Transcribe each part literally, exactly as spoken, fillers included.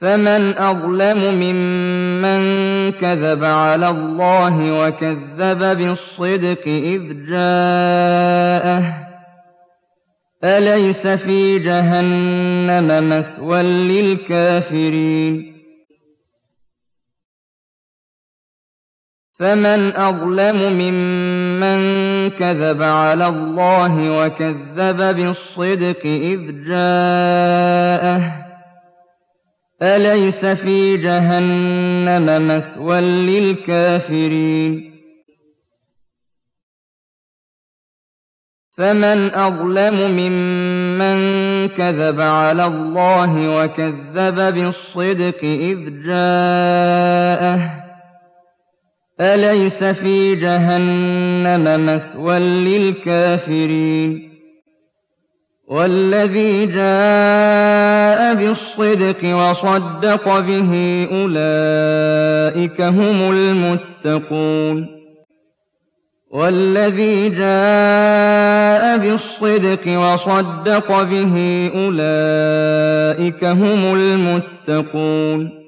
فمن أظلم ممن كذب على الله وكذب بالصدق إذ جاءه أليس في جهنم مثوى للكافرين فمن أظلم ممن كذب على الله وكذب بالصدق إذ جاءه أليس في جهنم مثوى للكافرين فمن أظلم ممن كذب على الله وكذب بالصدق إذ جاءه أليس في جهنم مثوى للكافرين والذي جاء بالصدق وصدق به أولئك هم المتقون والذي جاء بالصدق وصدق به أولئك هم المتقون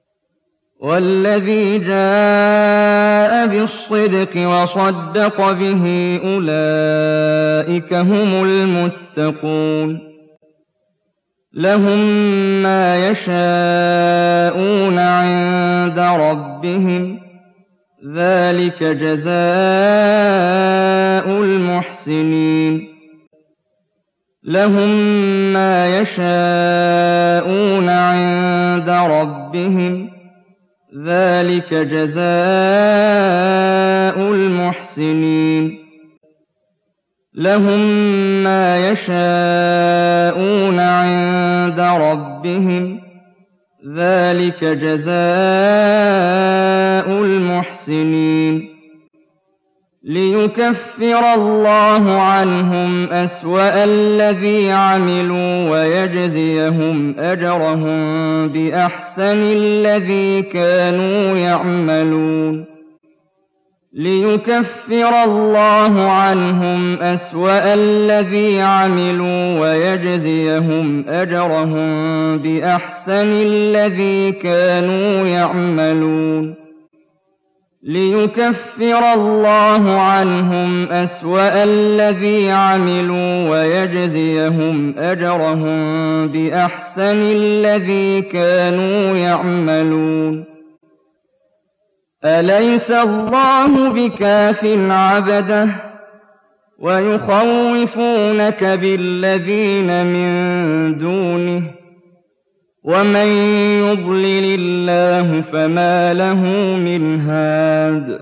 والذي جاء بالصدق وصدق به أولئك هم المتقون لهم ما يشاءون عند ربهم ذلك جزاء المحسنين لهم ما يشاءون عند ربهم ذلك جزاء المحسنين لهم ما يشاءون عند ربهم ذلك جزاء المحسنين ليكفر الله عنهم أسوأ الذي عملوا ويجزيهم أجرهم بأحسن الذي كانوا يعملون ليكفر الله عنهم أسوأ الذي عملوا ويجزيهم أجرهم بأحسن الذي كانوا يعملون ليكفر الله عنهم أسوأ الذي عملوا ويجزيهم أجرهم بأحسن الذي كانوا يعملون أليس الله بكاف عبده ويخوفونك بالذين من دونه ومن يضلل الله فما له من هاد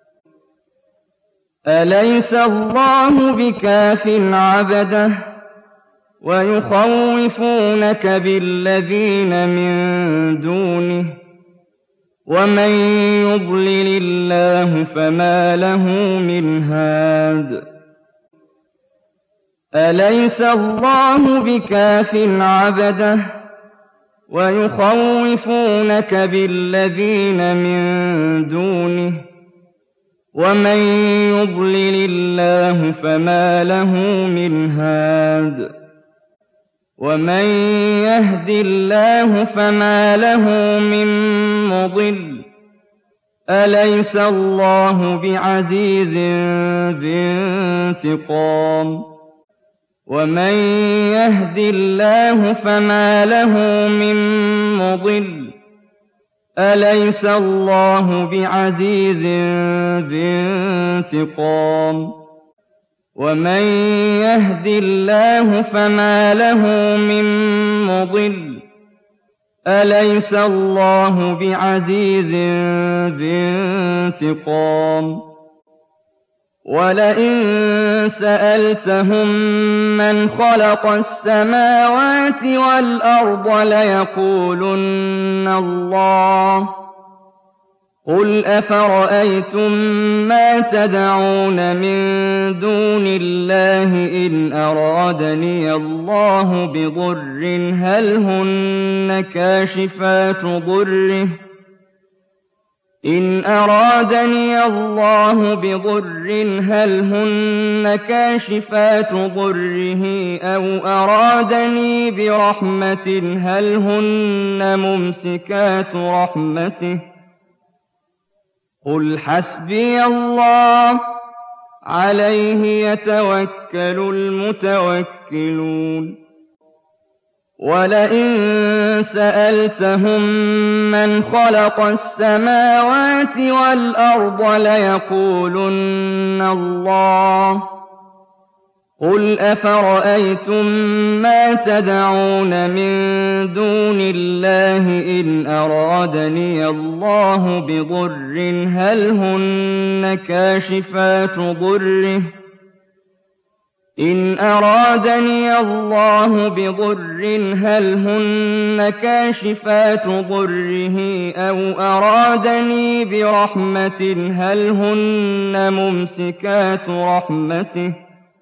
أليس الله بكاف عبده ويخوفونك بالذين من دونه ومن يضلل الله فما له من هاد أليس الله بكاف عبده ويخوفونك بالذين من دونه ومن يضلل الله فما له من هاد ومن يهد الله فما له من مضل أليس الله بعزيز ذي انتقام ومن يهد الله فما له من مضل أليس الله بعزيز ذي انتقام ومن يهد الله فما له من مضل أليس الله بعزيز ذي انتقام ولئن سألتهم من خلق السماوات والأرض ليقولن الله قل أفرأيتم ما تدعون من دون الله إن أرادني الله بضر هل هن كاشفات ضره إن أرادني الله بضر هل هن كاشفات ضره أو أرادني برحمة هل هن ممسكات رحمته قل حسبي الله عليه يتوكل المتوكلون ولئن سألتهم من خلق السماوات والأرض ليقولن الله قل أفرأيتم ما تدعون من دون الله إن أرادني الله بضر هل هن كاشفات ضره إن أرادني الله بضر هل هن كاشفات ضره أو أرادني برحمة هل هن ممسكات رحمته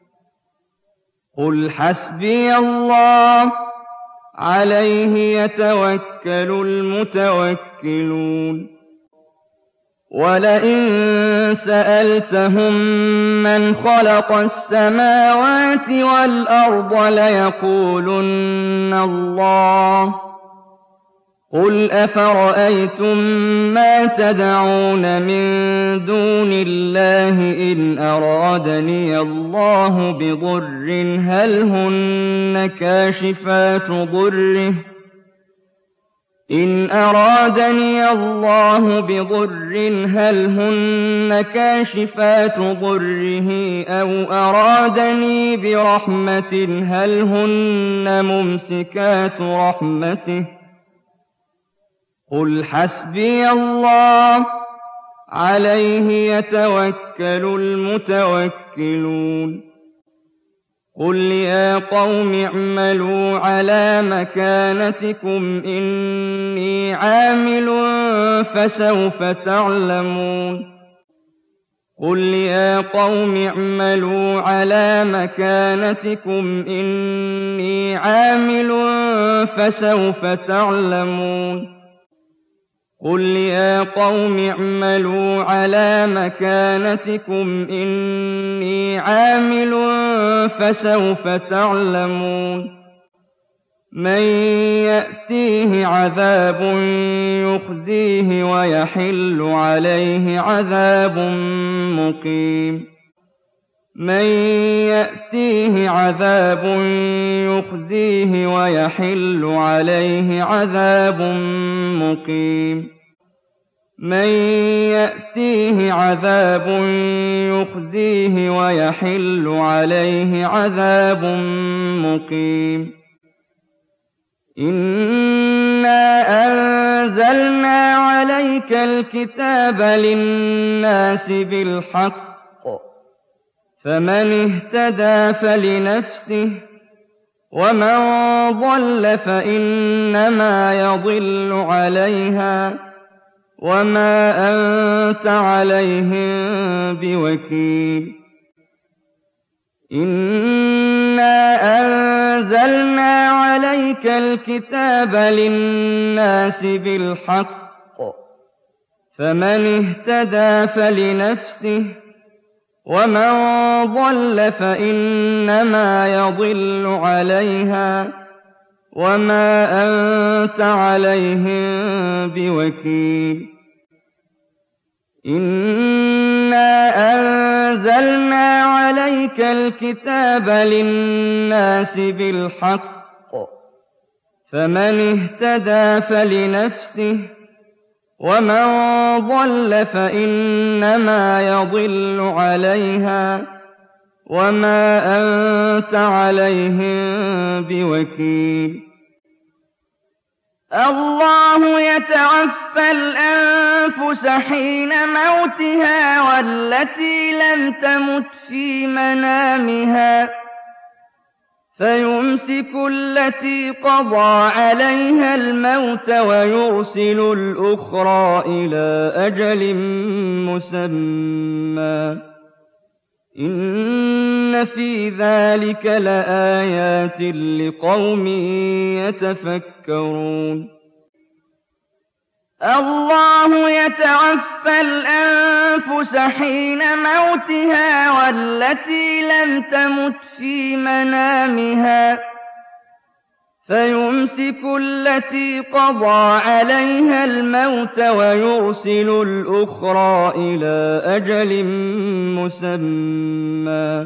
قل حسبي الله عليه يتوكل المتوكلون ولئن سألتهم من خلق السماوات والأرض ليقولن الله قل أفرأيتم ما تدعون من دون الله إن أرادني الله بضر هل هن كاشفات ضره إن أرادني الله بضر هل هن كاشفات ضره أو أرادني برحمة هل هن ممسكات رحمته قل حسبي الله عليه يتوكل المتوكلون قل يا قوم اعملوا على مكانتكم إني عامل فسوف تعلمون قل يا قوم اعملوا على مكانتكم إني عامل فسوف تعلمون قل يا قوم اعملوا على مكانتكم إني عامل فسوف تعلمون من يأتيه عذاب يخزيه ويحل عليه عذاب مقيم من يأتيه عذاب يخزيه ويحل عليه عذاب مقيم من يأتيه عذاب يخزيه ويحل عليه عذاب مقيم إنا أنزلنا عليك الكتاب للناس بالحق فمن اهتدى فلنفسه ومن ضل فإنما يضل عليها وما أنت عليهم بوكيل إنا أنزلنا عليك الكتاب للناس بالحق فمن اهتدى فلنفسه ومن ضل فإنما يضل عليها وما أنت عليهم بوكيل إنا أنزلنا عليك الكتاب للناس بالحق فمن اهتدى فلنفسه ومن ضل فإنما يضل عليها وما أنت عليهم بوكيل الله يتوفى الأنفس حين موتها والتي لم تمت في منامها فيمسك التي قضى عليها الموت ويرسل الأخرى إلى أجل مسمى إن في ذلك لآيات لقوم يتفكرون الله يتوفى الأنفس حين موتها والتي لم تمت في منامها فيمسك التي قضى عليها الموت ويرسل الأخرى إلى أجل مسمى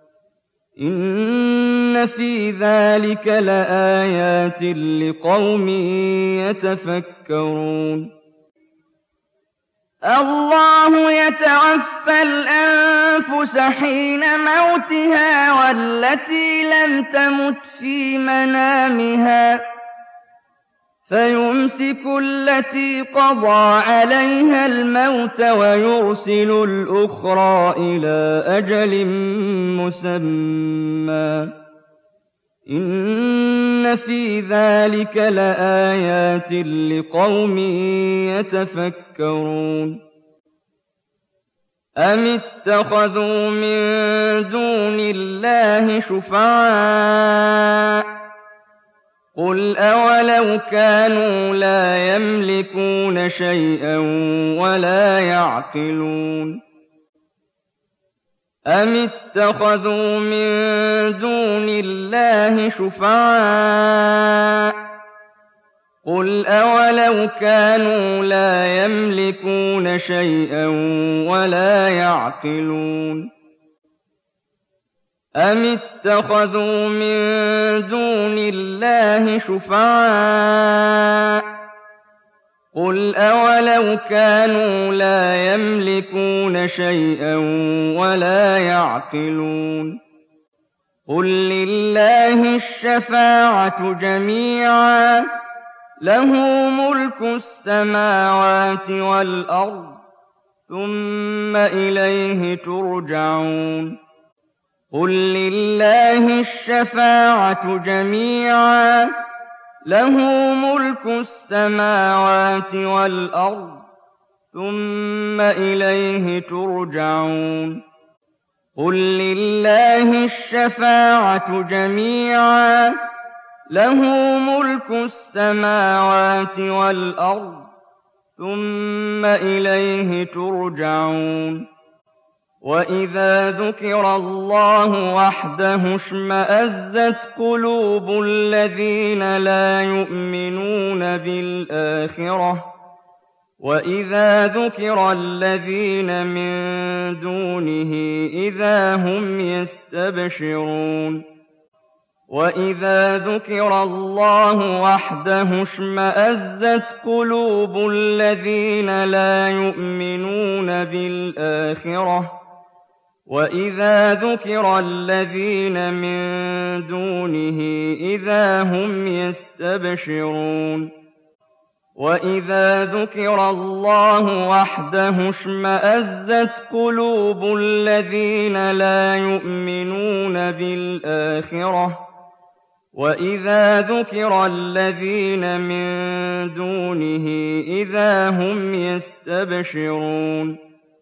إن في ذلك لآيات لقوم يتفكرون الله يتوفى الأنفس حين موتها والتي لم تمت في منامها فيمسك التي قضى عليها الموت ويرسل الأخرى إلى أجل مسمى إن في ذلك لآيات لقوم يتفكرون أم اتخذوا من دون الله شفعاء قل أولو كانوا لا يملكون شيئا ولا يعقلون أم اتخذوا من دون الله شفعاء قل أولو كانوا لا يملكون شيئا ولا يعقلون أم اتخذوا من دون الله شفعاء قل أولو كانوا لا يملكون شيئا ولا يعقلون قل لله الشفاعة جميعا له ملك السماوات والأرض ثم إليه ترجعون قل لله الشفاعة جميعا له ملك السماوات والأرض ثم إليه ترجعون قل لله الشفاعة جميعا له ملك السماوات والأرض ثم إليه ترجعون وإذا ذكر الله وحده اشمأزت قلوب الذين لا يؤمنون بالآخرة وإذا ذكر الذين من دونه إذا هم يستبشرون وإذا ذكر الله وحده اشمأزت قلوب الذين لا يؤمنون بالآخرة وإذا ذكر الذين من دونه إذا هم يستبشرون وإذا ذكر الله وحده اشمأزت قلوب الذين لا يؤمنون بالآخرة وإذا ذكر الذين من دونه إذا هم يستبشرون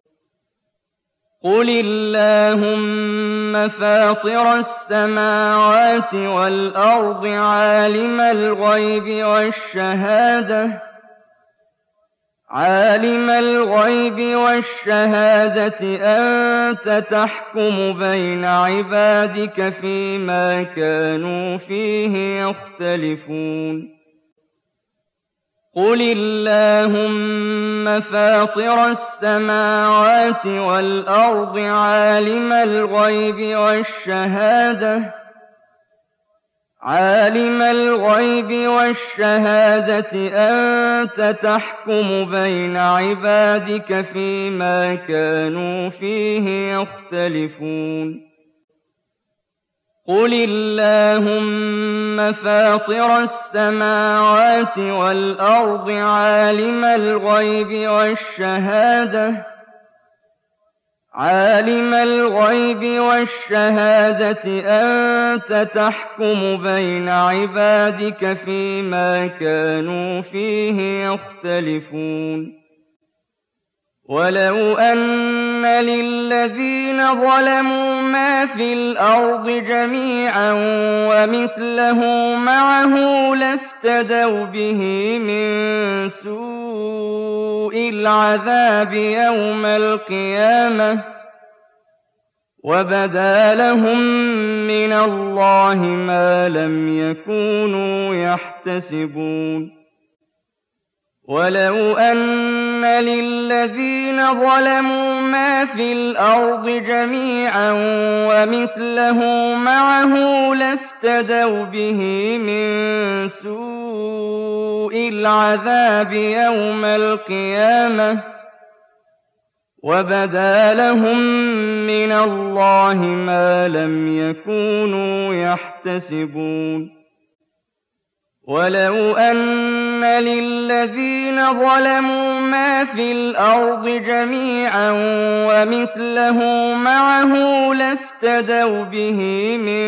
قل اللهم فاطر السماوات والأرض عالم الغيب والشهادة عالم الغيب والشهادة أنت تحكم بين عبادك فيما كانوا فيه يختلفون قل اللهم فاطر السماوات والأرض عالم الغيب والشهادة عالم الغيب والشهادة أنت تحكم بين عبادك فيما كانوا فيه يختلفون قل اللهم فاطر السماوات والأرض عالم الغيب والشهادة عالم الغيب والشهادة أنت تحكم بين عبادك فيما كانوا فيه يختلفون ولو أن للذين ظلموا مَا فِي الْأَرْضِ جَمِيعًا وَمِثْلَهُ مَعَهُ لَافْتَدَوْا بِهِ مِن سُوءِ الْعَذَابِ يَوْمَ الْقِيَامَةِ ۚ وَبَدَا لَهُم مِّنَ اللَّهِ مَا لَمْ يَكُونُوا يَحْتَسِبُونَ. وَلَوْ أَنَّ لِلَّذِينَ ظَلَمُوا مَا فِي الْأَرْضِ جَمِيعًا وَمِثْلَهُ مَعَهُ لَافْتَدَوْا بِهِ مِن سُوءِ الْعَذَابِ يَوْمَ الْقِيَامَةِ ۚ وَبَدَا لَهُم مِّنَ اللَّهِ مَا لَمْ يَكُونُوا يَحْتَسِبُونَ. وَلَوْ أَنَّ لِلَّذِينَ ظَلَمُوا مَا فِي الْأَرْضِ جَمِيعًا وَمِثْلَهُ مَعَهُ لَافْتَدَوْا بِهِ مِن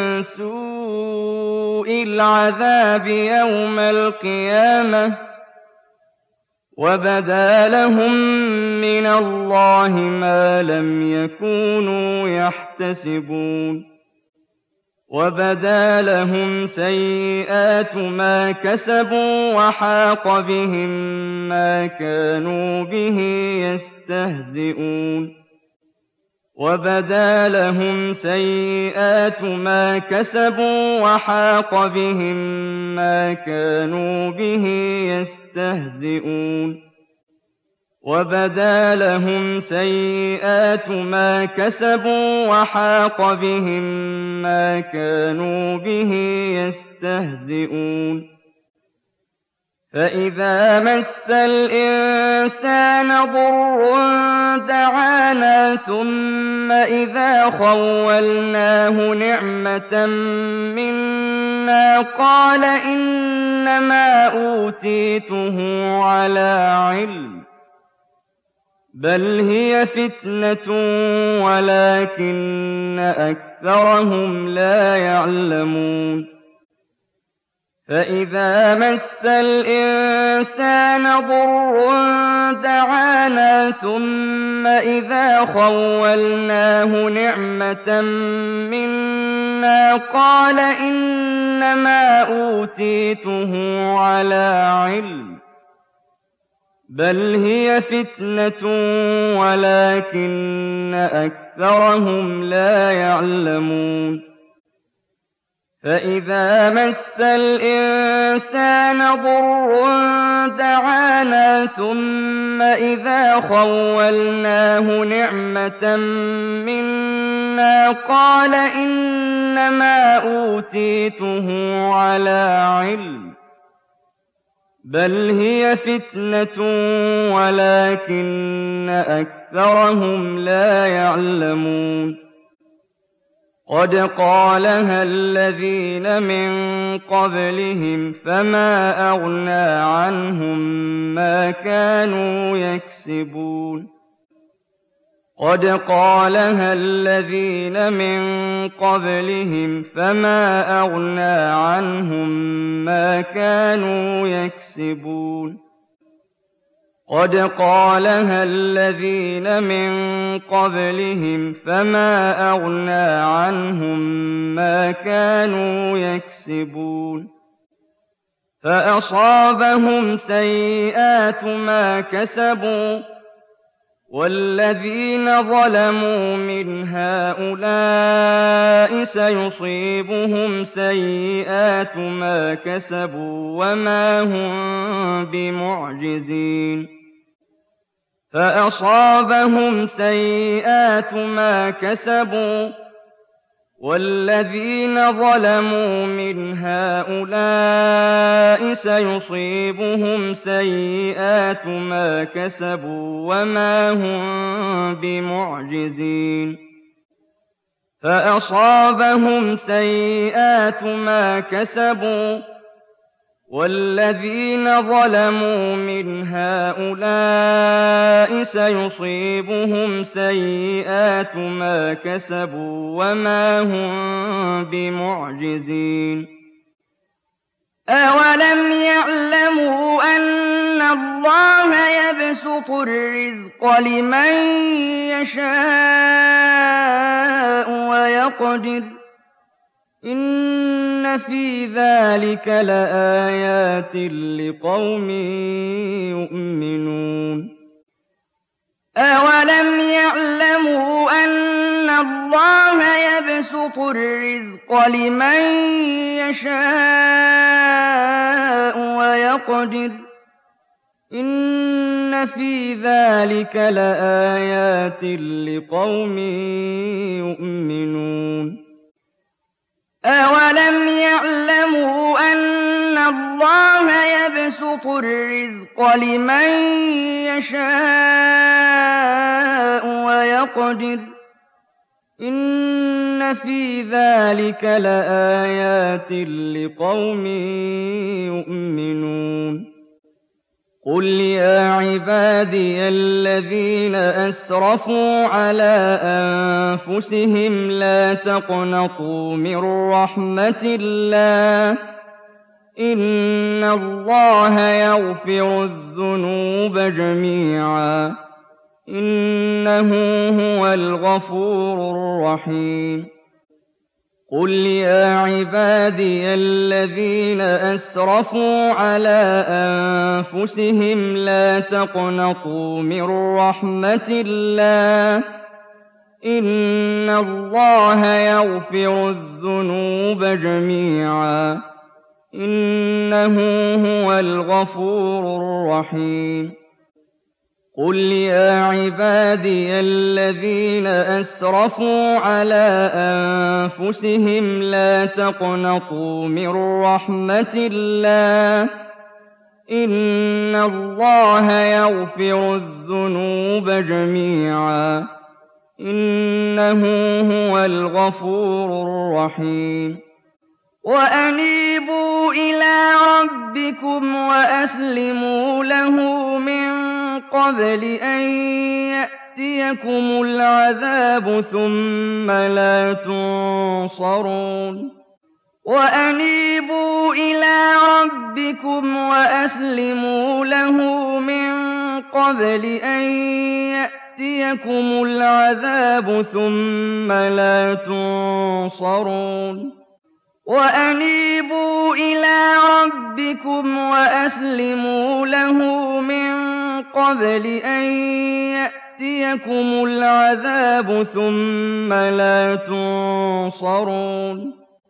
سُوءِ الْعَذَابِ يَوْمَ الْقِيَامَةِ ۚ وَبَدَا لَهُم مِّنَ اللَّهِ مَا لَمْ يَكُونُوا يَحْتَسِبُونَ. وَبَدَا لَهُمْ سَيِّئَاتُ مَا كَسَبُوا وَحَاقَ بِهِم مَّا كَانُوا بِهِ يَسْتَهْزِئُونَ. وَبَدَا لَهُمْ سَيِّئَاتُ مَا كَسَبُوا وَحَاقَ بِهِم مَّا كَانُوا بِهِ يَسْتَهْزِئُونَ. وَبَدَا لَهُمْ سَيِّئَاتُ مَا كَسَبُوا وَحَاقَ بِهِم مَّا كَانُوا بِهِ يَسْتَهْزِئُونَ. فَإِذَا مَسَّ الْإِنسَانَ ضُرٌّ دَعَانَا ثُمَّ إِذَا خَوَّلْنَاهُ نِعْمَةً مِّنَّا قَالَ إِنَّمَا أُوتِيتُهُ عَلَىٰ عِلْمٍ ۚ بَلْ هِيَ فِتْنَةٌ وَلَٰكِنَّ أَكْثَرَهُمْ لَا يَعْلَمُونَ. فَإِذَا مَسَّ الْإِنسَانَ ضُرٌّ دَعَانَا ثُمَّ إِذَا خَوَّلْنَاهُ نِعْمَةً مِّنَّا قَالَ إِنَّمَا أُوتِيتُهُ عَلَىٰ عِلْمٍ ۚ بَلْ هِيَ فِتْنَةٌ وَلَٰكِنَّ أَكْثَرَهُمْ لَا يَعْلَمُونَ. فَإِذَا مَسَّ الْإِنسَانَ ضُرٌّ دَعَانَا ثُمَّ إِذَا خَوَّلْنَاهُ نِعْمَةً مِّنَّا قَالَ إِنَّمَا أُوتِيتُهُ عَلَىٰ عِلْمٍ ۚ بَلْ هِيَ فِتْنَةٌ وَلَٰكِنَّ أَكْثَرَهُمْ لَا يَعْلَمُونَ. قَدْ قَالَهَا الَّذِينَ مِن قَبْلِهِمْ فَمَا أَغْنَىٰ عَنْهُم مَّا كَانُوا يَكْسِبُونَ. قَدْ قَالَهَا الَّذِينَ مِن قَبْلِهِمْ فَمَا أَغْنَىٰ عَنْهُم مَّا كَانُوا يَكْسِبُونَ. قَدْ قَالَهَا الَّذِينَ مِن قَبْلِهِمْ فَمَا أَغْنَىٰ عَنْهُم مَّا كَانُوا يَكْسِبُونَ. فَأَصَابَهُمْ سَيِّئَاتُ مَا كَسَبُوا ۚ وَالَّذِينَ ظَلَمُوا مِنْ هَٰؤُلَاءِ سَيُصِيبُهُمْ سَيِّئَاتُ مَا كَسَبُوا وَمَا هُم بِمُعْجِزِينَ. فَأَصَابَهُمْ سَيِّئَاتُ مَا كَسَبُوا ۚ وَالَّذِينَ ظَلَمُوا مِنْ هَٰؤُلَاءِ سَيُصِيبُهُمْ سَيِّئَاتُ مَا كَسَبُوا وَمَا هُم بِمُعْجِزِينَ. فَأَصَابَهُمْ سَيِّئَاتُ مَا كَسَبُوا ۚ وَالَّذِينَ ظَلَمُوا مِنْ هَٰؤُلَاءِ سَيُصِيبُهُمْ سَيِّئَاتُ مَا كَسَبُوا وَمَا هُم بِمُعْجِزِينَ. أَوَلَمْ يَعْلَمُوا أَنَّ اللَّهَ يَبْسُطُ الرِّزْقَ لِمَن يَشَاءُ وَيَقْدِرُ ۚ إِنَّ فِي ذَٰلِكَ لَآيَاتٍ لِّقَوْمٍ يُؤْمِنُونَ أَوَلَمْ يَعْلَمُوا أَنَّ اللَّهَ يَبْسُطُ الرِّزْقَ لِمَن يَشَاءُ وَيَقْدِرُ ۚ إِنَّ فِي ذَٰلِكَ لَآيَاتٍ لِّقَوْمٍ يُؤْمِنُونَ أَوَلَمْ يَعْلَمُوا أَنَّ اللَّهَ يَبْسُطُ الرِّزْقَ لِمَن يَشَاءُ وَيَقْدِرُ ۚ إِنَّ فِي ذَٰلِكَ لَآيَاتٍ لِّقَوْمٍ يُؤْمِنُونَ قُلْ يَا عِبَادِيَ الَّذِينَ أَسْرَفُوا عَلَىٰ أَنفُسِهِمْ لَا تَقْنَطُوا مِن رَّحْمَةِ اللَّهِ ۚ إِنَّ اللَّهَ يَغْفِرُ الذُّنُوبَ جَمِيعًا ۚ إِنَّهُ هُوَ الْغَفُورُ الرَّحِيمُ قُلْ يَا عِبَادِيَ الَّذِينَ أَسْرَفُوا عَلَىٰ أَنفُسِهِمْ لَا تَقْنَطُوا مِن رَّحْمَةِ اللَّهِ ۚ إِنَّ اللَّهَ يَغْفِرُ الذُّنُوبَ جَمِيعًا ۚ إِنَّهُ هُوَ الْغَفُورُ الرَّحِيمُ قُلْ يَا عِبَادِيَ الَّذِينَ أَسْرَفُوا عَلَىٰ أَنفُسِهِمْ لَا تَقْنَطُوا مِن رَّحْمَةِ اللَّهِ ۚ إِنَّ اللَّهَ يَغْفِرُ الذُّنُوبَ جَمِيعًا ۚ إِنَّهُ هُوَ الْغَفُورُ الرَّحِيمُ وَأَنِيبُوا إِلَىٰ رَبِّكُمْ وَأَسْلِمُوا لَهُ مِن قَبْلِ أَن يَأْتِيَكُمُ الْعَذَابُ ثُمَّ لَا تُنصَرُونَ وَأَنِيبُوا إِلَىٰ رَبِّكُمْ وَأَسْلِمُوا لَهُ مِن قَبْلِ أَن يَأْتِيَكُمُ الْعَذَابُ ثُمَّ لَا تُنصَرُونَ وَأَنِيبُوا إِلَىٰ رَبِّكُمْ وَأَسْلِمُوا لَهُ مِن قَبْلِ أَن يَأْتِيَكُمُ الْعَذَابُ ثُمَّ لَا تُنصَرُونَ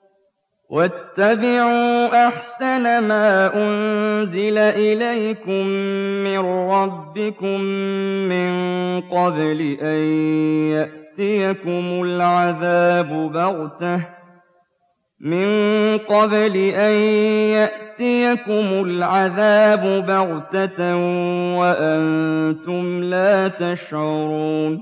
وَاتَّبِعُوا أَحْسَنَ مَا أُنزِلَ إِلَيْكُم مِّن رَّبِّكُم مِّن قَبْلِ أَن يَأْتِيَكُمُ الْعَذَابُ بَغْتَةً مِّن قَبْلِ أَن يَأْتِيَكُمُ الْعَذَابُ بَغْتَةً وَأَنتُمْ لَا تَشْعُرُونَ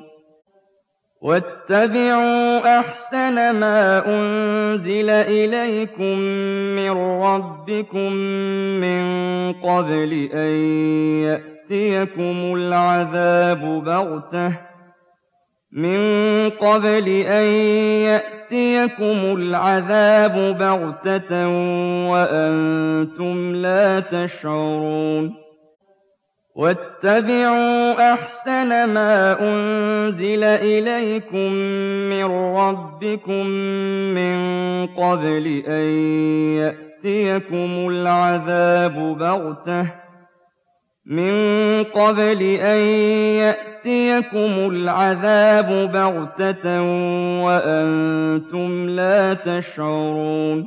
وَاتَّبِعُوا أَحْسَنَ مَا أُنزِلَ إِلَيْكُم مِّن رَّبِّكُم مِّن قَبْلِ أَن يَأْتِيَكُمُ الْعَذَابُ بَغْتَةً مِّن قَبْلِ أَن يَأْتِيَكُمُ الْعَذَابُ بَغْتَةً وَأَنتُمْ لَا تَشْعُرُونَ وَاتَّبِعُوا أَحْسَنَ مَا أُنزِلَ إِلَيْكُم مِّن رَّبِّكُم مِّن قَبْلِ أَن يَأْتِيَكُمُ الْعَذَابُ بَغْتَةً مِّن قَبْلِ أَن يَأْتِيَكُمُ الْعَذَابُ بَغْتَةً وَأَنتُمْ لَا تَشْعُرُونَ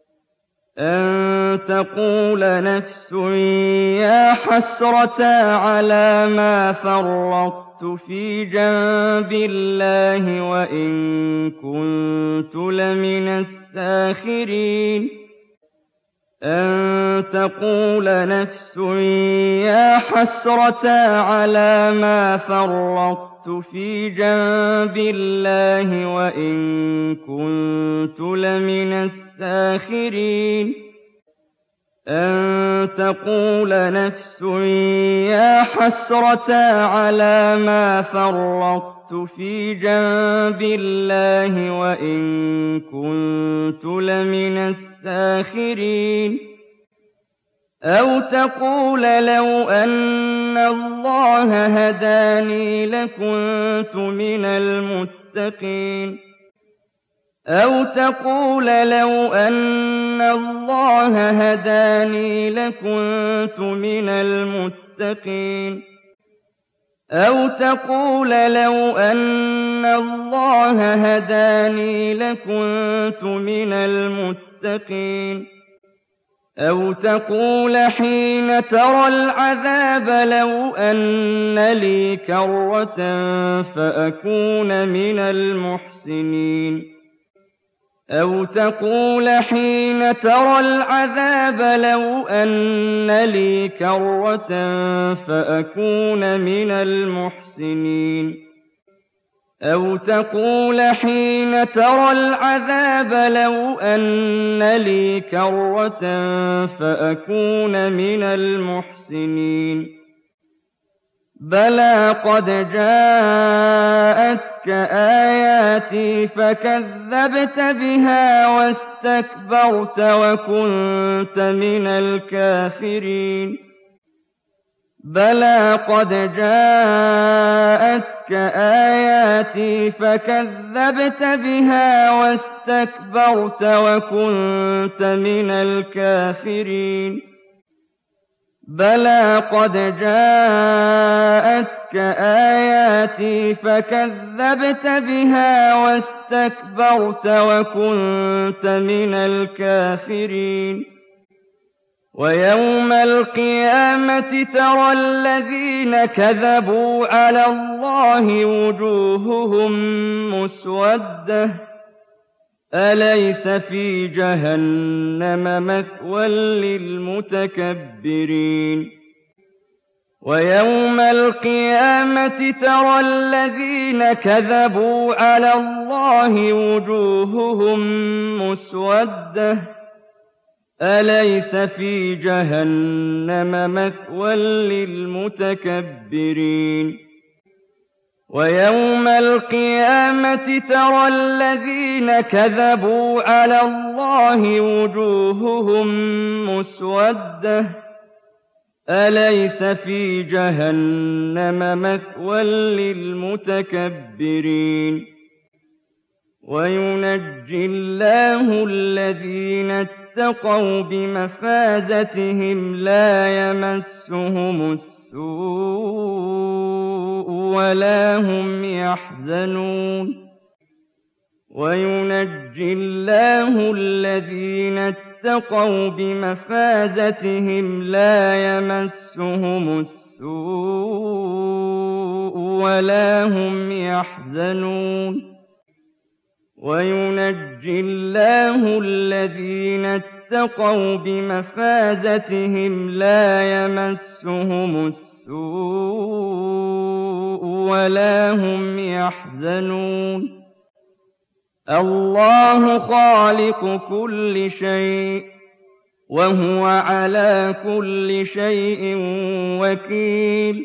أَن تَقُولَ نَفْسٌ يَا حَسْرَتَا عَلَىٰ مَا فَرَّطتُ فِي جَنبِ اللَّهِ وَإِن كُنتُ لَمِنَ السَّاخِرِينَ أَن تَقُولَ نَفْسٌ يَا حَسْرَتَا عَلَىٰ مَا فَرَّطتُ فِي جَنبِ اللَّهِ وَإِن كُنتُ لَمِنَ السَّاخِرِينَ أَن تَقُولَ نَفْسٌ يَا حَسْرَتَا عَلَىٰ مَا فَرَّطتُ فِي جَنبِ اللَّهِ وَإِن كُنتُ لَمِنَ السَّاخِرِينَ أَوْ تَقُولَ لَوْ أَنَّ اللَّهَ هَدَانِي لَكُنتُ مِنَ الْمُتَّقِينَ أَوْ تَقُولَ لَوْ أَنَّ اللَّهَ هَدَانِي لَكُنتُ مِنَ الْمُتَّقِينَ أَوْ تَقُولَ لَوْ أَنَّ اللَّهَ هَدَانِي لَكُنتُ مِنَ الْمُتَّقِينَ أَوْ تَقُولَ حِينَ تَرَى الْعَذَابَ لَوْ أَنَّ لِي كَرَّةً فَأَكُونَ مِنَ الْمُحْسِنِينَ أَوْ تَقُولَ حِينَ تَرَى الْعَذَابَ لَوْ أَنَّ لِي كَرَّةً فَأَكُونَ مِنَ الْمُحْسِنِينَ أَوْ تَقُولَ حِينَ تَرَى الْعَذَابَ لَوْ أَنَّ لِي كَرَّةً فَأَكُونَ مِنَ الْمُحْسِنِينَ بَلَىٰ قَدْ جَاءَتْكَ آيَاتِي فَكَذَّبْتَ بِهَا وَاسْتَكْبَرْتَ وَكُنتَ مِنَ الْكَافِرِينَ بَلَىٰ قَدْ جَاءَتْكَ آيَاتِي فَكَذَّبْتَ بِهَا وَاسْتَكْبَرْتَ وَكُنتَ مِنَ الْكَافِرِينَ بَلَىٰ قَدْ جَاءَتْكَ آيَاتِي فَكَذَّبْتَ بِهَا وَاسْتَكْبَرْتَ وَكُنتَ مِنَ الْكَافِرِينَ وَيَوْمَ الْقِيَامَةِ تَرَى الَّذِينَ كَذَبُوا عَلَى اللَّهِ وُجُوهُهُم مُّسْوَدَّةٌ أَلَيْسَ فِي جَهَنَّمَ مَثْوًى لِّلْمُتَكَبِّرِينَ وَيَوْمَ الْقِيَامَةِ تَرَى الَّذِينَ كَذَبُوا عَلَى اللَّهِ وُجُوهُهُم مُّسْوَدَّةٌ أَلَيْسَ فِي جَهَنَّمَ مَثْوًى لِّلْمُتَكَبِّرِينَ وَيَوْمَ الْقِيَامَةِ تَرَى الَّذِينَ كَذَبُوا عَلَى اللَّهِ وُجُوهُهُم مُّسْوَدَّةٌ أَلَيْسَ فِي جَهَنَّمَ مَثْوًى لِّلْمُتَكَبِّرِينَ وَيُنَجِّي اللَّهُ الَّذِينَ اتَّقَوْا بِمَفَازَتِهِمْ لَا يَمَسُّهُمُ السُّوءُ وَلَا هُمْ يَحْزَنُونَ وَيُنَجِّي اللَّهُ الَّذِينَ اتَّقَوْا بِمَفَازَتِهِمْ لَا يَمَسُّهُمُ السُّوءُ وَلَا هُمْ يَحْزَنُونَ وَيُنَجِّي اللَّهُ الَّذِينَ اتَّقَوْا بِمَفَازَتِهِمْ لَا يَمَسُّهُمُ السُّوءُ وَلَا هُمْ يَحْزَنُونَ اللَّهُ خَالِقُ كُلِّ شَيْءٍ وَهُوَ عَلَىٰ كُلِّ شَيْءٍ وَكِيلٌ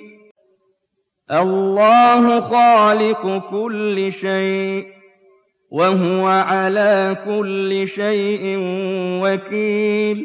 اللَّهُ خَالِقُ كُلِّ شَيْءٍ وَهُوَ عَلَىٰ كُلِّ شَيْءٍ وَكِيلٌ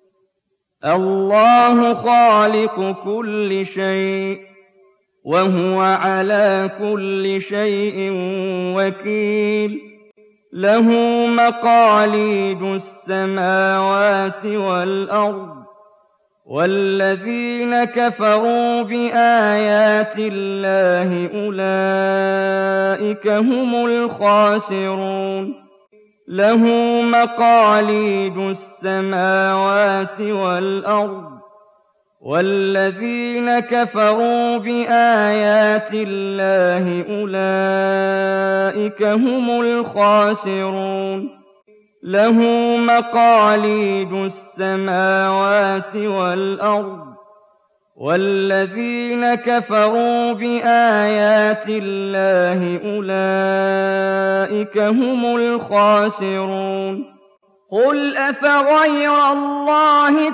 اللَّهُ خَالِقُ كُلِّ شَيْءٍ وَهُوَ عَلَىٰ كُلِّ شَيْءٍ وَكِيلٌ لَّهُ مَقَالِيدُ السَّمَاوَاتِ وَالْأَرْضِ وَالَّذِينَ كَفَرُوا بِآيَاتِ اللَّهِ أُولَٰئِكَ هُمُ الْخَاسِرُونَ لَهُ مَقَالِيدُ السَّمَاوَاتِ وَالْأَرْضِ وَالَّذِينَ كَفَرُوا بِآيَاتِ اللَّهِ أُولَٰئِكَ هُمُ الْخَاسِرُونَ لَهُ مَقَالِيدُ السَّمَاوَاتِ وَالْأَرْضِ وَالَّذِينَ كَفَرُوا بِآيَاتِ اللَّهِ أُولَٰئِكَ هُمُ الْخَاسِرُونَ قُلْ أَفَغَيْرَ اللَّهِ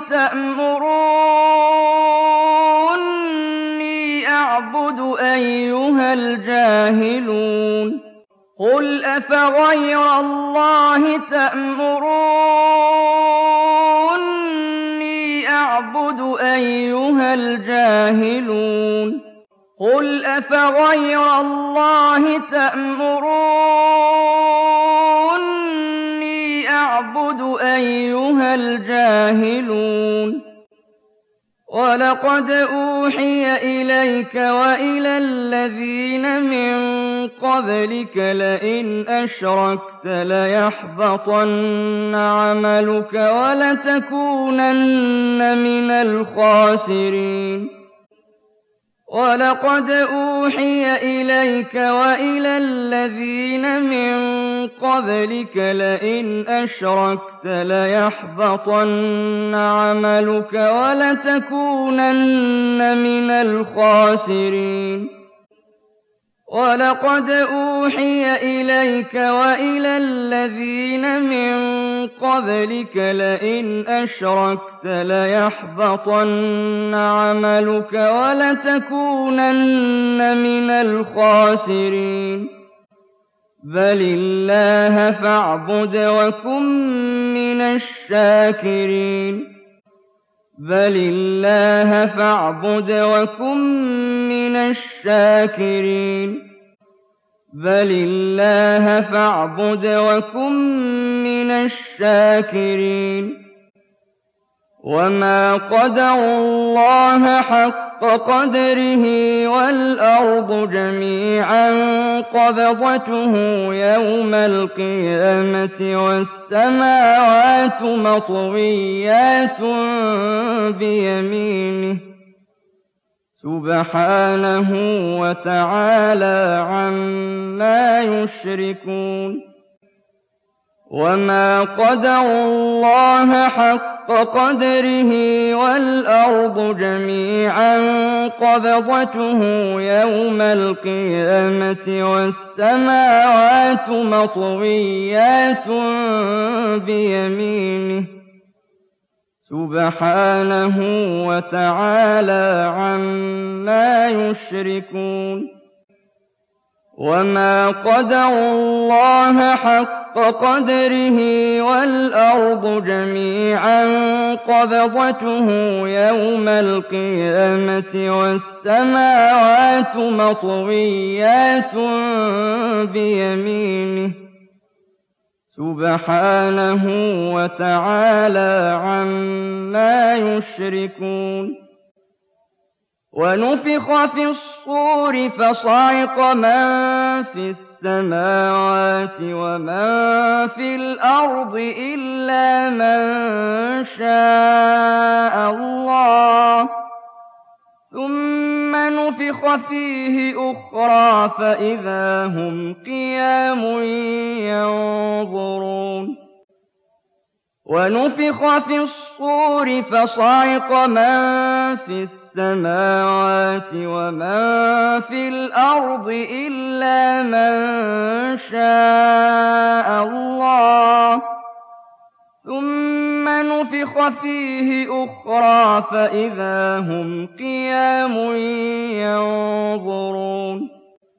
تَأْمُرُونِّي أَعْبُدُ أَيُّهَا الْجَاهِلُونَ قُلْ أَفَغَيْرَ اللَّهِ تَأْمُرُونِّي أعبد أيها الجاهلون قل أفغير الله تأمروني أعبد أيها الجاهلون ولقد أوحي إليك وإلى الذين من قبلك لئن أشركت ليحبطن عملك ولتكونن من الخاسرين ولقد أوحي إليك وإلى الذين من قبلك لئن أشركت ليحبطن عملك ولتكونن من الخاسرين ولقد أوحي إليك وإلى الذين من قبلك لئن أشركت ليحبطن عملك ولتكونن من الخاسرين بل الله فاعبد وكن من الشاكرين بل الله فاعبد وكن من الشاكرين بل الله فاعبد وكن من الشاكرين وما قدروا الله حق قدره والأرض جميعا قبضته يوم القيامة والسماوات مطويات بيمينه سبحانه وتعالى عما يشركون وما قدروا الله حق قدره والأرض جميعا قبضته يوم القيامة والسماوات مطويات بيمينه سبحانه وتعالى عما يشركون وما قدروا الله حق قدره والأرض جميعا قبضته يوم القيامة والسماوات مطويات بيمينه سبحانه وتعالى عما يشركون ونفخ في الصور فصعق من في السماوات ومن في الأرض إلا من شاء الله ثم نفخ فيه أخرى فإذا هم قيام ينظرون ونفخ في الصور فصعق من في السماوات ومن في الأرض إلا من شاء الله ثم نفخ فيه أخرى فإذا هم قيام ينظرون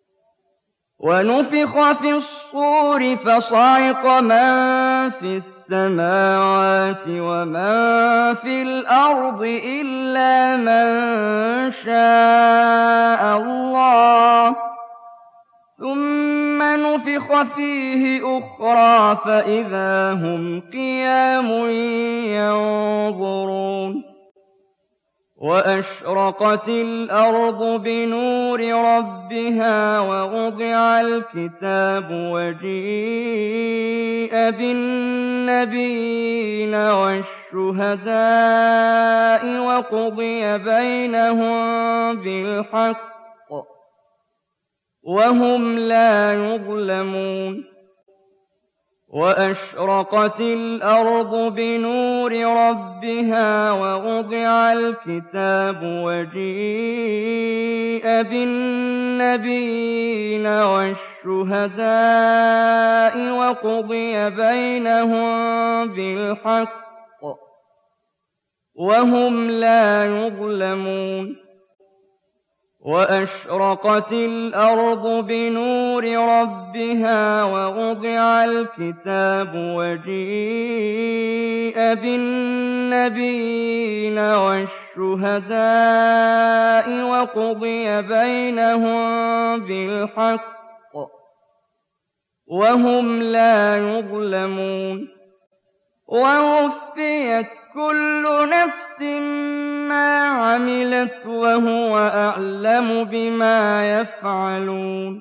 ونفخ في الصور فصعق من في السماوات ومن في الأرض إلا من شاء الله ثم نفخ فيه أخرى فإذا هم قيام ينظرون وأشرقت الأرض بنور ربها ووضع الكتاب وجيء بالنبيين والشهداء وقضي بينهم بالحق وهم لا يظلمون وأشرقت الأرض بنور ربها ووضع الكتاب وجيء بالنبيين والشهداء وقضي بينهم بالحق وهم لا يظلمون وأشرقت الأرض بنور ربها ووضع الكتاب وجيء بالنبيين النبيين والشهداء وقضي بينهم بالحق وهم لا يظلمون ووفيت كل نفس ما عملت وهو أعلم بما يفعلون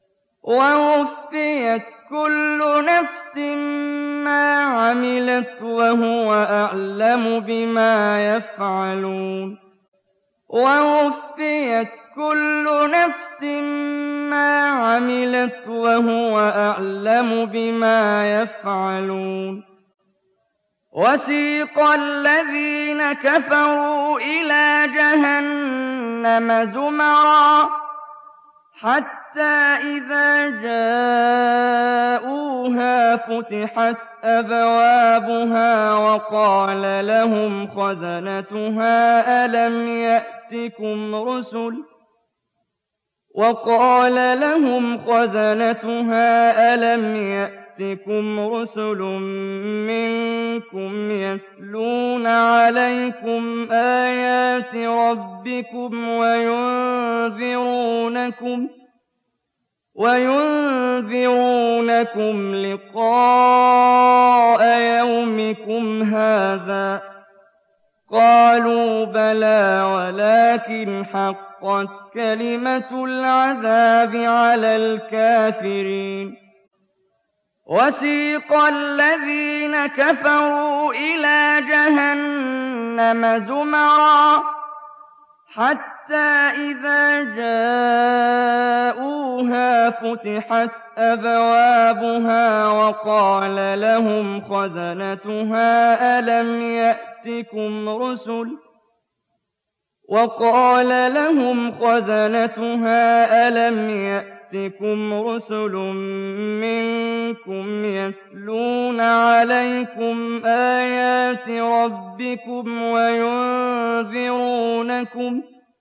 ووفيت كل نفس ما عملت وهو أعلم بما يفعلون ووفيت كل نفس ما عملت وهو أعلم بما يفعلون وسيق الذين كفروا إلى جهنم زمرا حتى إذا جاءوها فتحت أبوابها وقال لهم خزنتها ألم يأتكم رسل وقال لهم خزنتها ألم يأتكم رسل منكم يتلون عليكم آيات ربكم وينذرونكم وينذرونكم لقاء يومكم هذا قالوا بلى ولكن حقت كلمة العذاب على الكافرين وسيق الذين كفروا إلى جهنم زمرا حتى إذا جاءوها فتحت أبوابها وقال لهم خزنتها ألم يأتكم رسل وقال لهم خزنتها ألم يأتكم رسل منكم يتلون عليكم آيات ربكم وينذرونكم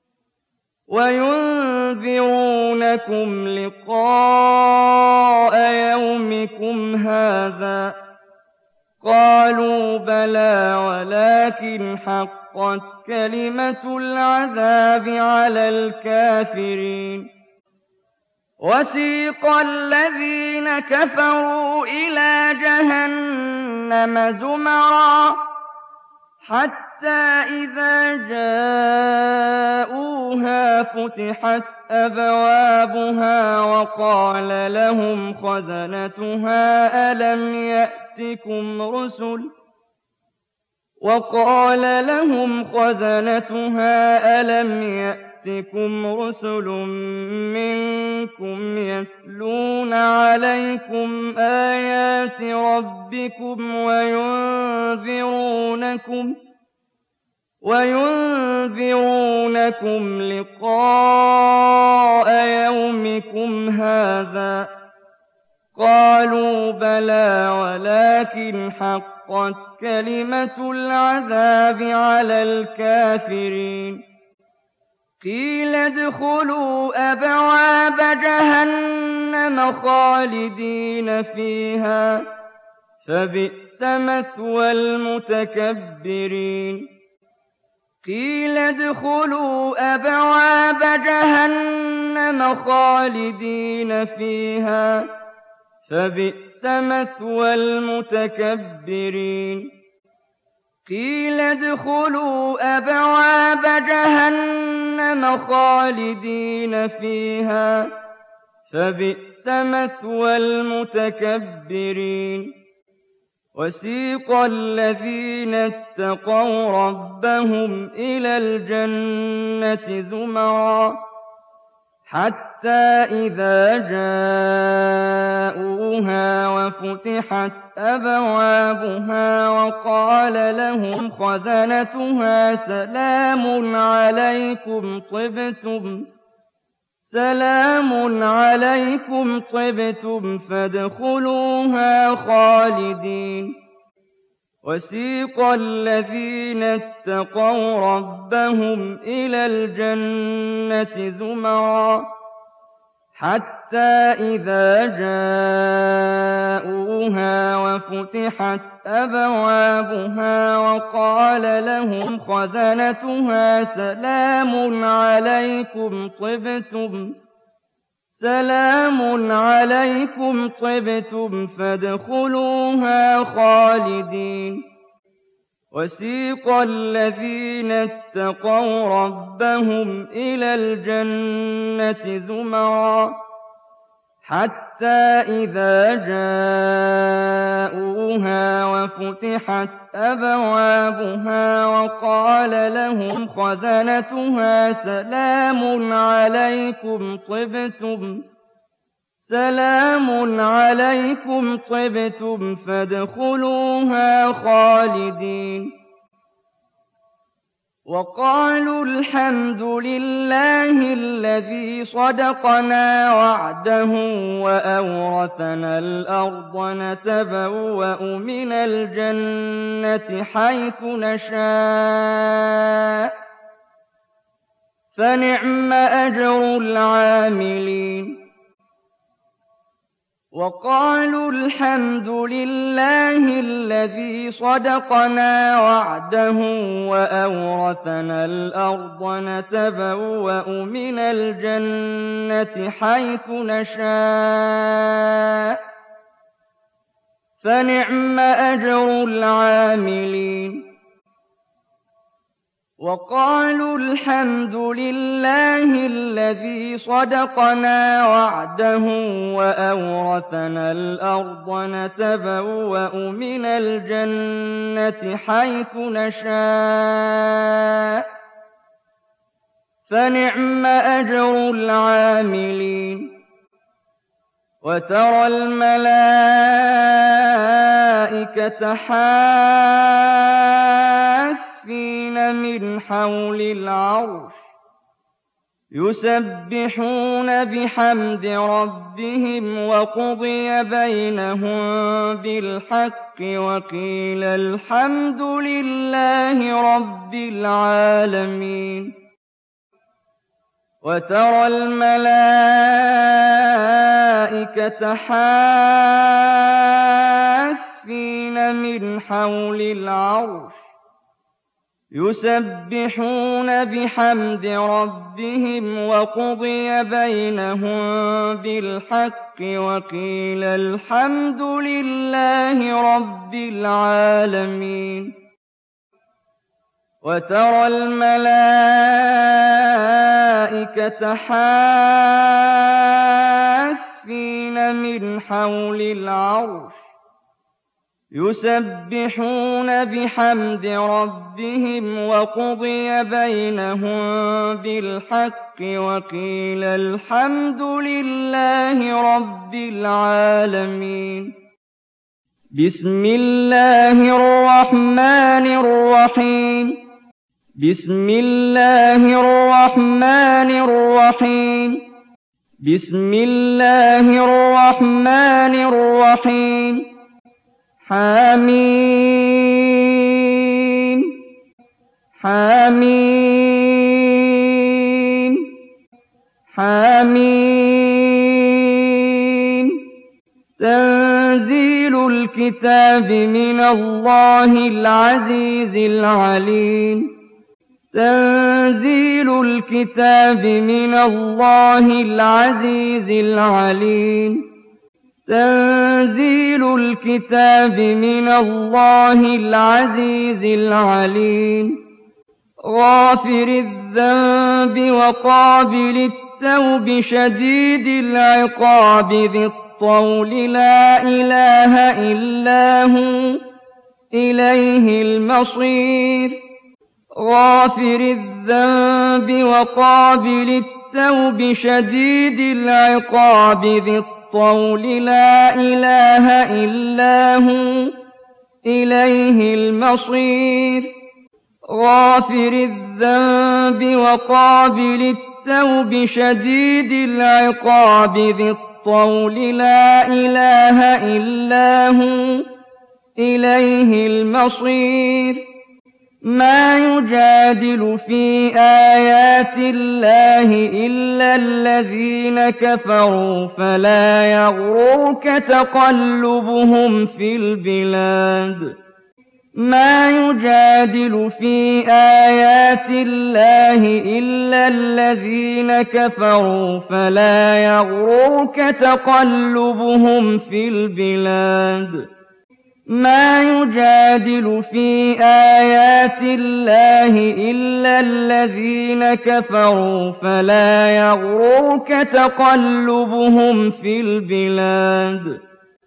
وينذرونكم لقاء يومكم هذا قالوا بلى ولكن حقت كلمة العذاب على الكافرين وسيق الذين كفروا إلى جهنم زمرا حتى إذا جاءوها فتحت أبوابها وقال لهم خزنتها ألم يأتكم رسل وقال لهم خزنتها ألم يأتكم رسل منكم يتلون عليكم آيات ربكم وينذرونكم وينذرونكم لقاء يومكم هذا قالوا بلى ولكن حقت كلمة العذاب على الكافرين قيل ادخلوا أبواب جهنم خالدين فيها فبئس مثوى المتكبرين قيل ادخلوا أبواب جهنم خالدين فيها فبئس مثوى المتكبرين قيل ادخلوا أبواب جهنم خالدين فيها فبئس مثوى المتكبرين وسيق الذين اتقوا ربهم إلى الجنة زمرا حتى إذا جاءوها وفتحت أبوابها وقال لهم خزنتها سلام عليكم طبتم سلام عليكم طبتم فادخلوها خالدين وسيق الذين اتقوا ربهم إلى الجنة زمرا حتى إذا جاءوها وفتحت أبوابها وقال لهم خزنتها سلام عليكم طبتم سلام عليكم طبتم فادخلوها خالدين وسيق الذين اتقوا ربهم إلى الجنة زمرا حتى إذا جاءوها وفتحت أبوابها وقال لهم خزنتها سلام عليكم طبتم سلام عليكم طبتم فادخلوها خالدين وقالوا الحمد لله الذي صدقنا وعده وأورثنا الأرض نتبوأ من الجنة حيث نشاء فنعم أجر العاملين وقالوا الحمد لله الذي صدقنا وعده وأورثنا الأرض نتبوأ من الجنة حيث نشاء فنعم أجر العاملين وقالوا الحمد لله الذي صدقنا وعده وأورثنا الأرض نتبوأ من الجنة حيث نشاء فنعم أجر العاملين وترى الملائكة حافين من حول العرش يسبحون بحمد ربهم وقضي بينهم بالحق وقيل الحمد لله رب العالمين وترى الملائكة حافين من حول العرش يسبحون بحمد ربهم وقضي بينهم بالحق وقيل الحمد لله رب العالمين وترى الملائكة حافين من حول العرش يسبحون بحمد ربهم وقضي بينهم بالحق وقيل الحمد لله رب العالمين بسم الله الرحمن الرحيم بسم الله الرحمن الرحيم بسم الله الرحمن الرحيم حميم حميم حميم تنزيل الكتاب من الله العزيز العليم تنزيل الكتاب من الله العزيز العليم تنزيل الكتاب من الله العزيز العليم غافر الذنب وقابل التوب شديد العقاب ذي الطول لا إله إلا هو إليه المصير غافر الذنب وقابل التوب شديد العقاب ذي الطول لا إله إلا هو إليه المصير غافر الذنب وقابل التوب شديد العقاب ذي الطول لا إله إلا هو إليه المصير مَا يُجَادِلُ فِي آيَاتِ اللَّهِ إِلَّا الَّذِينَ كَفَرُوا فَلَا يَغْرُرْكَ تَقَلُّبُهُمْ فِي الْبِلَادِ مَا يُجَادِلُ فِي آيَاتِ اللَّهِ إِلَّا الَّذِينَ كَفَرُوا فَلَا يَغْرُرْكَ تَقَلُّبُهُمْ فِي الْبِلَادِ مَا يُجَادِلُ فِي آيَاتِ اللَّهِ إِلَّا الَّذِينَ كَفَرُوا فَلَا يَغْرُرْكَ تَقَلُّبُهُمْ فِي الْبِلَادِ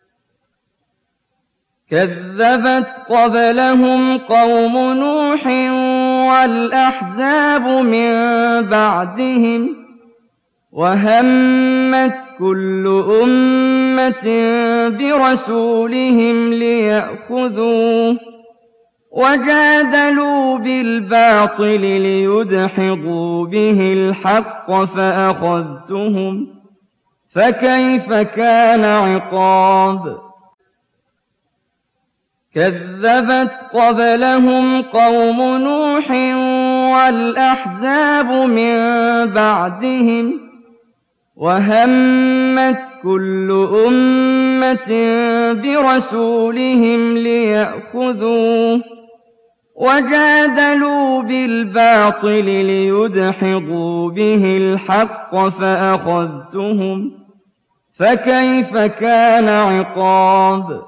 كَذَّبَتْ قَبْلَهُمْ قَوْمُ نُوحٍ وَالْأَحْزَابُ مِن بَعْدِهِمْ وَهَمَّتْ كُلُّ أُمَّةٍ بِرَسُولِهِمْ لِيَأْخُذُوهُ وَجَادَلُوا بِالْبَاطِلِ لِيُدْحِضُوا بِهِ الْحَقَّ فَأَخَذْتُهُمْ فَكَيْفَ كَانَ عِقَابِ كَذَّبَتْ قَبْلَهُمْ قَوْمُ نُوحٍ وَالْأَحْزَابُ مِن بَعْدِهِمْ وَهَمَّتْ كُلُّ أُمَّةٍ بِرَسُولِهِمْ لِيَأْخُذُوهُ وَجَادَلُوا بِالْبَاطِلِ لِيُدْحِضُوا بِهِ الْحَقَّ فَأَخَذْتُهُمْ فَكَيْفَ كَانَ عِقَابِ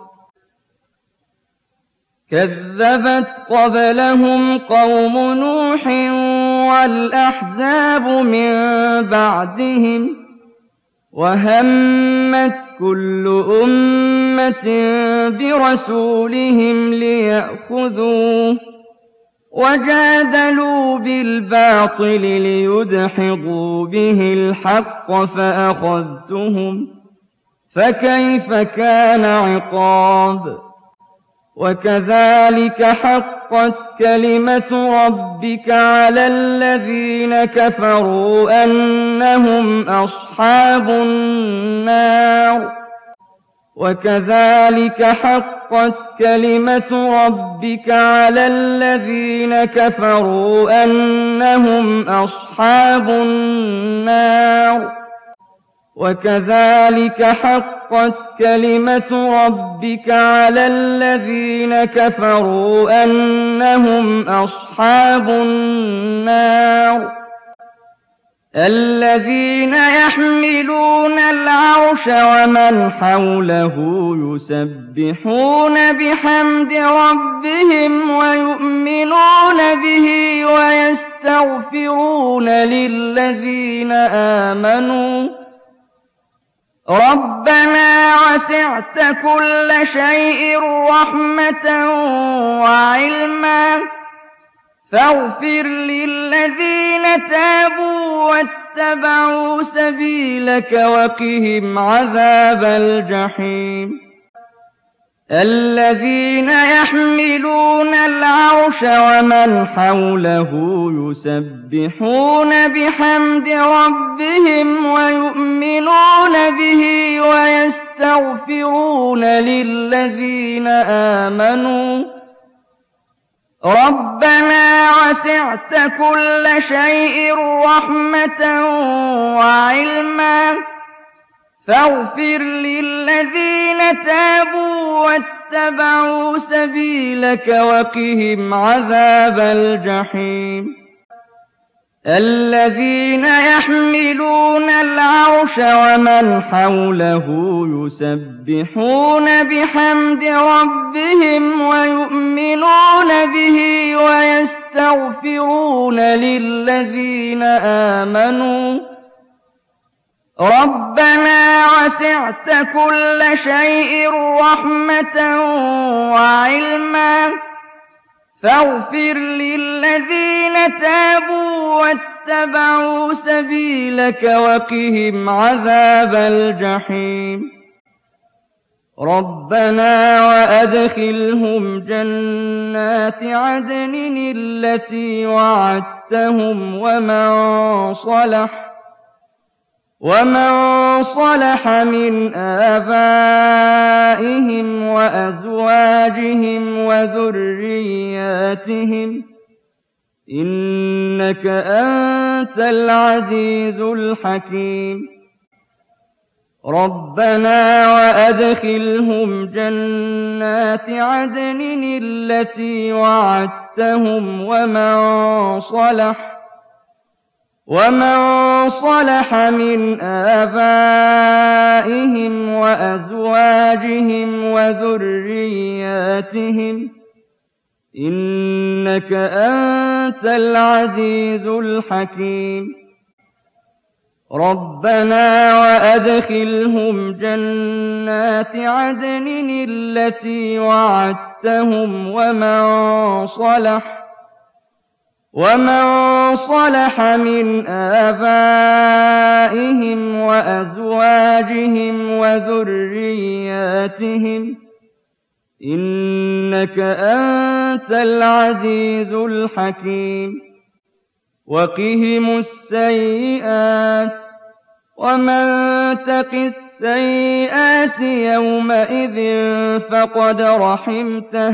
كَذَّبَتْ قَبْلَهُمْ قَوْمُ نُوحٍ وَالْأَحْزَابُ مِن بَعْدِهِمْ وَهَمَّتْ كُلُّ أُمَّةٍ بِرَسُولِهِمْ لِيَأْخُذُوهُ وَجَادَلُوا بِالْبَاطِلِ لِيُدْحِضُوا بِهِ الْحَقَّ فَأَخَذْتُهُمْ فَكَيْفَ كَانَ عِقَابِ وَكَذَلِكَ حَقَّتْ كَلِمَةُ رَبِّكَ عَلَى الَّذِينَ كَفَرُوا أَنَّهُمْ أَصْحَابُ النَّارِ وَكَذَلِكَ حَقَّتْ كَلِمَةُ رَبِّكَ عَلَى الَّذِينَ كَفَرُوا أَنَّهُمْ أَصْحَابُ النَّارِ وَكَذَلِكَ حَقَّتْ كَلِمَةُ رَبِّكَ عَلَى الَّذِينَ كَفَرُوا أَنَّهُمْ أَصْحَابُ النَّارِ الَّذِينَ يَحْمِلُونَ الْعَرْشَ وَمَنْ حَوْلَهُ يُسَبِّحُونَ بِحَمْدِ رَبِّهِمْ وَيُؤْمِنُونَ بِهِ وَيَسْتَغْفِرُونَ لِلَّذِينَ آمَنُوا رَبَّنَا وَسِعْتَ كُلَّ شَيْءٍ رَّحْمَةً وَعِلْمًا فاغفر للذين تابوا واتبعوا سبيلك وقهم عذاب الجحيم الذين يحملون العرش ومن حوله يسبحون بحمد ربهم ويؤمنون به ويستغفرون للذين آمنوا ربنا وسعت كل شيء رحمة وعلما فاغفر للذين تابوا واتبعوا سبيلك وقهم عذاب الجحيم الذين يحملون العرش ومن حوله يسبحون بحمد ربهم ويؤمنون به ويستغفرون للذين آمنوا ربنا وسعت كل شيء رحمة وعلما فاغفر للذين تابوا واتبعوا سبيلك وقهم عذاب الجحيم ربنا وأدخلهم جنات عدن التي وعدتهم ومن صلح ومن صلح من آبائهم وأزواجهم وذرياتهم إنك أنت العزيز الحكيم ربنا وأدخلهم جنات عدن التي وعدتهم ومن صلح ومن صلح من آبائهم وأزواجهم وذرياتهم إنك أنت العزيز الحكيم ربنا وأدخلهم جنات عدن التي وعدتهم ومن صلح ومن صلح من آبائهم وأزواجهم وذرياتهم إنك أنت العزيز الحكيم وقهم السيئات ومن تق السيئات يومئذ فقد رحمته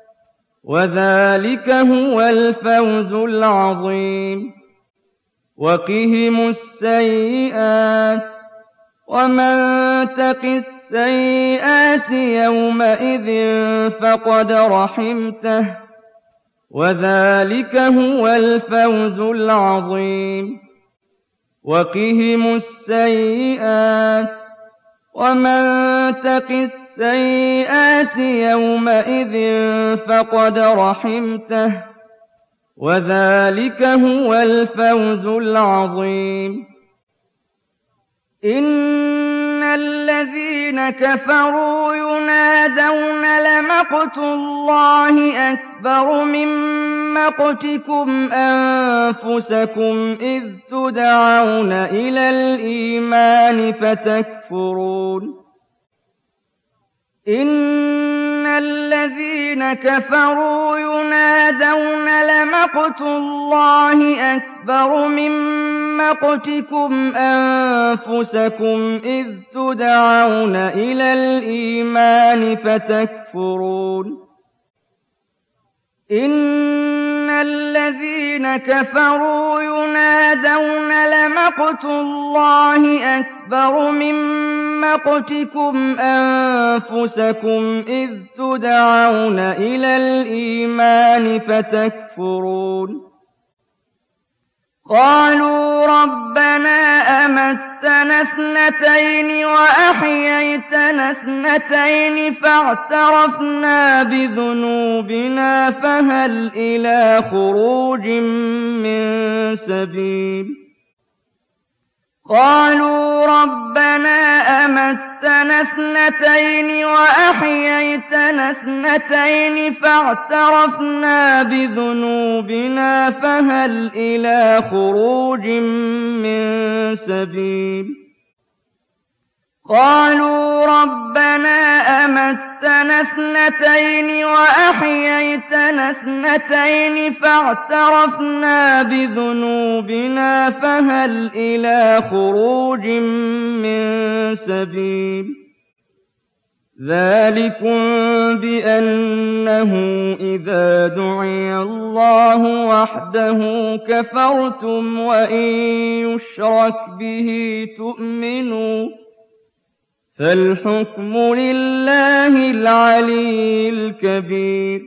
وذلك هو الفوز العظيم وقهم السيئات ومن تق السيئات يومئذ فقد رحمته وذلك هو الفوز العظيم وقهم السيئات ومن تق السيئات يومئذ فقد رحمته وذلك هو الفوز العظيم إن الذين كفروا ينادون لمقت الله أكبر من مقتكم أنفسكم إذ تدعون إلى الإيمان فتكفرون إن الذين كفروا ينادون لمقت الله أكبر من مقتكم أنفسكم إذ تدعون إلى الإيمان فتكفرون إن الذين كفروا ينادون لمقت الله أكبر من مقتكم أنفسكم إذ تدعون إلى الإيمان فتكفرون قالوا ربنا أمتنا اثنتين وأحييتنا اثنتين فاعترفنا بذنوبنا فهل إلى خروج من سبيل قالوا ربنا أمتنا اثنتين وأحييتنا اثنتين فاعترفنا بذنوبنا فهل إلى خروج من سبيل قالوا ربنا أمتنا اثنتين وأحييتنا اثنتين فاعترفنا بذنوبنا فهل إلى خروج من سبيل ذلكم بأنه إذا دعي الله وحده كفرتم وإن يشرك به تؤمنوا فالحكم لله العلي الكبير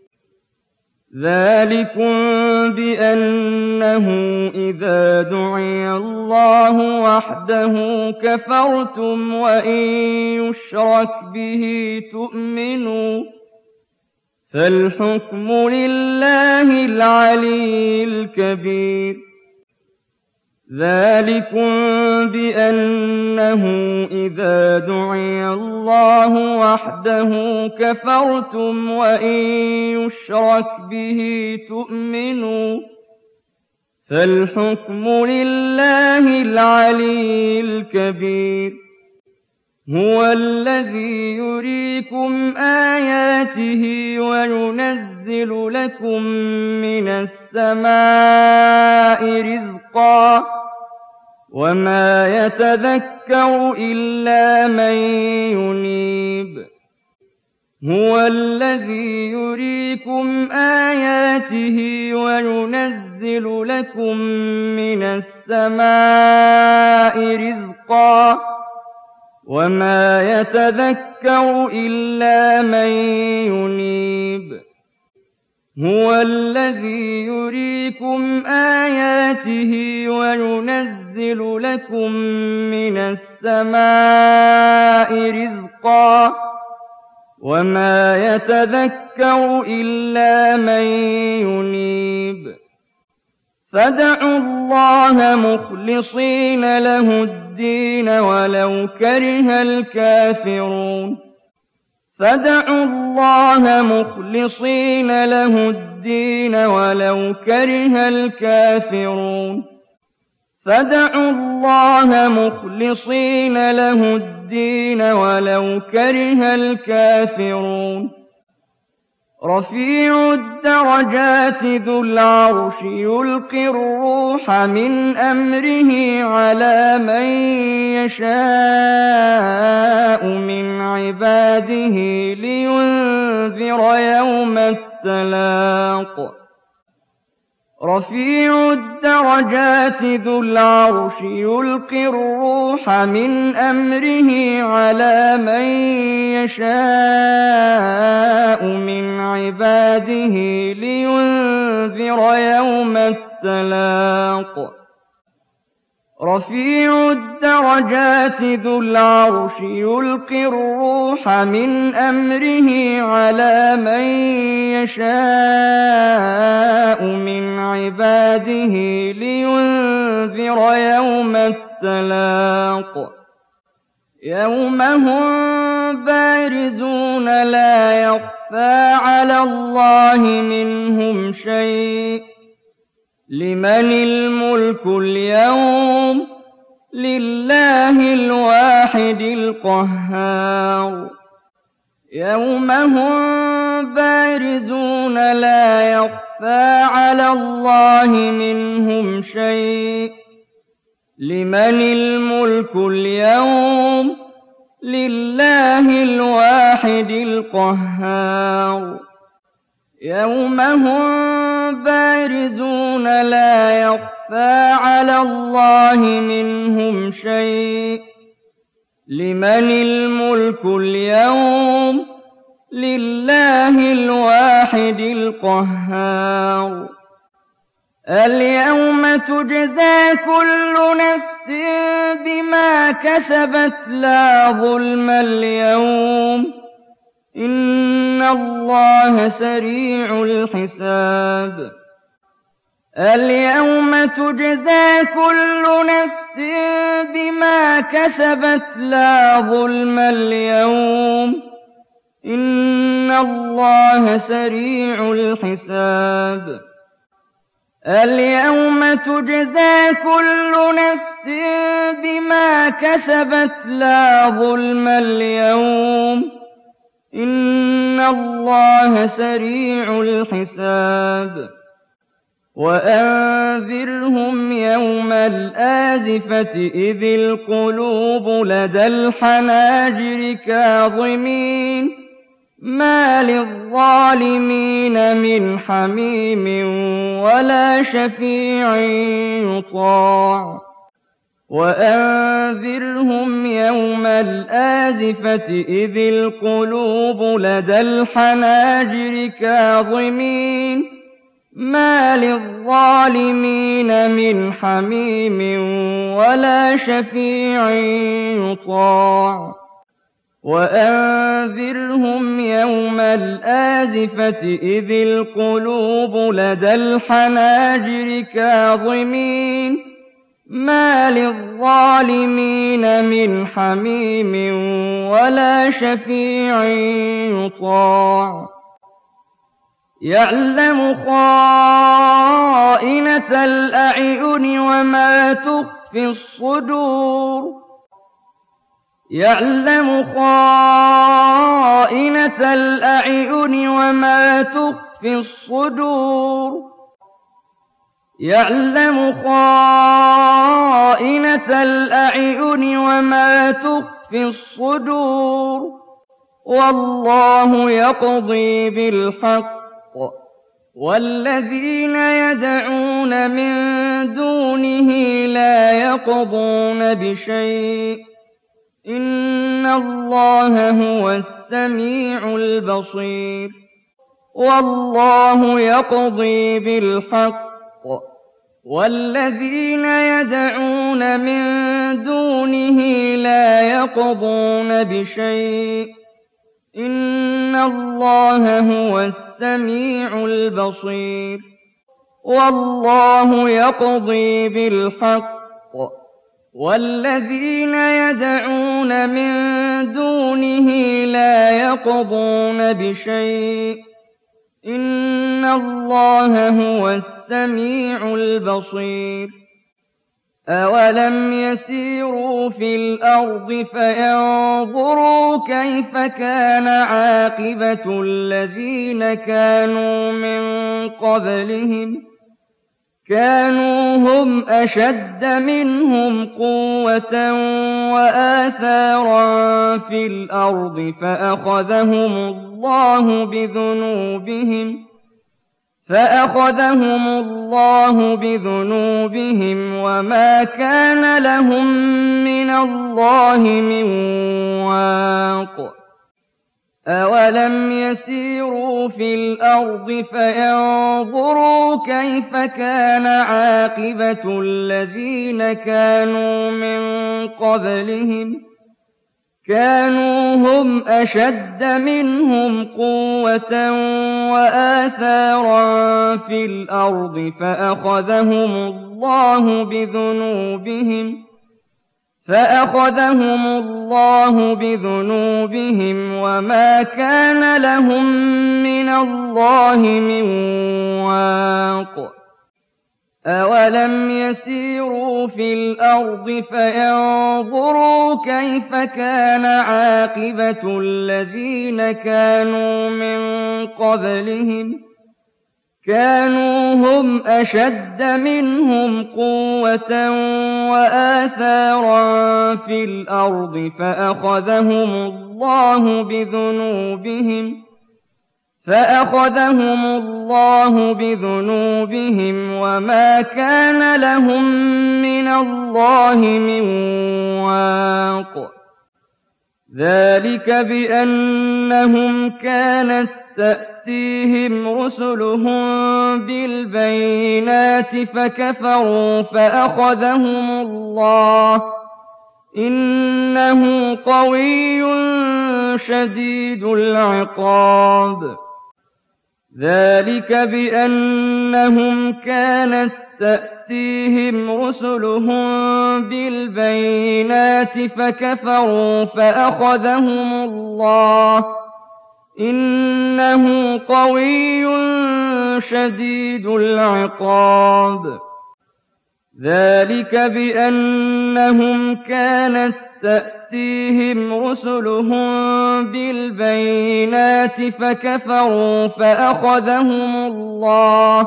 ذلكم بأنه إذا دعي الله وحده كفرتم وإن يشرك به تؤمنوا فالحكم لله العلي الكبير ذلكم بأنه إذا دعي الله وحده كفرتم وإن يشرك به تؤمنوا فالحكم لله العلي الكبير هو الذي يريكم آياته وينزل لكم من السماء رزقا وما يتذكر إلا من ينيب هُوَ الَّذِي يُرِيكُمْ آيَاتِهِ وَيُنَزِّلُ لَكُم مِّنَ السَّمَاءِ رِزْقًا ۚ وَمَا يَتَذَكَّرُ إِلَّا مَن يُنِيبُ هُوَ الَّذِي يُرِيكُمْ آيَاتِهِ وَيُنَزِّلُ لَكُم مِّنَ السَّمَاءِ رِزْقًا ۚ وَمَا يَتَذَكَّرُ إِلَّا مَن يُنِيبُ فَادْعُوا اللَّهَ مُخْلِصِينَ لَهُ الدِّينَ وَلَوْ كَرِهَ الْكَافِرُونَ فَادْعُوا اللَّهَ مُخْلِصِينَ لَهُ الدِّينَ وَلَوْ كَرِهَ الْكَافِرُونَ فَادْعُوا اللَّهَ مُخْلِصِينَ لَهُ الدِّينَ وَلَوْ كَرِهَ الْكَافِرُونَ رَفِيعُ الدَّرَجَاتِ ذُو الْعَرْشِ يُلْقِي الرُّوحَ مِنْ أَمْرِهِ عَلَىٰ مَن يَشَاءُ مِنْ عِبَادِهِ لِيُنذِرَ يَوْمَ التَّلَاقِ رَفِيعُ الدَّرَجَاتِ ذُو الْعَرْشِ يُلْقِي الرُّوحَ مِنْ أَمْرِهِ عَلَىٰ مَن يَشَاءُ مِنْ عِبَادِهِ لِيُنذِرَ يَوْمَ التَّلَاقِ رَفِيعُ الدَّرَجَاتِ ذُو الْعَرْشِ يُلْقِي الرُّوحَ مِنْ أَمْرِهِ عَلَىٰ مَن يَشَاءُ مِنْ عِبَادِهِ لِيُنذِرَ يَوْمَ التَّلَاقِ يَوْمَ هُم بَارِزُونَ لَا يَخْفَىٰ عَلَى اللَّهِ مِنْهُمْ شَيْءٌ ۚ لِمَنِ الْمُلْكُ الْيَوْمَ ۖ لِلَّهِ الْوَاحِدِ الْقَهَّارِ يَوْمَ هُم بَارِزُونَ لَا يَخْفَىٰ عَلَى اللَّهِ مِنْهُمْ شَيْءٌ ۚ لِمَنِ الْمُلْكُ الْيَوْمَ ۖ لِلَّهِ الْوَاحِدِ الْقَهَّارِ يَوْمَ هُم بَارِزُونَ لَا يَخْفَىٰ عَلَى اللَّهِ مِنْهُمْ شَيْءٌ ۚ لِمَنِ الْمُلْكُ الْيَوْمَ ۖ لِلَّهِ الْوَاحِدِ الْقَهَّارِ الْيَوْمَ تُجْزَىٰ كُلُّ نَفْسٍ بِمَا كَسَبَتْ لَا ظُلْمَ الْيَوْمَ ۚ إِنَّ اللَّهَ سَرِيعُ الْحِسَابِ الْيَوْمَ تُجْزَىٰ كُلُّ نَفْسٍ بِمَا كَسَبَتْ لَا ظُلْمَ الْيَوْمَ ۚ إِنَّ اللَّهَ سَرِيعُ الْحِسَابِ الْيَوْمَ تُجْزَىٰ كُلُّ نَفْسٍ بِمَا كَسَبَتْ لَا ظُلْمَ الْيَوْمَ ۚ إِنَّ اللَّهَ سَرِيعُ الْحِسَابِ وَأَنذِرْهُمْ يَوْمَ الْآزِفَةِ إِذِ الْقُلُوبُ لَدَى الْحَنَاجِرِ كَاظِمِينَ مَا لِلظَّالِمِينَ مِنْ حَمِيمٍ وَلَا شَفِيعٍ يُطَاعُ وَأَنذِرْهُمْ يَوْمَ الْآزِفَةِ إِذِ الْقُلُوبُ لَدَى الْحَنَاجِرِ كَاظِمِينَ مَا لِلظَّالِمِينَ مِنْ حَمِيمٍ وَلَا شَفِيعٍ يُطَاعُ وَأَنذِرْهُمْ يَوْمَ الْآزِفَةِ إِذِ الْقُلُوبُ لَدَى الْحَنَاجِرِ كَاظِمِينَ مَا لِلظَّالِمِينَ مِنْ حَمِيمٍ وَلَا شَفِيعٍ يُطَاعُ يَعْلَمُ خَائِنَةَ الْأَعْيُنِ وَمَا تُخْفِي الصُّدُورُ يَعْلَمُ خَائِنَةَ الْأَعْيُنِ وَمَا تُخْفِي الصُّدُورُ يَعْلَمُ خَائِنَةَ الْأَعْيُنِ وَمَا تُخْفِي الصُّدُورُ والله يقضي بالحق والذين يدعون من دونه لا يقضون بشيء إن الله هو السميع البصير والله يقضي بالحق والذين يدعون من دونه لا يقضون بشيء إن الله هو السميع البصير والله يقضي بالحق والذين يدعون من دونه لا يقضون بشيء إن الله هو السميع البصير أولم يسيروا في الأرض فينظروا كيف كان عاقبة الذين كانوا من قبلهم كانوا هم أشد منهم قوة وآثارا في الأرض فأخذهم الله بذنوبهم فأخذهم الله بذنوبهم وما كان لهم من الله من واق أولم يسيروا في الأرض فينظروا كيف كان عاقبة الذين كانوا من قبلهم كانوا هم أشد منهم قوة وآثارا في الأرض فأخذهم الله بذنوبهم فأخذهم الله بذنوبهم وما كان لهم من الله من واق أولم يسيروا في الأرض فينظروا كيف كان عاقبة الذين كانوا من قبلهم كانوا هم أشد منهم قوة وآثارا في الأرض فأخذهم الله بذنوبهم فأخذهم الله بذنوبهم وما كان لهم من الله من واق ذلك بأنهم كانت تأتيهم رسلهم بالبينات فكفروا فأخذهم الله إنه قوي شديد العقاب ذلك بأنهم كانت تأتيهم رسلهم بالبينات فكفروا فأخذهم الله إنه قوي شديد العقاب ذلك بأنهم كانت تأتيهم رسلهم بالبينات فكفروا فأخذهم الله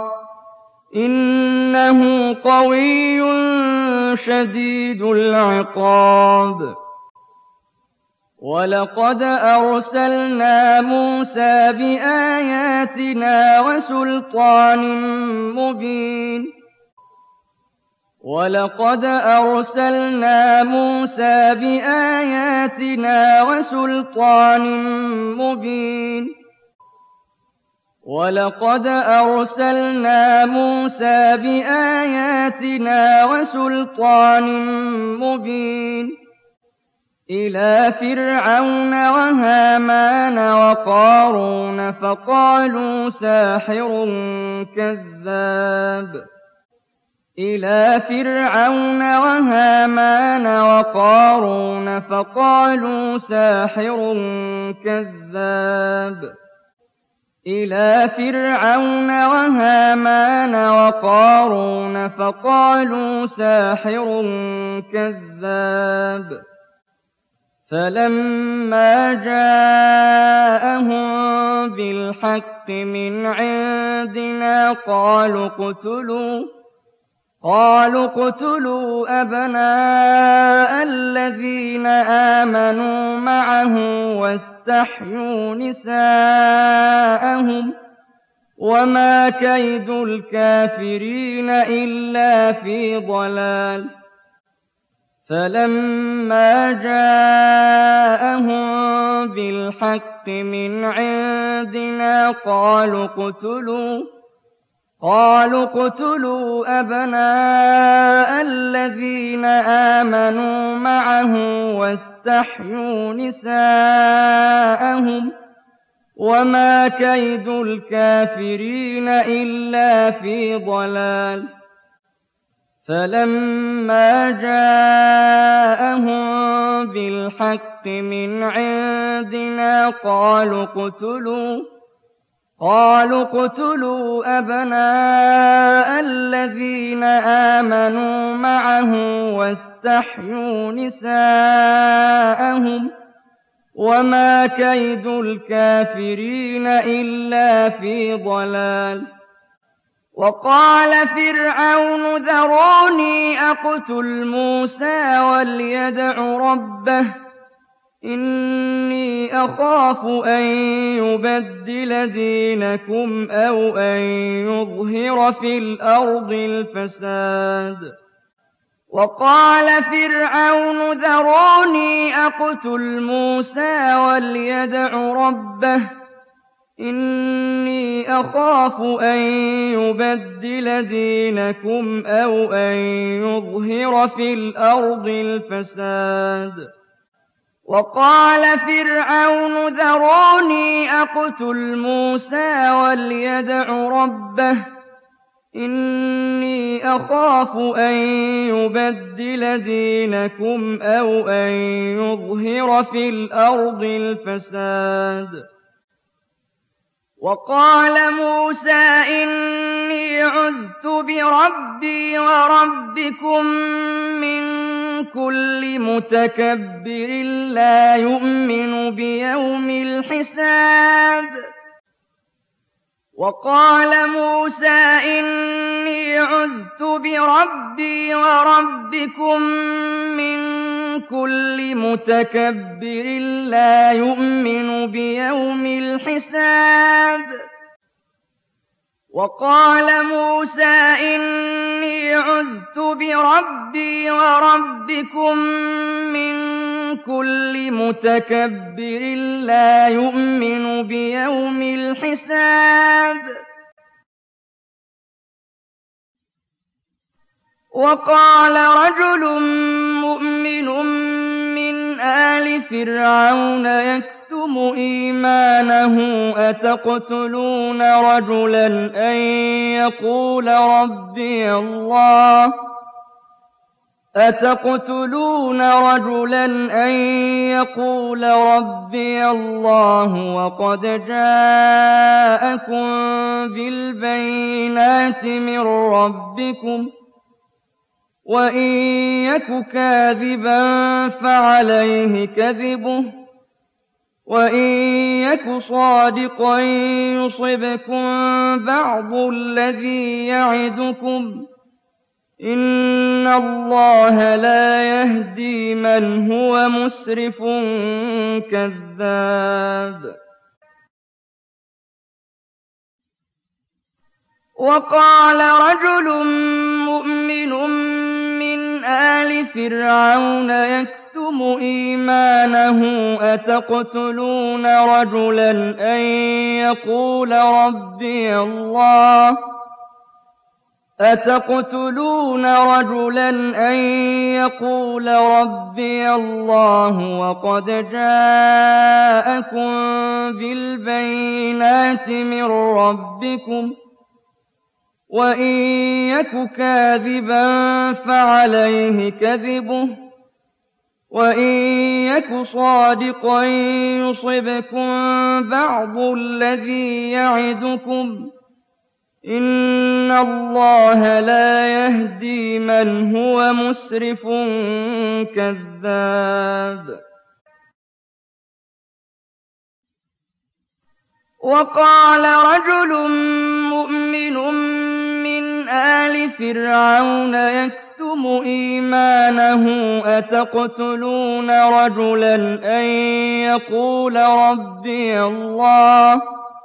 إنه قوي شديد العقاب ولقد أرسلنا موسى بآياتنا وسلطان مبين ولقد أرسلنا موسى بآياتنا وسلطان مبين ولقد أرسلنا موسى بآياتنا وسلطان مبين إلى فرعون وهامان وقارون فقالوا ساحر كذاب إلى فرعون وهامان وقارون فقالوا ساحر كذاب إلى فرعون وهامان وقارون فقالوا ساحر كذاب فلما جاءهم بالحق من عندنا قالوا اقتلوا قالوا اقتلوا أبناء الذين آمنوا معه واستحيوا نساءهم وما كيد الكافرين إلا في ضلال فلما جاءهم بالحق من عندنا قالوا اقتلوا قالوا اقتلوا أبناء الذين آمنوا معه واستحيوا نساءهم وما كيد الكافرين إلا في ضلال فلما جاءهم بالحق من عندنا قالوا اقتلوا قالوا اقتلوا أبناء الذين آمنوا معه واستحيوا نساءهم وما كيد الكافرين إلا في ضلال وقال فرعون ذروني أقتل موسى وليدع ربه إني أخاف أن يبدل دينكم أو أن يظهر في الأرض الفساد وقال فرعون ذروني أقتل موسى وليدع ربه إني أخاف أن يبدل دينكم أو أن يظهر في الأرض الفساد وقال فرعون ذروني أقتل موسى وليدع ربه إني أخاف أن يبدل دينكم أو أن يظهر في الأرض الفساد وقال موسى إني عذت بربي وربكم من كل متكبر لا يؤمن بيوم الحساب وقال موسى إني عذت بربي وربكم من كل متكبر لا يؤمن بيوم الحساب وقال موسى إني عذت بربي وربكم من كل متكبر لا يؤمن بيوم الحساب وقال رجل مؤمن من آل فرعون يكتم إيمانه أتقتلون رجلا أن يقول ربي الله أتقتلون رجلا أن يقول ربي الله وقد جاءكم بالبينات من ربكم وإن يك كاذبا فعليه كذبه وإن يك صادقا يصبكم بعض الذي يعدكم إن الله لا يهدي من هو مسرف كذاب وقال رجل مؤمن من آل فرعون يكتم إيمانه أتقتلون رجلا أن يقول ربي الله أتقتلون رجلا أن يقول ربي الله وقد جاءكم بالبينات من ربكم وإن يك كاذبا فعليه كذبه وإن يك صادقا يصبكم بعض الذي يعدكم إن الله لا يهدي من هو مسرف كذاب وقال رجل مؤمن من آلِ فِرْعَوْنَ يَكْتُمُ إِيمَانَهُ أَتَقْتُلُونَ رَجُلًا أَن يَقُولَ رَبِّيَ اللَّهُ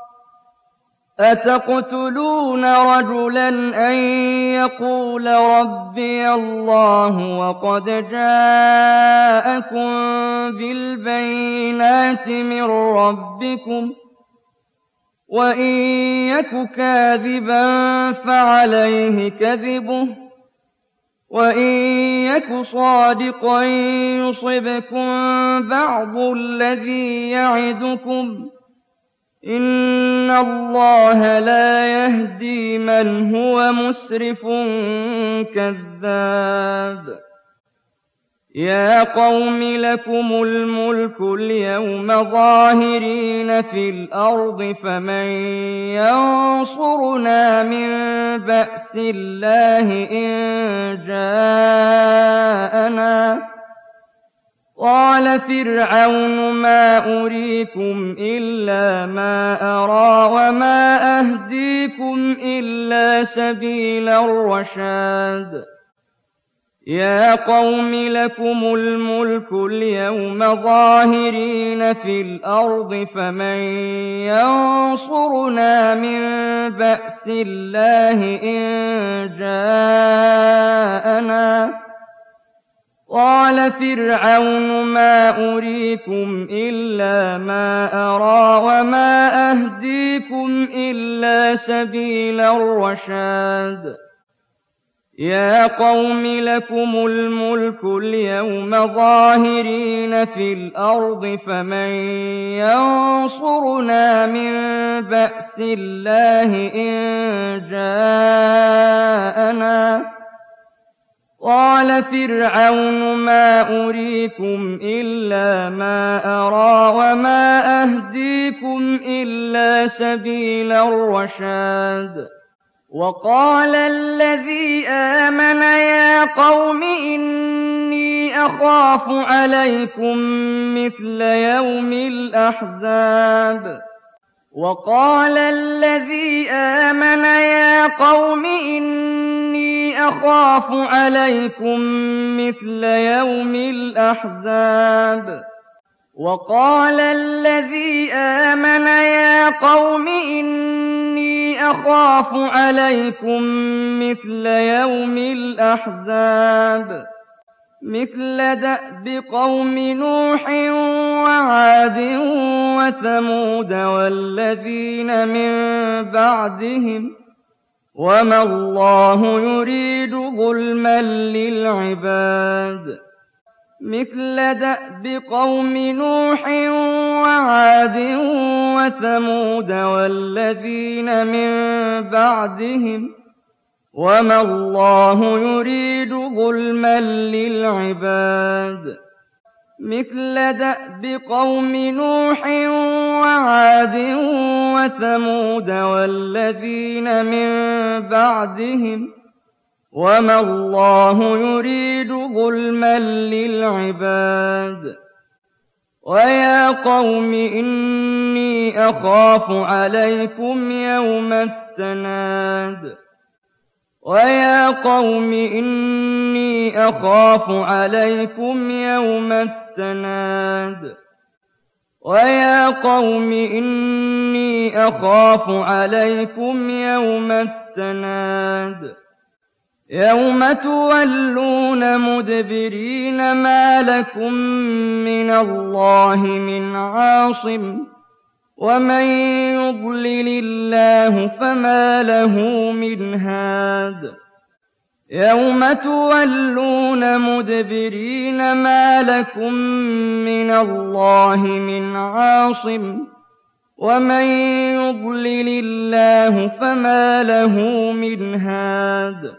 أَتَقْتُلُونَ رَجُلًا أَن يَقُولَ رَبِّيَ اللَّهُ وَقَدْ جَاءَكُم بِالْبَيِّنَاتِ مِن رَّبِّكُمْ ۖ وَإِن يَكُ كَاذِبًا فَعَلَيْهِ كَذِبُهُ ۖ وَإِن يَكُ صَادِقًا يُصِبْكُم بَعْضُ الَّذِي يَعِدُكُمْ ۖ إِنَّ اللَّهَ لَا يَهْدِي مَنْ هُوَ مُسْرِفٌ كَذَّابٌ يَا قَوْمِ لَكُمُ الْمُلْكُ الْيَوْمَ ظَاهِرِينَ فِي الْأَرْضِ فَمَن يَنصُرُنَا مِن بَأْسِ اللَّهِ إِن جَاءَنَا قَالَ فِرْعَوْنُ مَا أُرِيكُمْ إِلَّا مَا أَرَىٰ وَمَا أَهْدِيكُمْ إِلَّا سَبِيلَ الرَّشَادِ يَا قَوْمِ لَكُمُ الْمُلْكُ الْيَوْمَ ظَاهِرِينَ فِي الْأَرْضِ فَمَن يَنصُرُنَا مِن بَأْسِ اللَّهِ إِن جَاءَنَا قَالَ فِرْعَوْنُ مَا أُرِيكُمْ إِلَّا مَا أَرَىٰ وَمَا أَهْدِيكُمْ إِلَّا سَبِيلَ الرَّشَادِ يَا قَوْمِ لَكُمُ الْمُلْكُ الْيَوْمَ ظَاهِرِينَ فِي الْأَرْضِ فَمَن يَنصُرُنَا مِن بَأْسِ اللَّهِ إِن جَاءَنَا قَالَ فِرْعَوْنُ مَا أُرِيكُمْ إِلَّا مَا أَرَىٰ وَمَا أَهْدِيكُمْ إِلَّا سَبِيلَ الرَّشَادِ وَقَالَ الَّذِي آمَنَ يَا قَوْمِ إِنِّي أَخَافُ عَلَيْكُم مِّثْلَ يَوْمِ الْأَحْزَابِ وَقَالَ الَّذِي آمَنَ يَا قَوْمِ إِنِّي أَخَافُ عَلَيْكُم مِّثْلَ يَوْمِ الْأَحْزَابِ وَقَالَ الَّذِي آمَنَ يَا قَوْمِ إِنِّي أَخَافُ عَلَيْكُم مِّثْلَ يَوْمِ الْأَحْزَابِ مِثْلَ دَأْبِ قَوْمِ نُوحٍ وَعَادٍ وَثَمُودَ وَالَّذِينَ مِن بَعْدِهِمْ ۚ وَمَا اللَّهُ يُرِيدُ ظُلْمًا لِّلْعِبَادِ مِثْلَ دَأْبِ قَوْمِ نُوحٍ وَعَادٍ وَثَمُودَ وَالَّذِينَ مِن بَعْدِهِمْ ۚ وَمَا اللَّهُ يُرِيدُ ظُلْمًا لِّلْعِبَادِ مِثْلَ دَأْبِ قَوْمِ نُوحٍ وَعَادٍ وَثَمُودَ وَالَّذِينَ مِن بَعْدِهِمْ ۚ وَمَا اللَّهُ يُرِيدُ ظُلْمًا لِّلْعِبَادِ وَيَا قَوْمِ إِنِّي أَخَافُ عَلَيْكُمْ يَوْمَ التَّنَادِ وَيَا قَوْمِ إِنِّي أَخَافُ عَلَيْكُمْ يَوْمَ التَّنَادِ وَيَا قَوْمِ إِنِّي أَخَافُ عَلَيْكُمْ يَوْمَ التَّنَادِ يَوْمَ تُوَلُّونَ مُدْبِرِينَ مَا لَكُم مِّنَ اللَّهِ مِنْ عَاصِمٍ وَمَن يُضْلِلِ اللَّهُ فَمَا لَهُ مِنْ هَادٍ يَوْمَ تُوَلُّونَ مُدْبِرِينَ مَا لَكُم مِّنَ اللَّهِ مِنْ عَاصِمٍ وَمَن يُضْلِلِ اللَّهُ فَمَا لَهُ مِنْ هَادٍ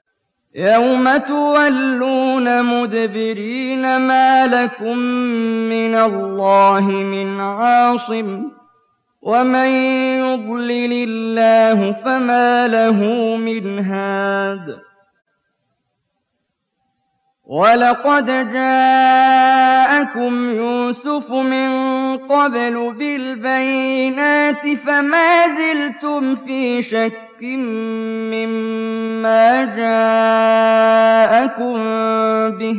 يَوْمَ تُوَلُّونَ مُدْبِرِينَ مَا لَكُم مِّنَ اللَّهِ مِنْ عَاصِمٍ وَمَن يُضْلِلِ اللَّهُ فَمَا لَهُ مِنْ هَادٍ وَلَقَدْ جَاءَكُمْ يُوسُفُ مِن قَبْلُ بِالْبَيِّنَاتِ فَمَا زِلْتُمْ فِي شَكٍّ مِّمَّا جَاءَكُم بِهِ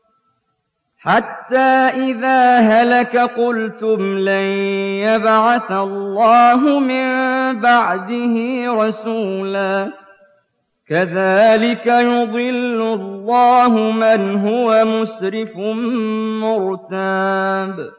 حَتَّىٰ إِذَا هَلَكَ قُلْتُمْ لَن يَبْعَثَ اللَّهُ مِن بَعْدِهِ رَسُولًا كَذَٰلِكَ يُضِلُّ اللَّهُ مَنْ هُوَ مُسْرِفٌ مُّرْتَابٌ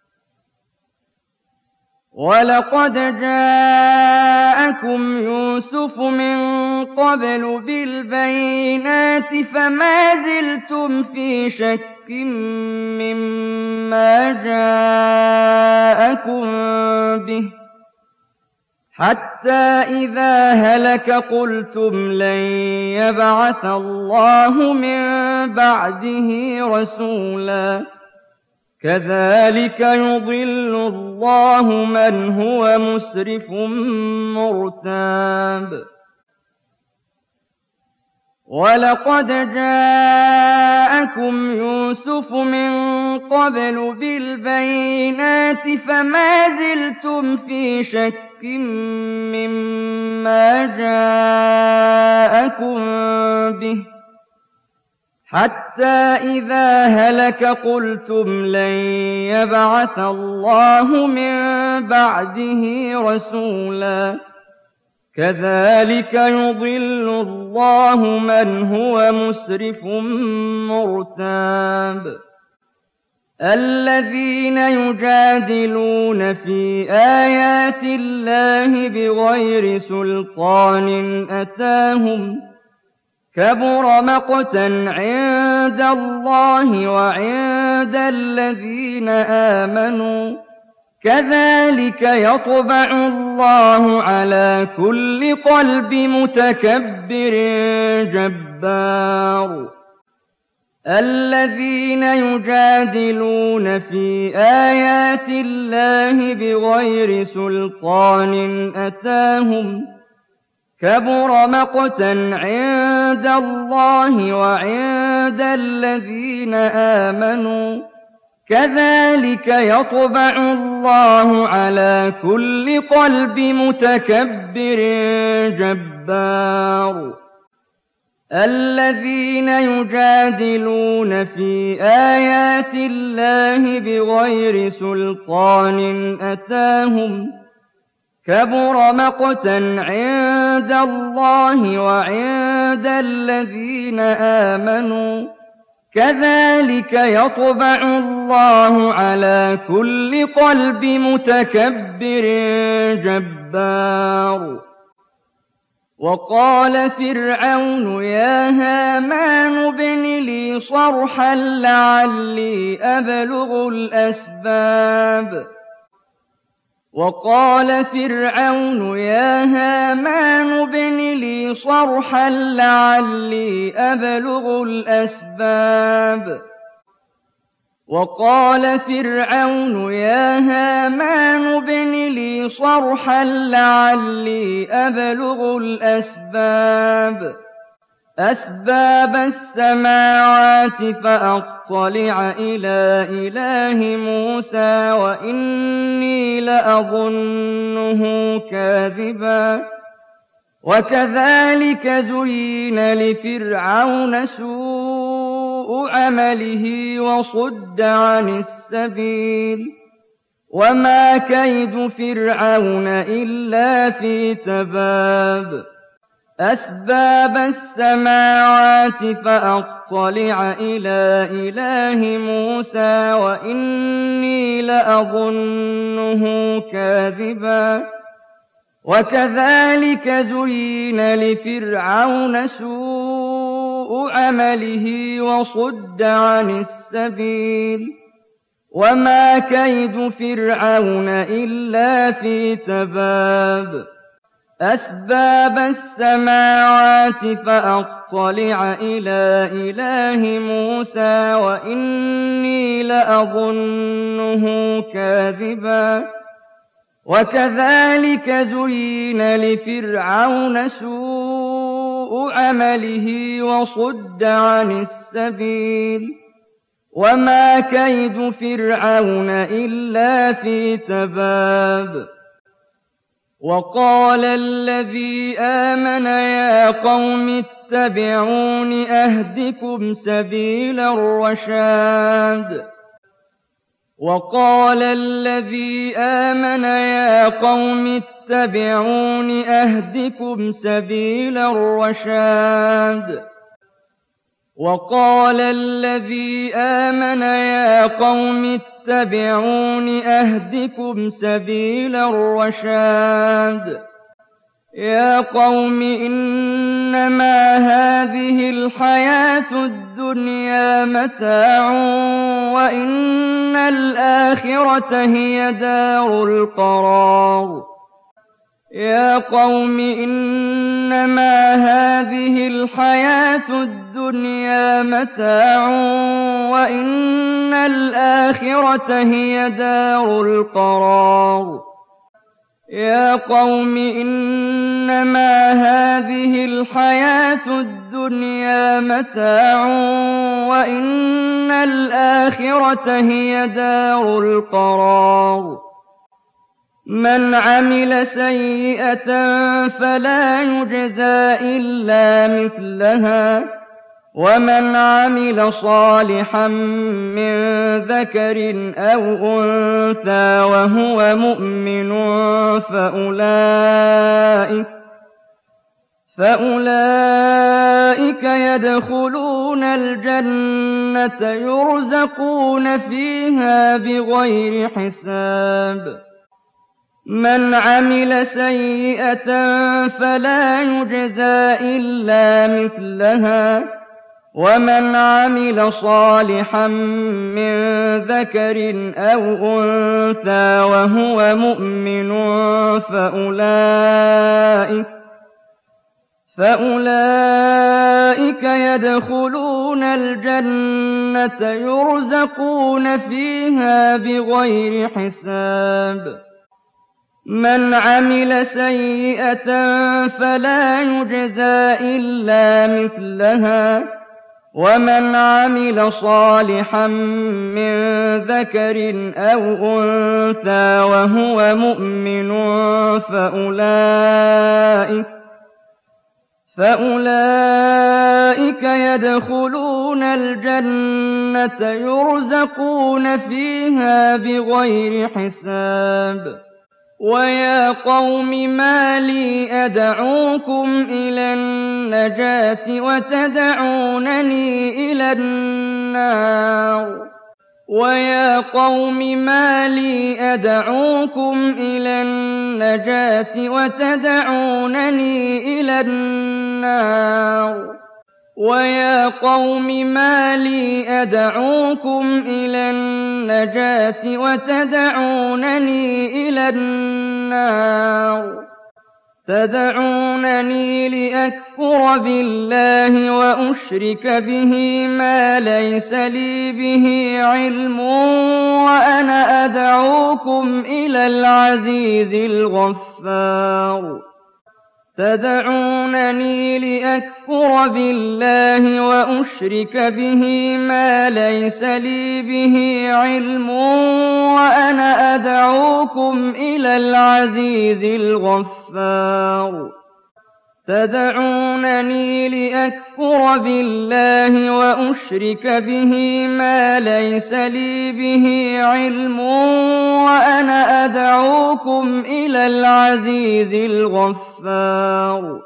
وَلَقَدْ جَاءَكُمْ يُوسُفُ مِن قَبْلُ بِالْبَيِّنَاتِ فَمَا زِلْتُمْ فِي شَكٍّ مِّمَّا جَاءَكُم بِهِ حَتَّىٰ إِذَا هَلَكَ قُلْتُمْ لَن يَبْعَثَ اللَّهُ مِن بَعْدِهِ رَسُولًا كَذَٰلِكَ يُضِلُّ اللَّهُ مَنْ هُوَ مُسْرِفٌ مُّرْتَابٌ وَلَقَدْ جَاءَكُمْ يُوسُفُ مِن قَبْلُ بِالْبَيِّنَاتِ فَمَا زِلْتُمْ فِي شَكٍّ مِّمَّا جَاءَكُم بِهِ حَتَّىٰ إِذَا هَلَكَ قُلْتُمْ لَن يَبْعَثَ اللَّهُ مِن بَعْدِهِ رَسُولًا كَذَٰلِكَ يُضِلُّ اللَّهُ مَنْ هُوَ مُسْرِفٌ مُّرْتَابٌ الَّذِينَ يُجَادِلُونَ فِي آيَاتِ اللَّهِ بِغَيْرِ سُلْطَانٍ أَتَاهُمْ كَبُرَ مَقْتًا عِندَ اللَّهِ وَعِندَ الَّذِينَ آمَنُوا كَذَٰلِكَ يَطْبَعُ اللَّهُ عَلَىٰ كُلِّ قَلْبِ مُتَكَبِّرٍ جَبَّارٍ الَّذِينَ يُجَادِلُونَ فِي آيَاتِ اللَّهِ بِغَيْرِ سُلْطَانٍ أَتَاهُمْ كَبُرَ مَقْتًا عِندَ اللَّهِ وَعِندَ الَّذِينَ آمَنُوا كَذَٰلِكَ يَطْبَعُ اللَّهُ عَلَىٰ كُلِّ قَلْبِ مُتَكَبِّرٍ جَبَّارٍ الَّذِينَ يُجَادِلُونَ فِي آيَاتِ اللَّهِ بِغَيْرِ سُلْطَانٍ أَتَاهُمْ كَبُرَ مَقْتًا عِندَ اللَّهِ وَعِندَ الَّذِينَ آمَنُوا كَذَٰلِكَ يَطْبَعُ اللَّهُ عَلَىٰ كُلِّ قَلْبِ مُتَكَبِّرٍ جَبَّارٍ وَقَالَ فِرْعَوْنُ يَا هَامَانُ ابْنِ لِي صَرْحًا لَّعَلِّي أَبْلُغُ الْأَسْبَابَ وَقَالَ فِرْعَوْنُ يَا هَامَانُ ابْنِ لِي صَرْحًا لَّعَلِّي أَبْلُغُ الْأَسْبَابَ وَقَالَ فِرْعَوْنُ يَا هَامَانُ ابْنِ لِي صَرْحًا لَّعَلِّي أَبْلُغُ الْأَسْبَابَ أَسْبَابَ السَّمَاوَاتِ فَأَطَّلِعَ إِلَىٰ إِلَٰهِ مُوسَىٰ وَإِنِّي لَأَظُنُّهُ كَاذِبًا وَكَذَٰلِكَ زُيِّنَ لِفِرْعَوْنَ سُوءُ عَمَلِهِ وَصُدَّ عَنِ السَّبِيلِ وَمَا كَيْدُ فِرْعَوْنَ إِلَّا فِي تَبَابٍ أَسْبَابَ السَّمَاوَاتِ فَأَطَّلِعَ إِلَىٰ إِلَٰهِ مُوسَىٰ وَإِنِّي لَأَظُنُّهُ كَاذِبًا وَكَذَٰلِكَ زُيِّنَ لِفِرْعَوْنَ سُوءُ عَمَلِهِ وَصُدَّ عَنِ السَّبِيلِ وَمَا كَيْدُ فِرْعَوْنَ إِلَّا فِي تَبَابٍ أَسْبَابَ السَّمَاوَاتِ فَأَطَّلِعَ إِلَىٰ إِلَٰهِ مُوسَىٰ وَإِنِّي لَأَظُنُّهُ كَاذِبًا وَكَذَٰلِكَ زُيِّنَ لِفِرْعَوْنَ سُوءُ سوء عمله وصد عن السبيل وما كيد فرعون إلا في تباب وقال الذي آمن يا قوم اتبعون أهدكم سبيل الرشاد وقال الذي آمن يا قوم اتبعون أهدكم سبيل الرشاد وقال الذي آمن يا قوم اتبعون أهدكم سبيل الرشاد يا قوم إنما هذه الحياة الدنيا متاع وإن الآخرة هي دار القرار يا قوم إنما هذه الحياة الدنيا متاع وإن الآخرة هي دار القرار يا قوم إنما هذه الحياة الدنيا متاع وإن الآخرة هي دار القرار من عمل سيئة فلا يجزى إلا مثلها ومن عمل صالحا من ذكر أو أنثى وهو مؤمن فأولئك, فأولئك يدخلون الجنة يرزقون فيها بغير حساب من عمل سيئة فلا يجزى إلا مثلها ومن عمل صالحا من ذكر أو أنثى وهو مؤمن فأولئك, فأولئك يدخلون الجنة يرزقون فيها بغير حساب من عمل سيئة فلا يجزى إلا مثلها ومن عمل صالحا من ذكر أو أنثى وهو مؤمن فأولئك, فأولئك يدخلون الجنة يرزقون فيها بغير حساب ويا قوم ما لي أدعوكم إلى النجاة وتدعونني إلى النار ويا قوم ما لي أدعوكم إلى النجاة وتدعونني إلى النار ويا قوم ما لي أدعوكم إلى النجاة وتدعونني إلى النار تدعونني لأكفر بالله وأشرك به ما ليس لي به علم وأنا أدعوكم إلى العزيز الغفار تدعونني لأكفر بالله وأشرك به ما ليس لي به علم وأنا أدعوكم إلى العزيز الغفار تدعونني لأكفر بالله وأشرك به ما ليس لي به علم وأنا أدعوكم إلى العزيز الغفار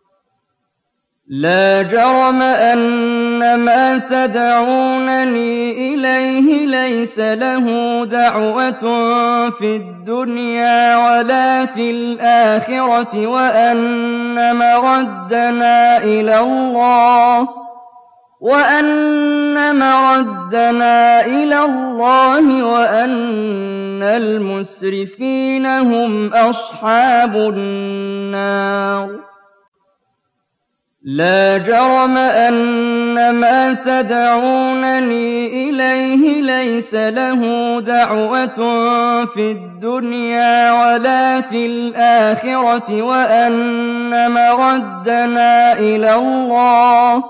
لا جرم أن ما تدعونني إليه ليس له دعوة في الدنيا ولا في الآخرة وأن مردنا إلى الله وأن مردنا إلى الله وأن المسرفين هم أصحاب النار لا جرم أن ما تدعونني إليه ليس له دعوة في الدنيا ولا في الآخرة وأن مردنا إلى الله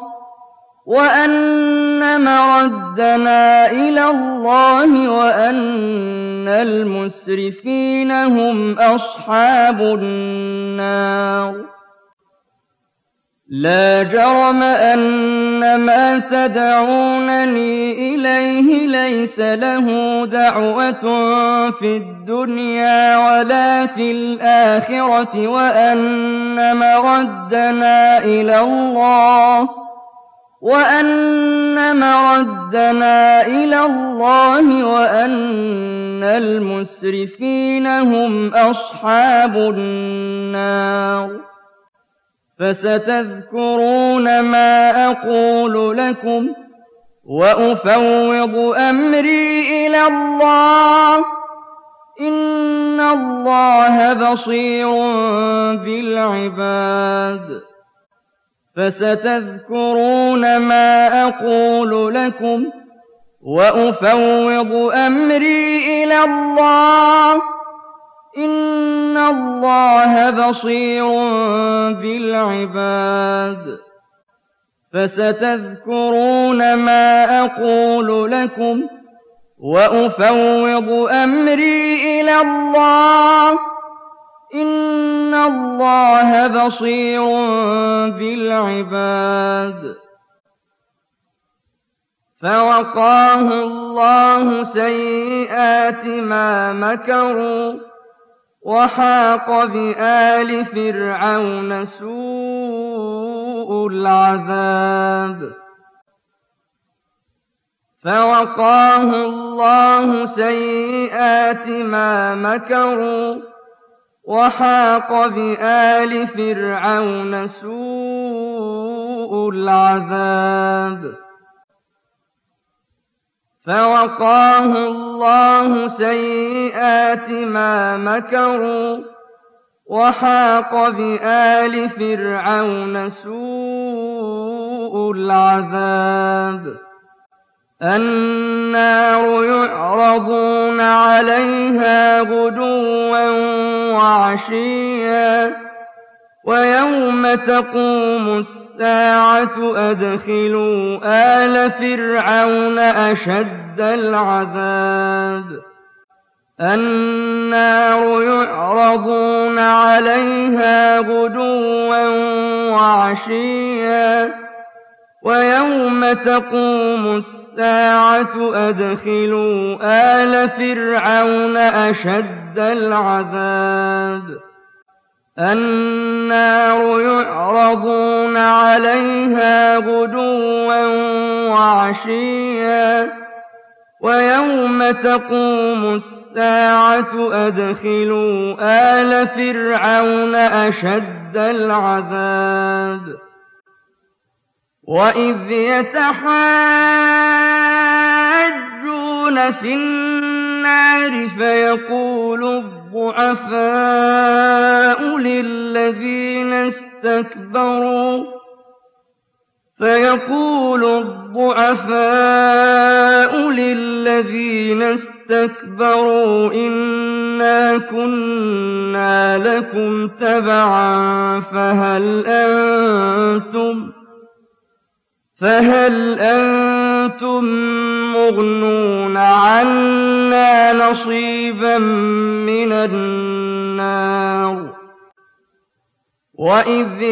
وأن مردنا إلى الله وأن المسرفين هم أصحاب النار لا جرم أن ما تدعونني إليه ليس له دعوة في الدنيا ولا في الآخرة وأن مردنا إلى الله وأن مردنا إلى الله وأن المسرفين هم أصحاب النار فستذكرون ما أقول لكم وأفوض أمري إلى الله إن الله بصير بالعباد فستذكرون ما أقول لكم وأفوض أمري إلى الله إن الله بصير بالعباد فستذكرون ما أقول لكم وأفوض أمري إلى الله إن الله بصير بالعباد فوقاه الله سيئات ما مكروا وحاق بآل فرعون سوء العذاب فوقاه الله سيئات ما مكروا وحاق بآل فرعون سوء العذاب فوقاه الله سيئات ما مكروا وحاق بآل فرعون سوء العذاب النار يعرضون عليها غدوا وعشيا ويوم تقوم الساعة أدخلوا آل فرعون أشد العذاب النار يعرضون عليها غدوا وعشيا ويوم تقوم الساعة أدخلوا آل فرعون أشد العذاب النار يعرضون عليها غدوا وعشيا ويوم تقوم الساعة أدخلوا آل فرعون أشد العذاب وإذ يتحاجون في النار فيقول الضعفاء للذين استكبروا فيقول الضعفاء للذين استكبروا إنا كنا لكم تبعا فهل أنتم فهل أنتم مغنون عنا نصيبا من النار وإذ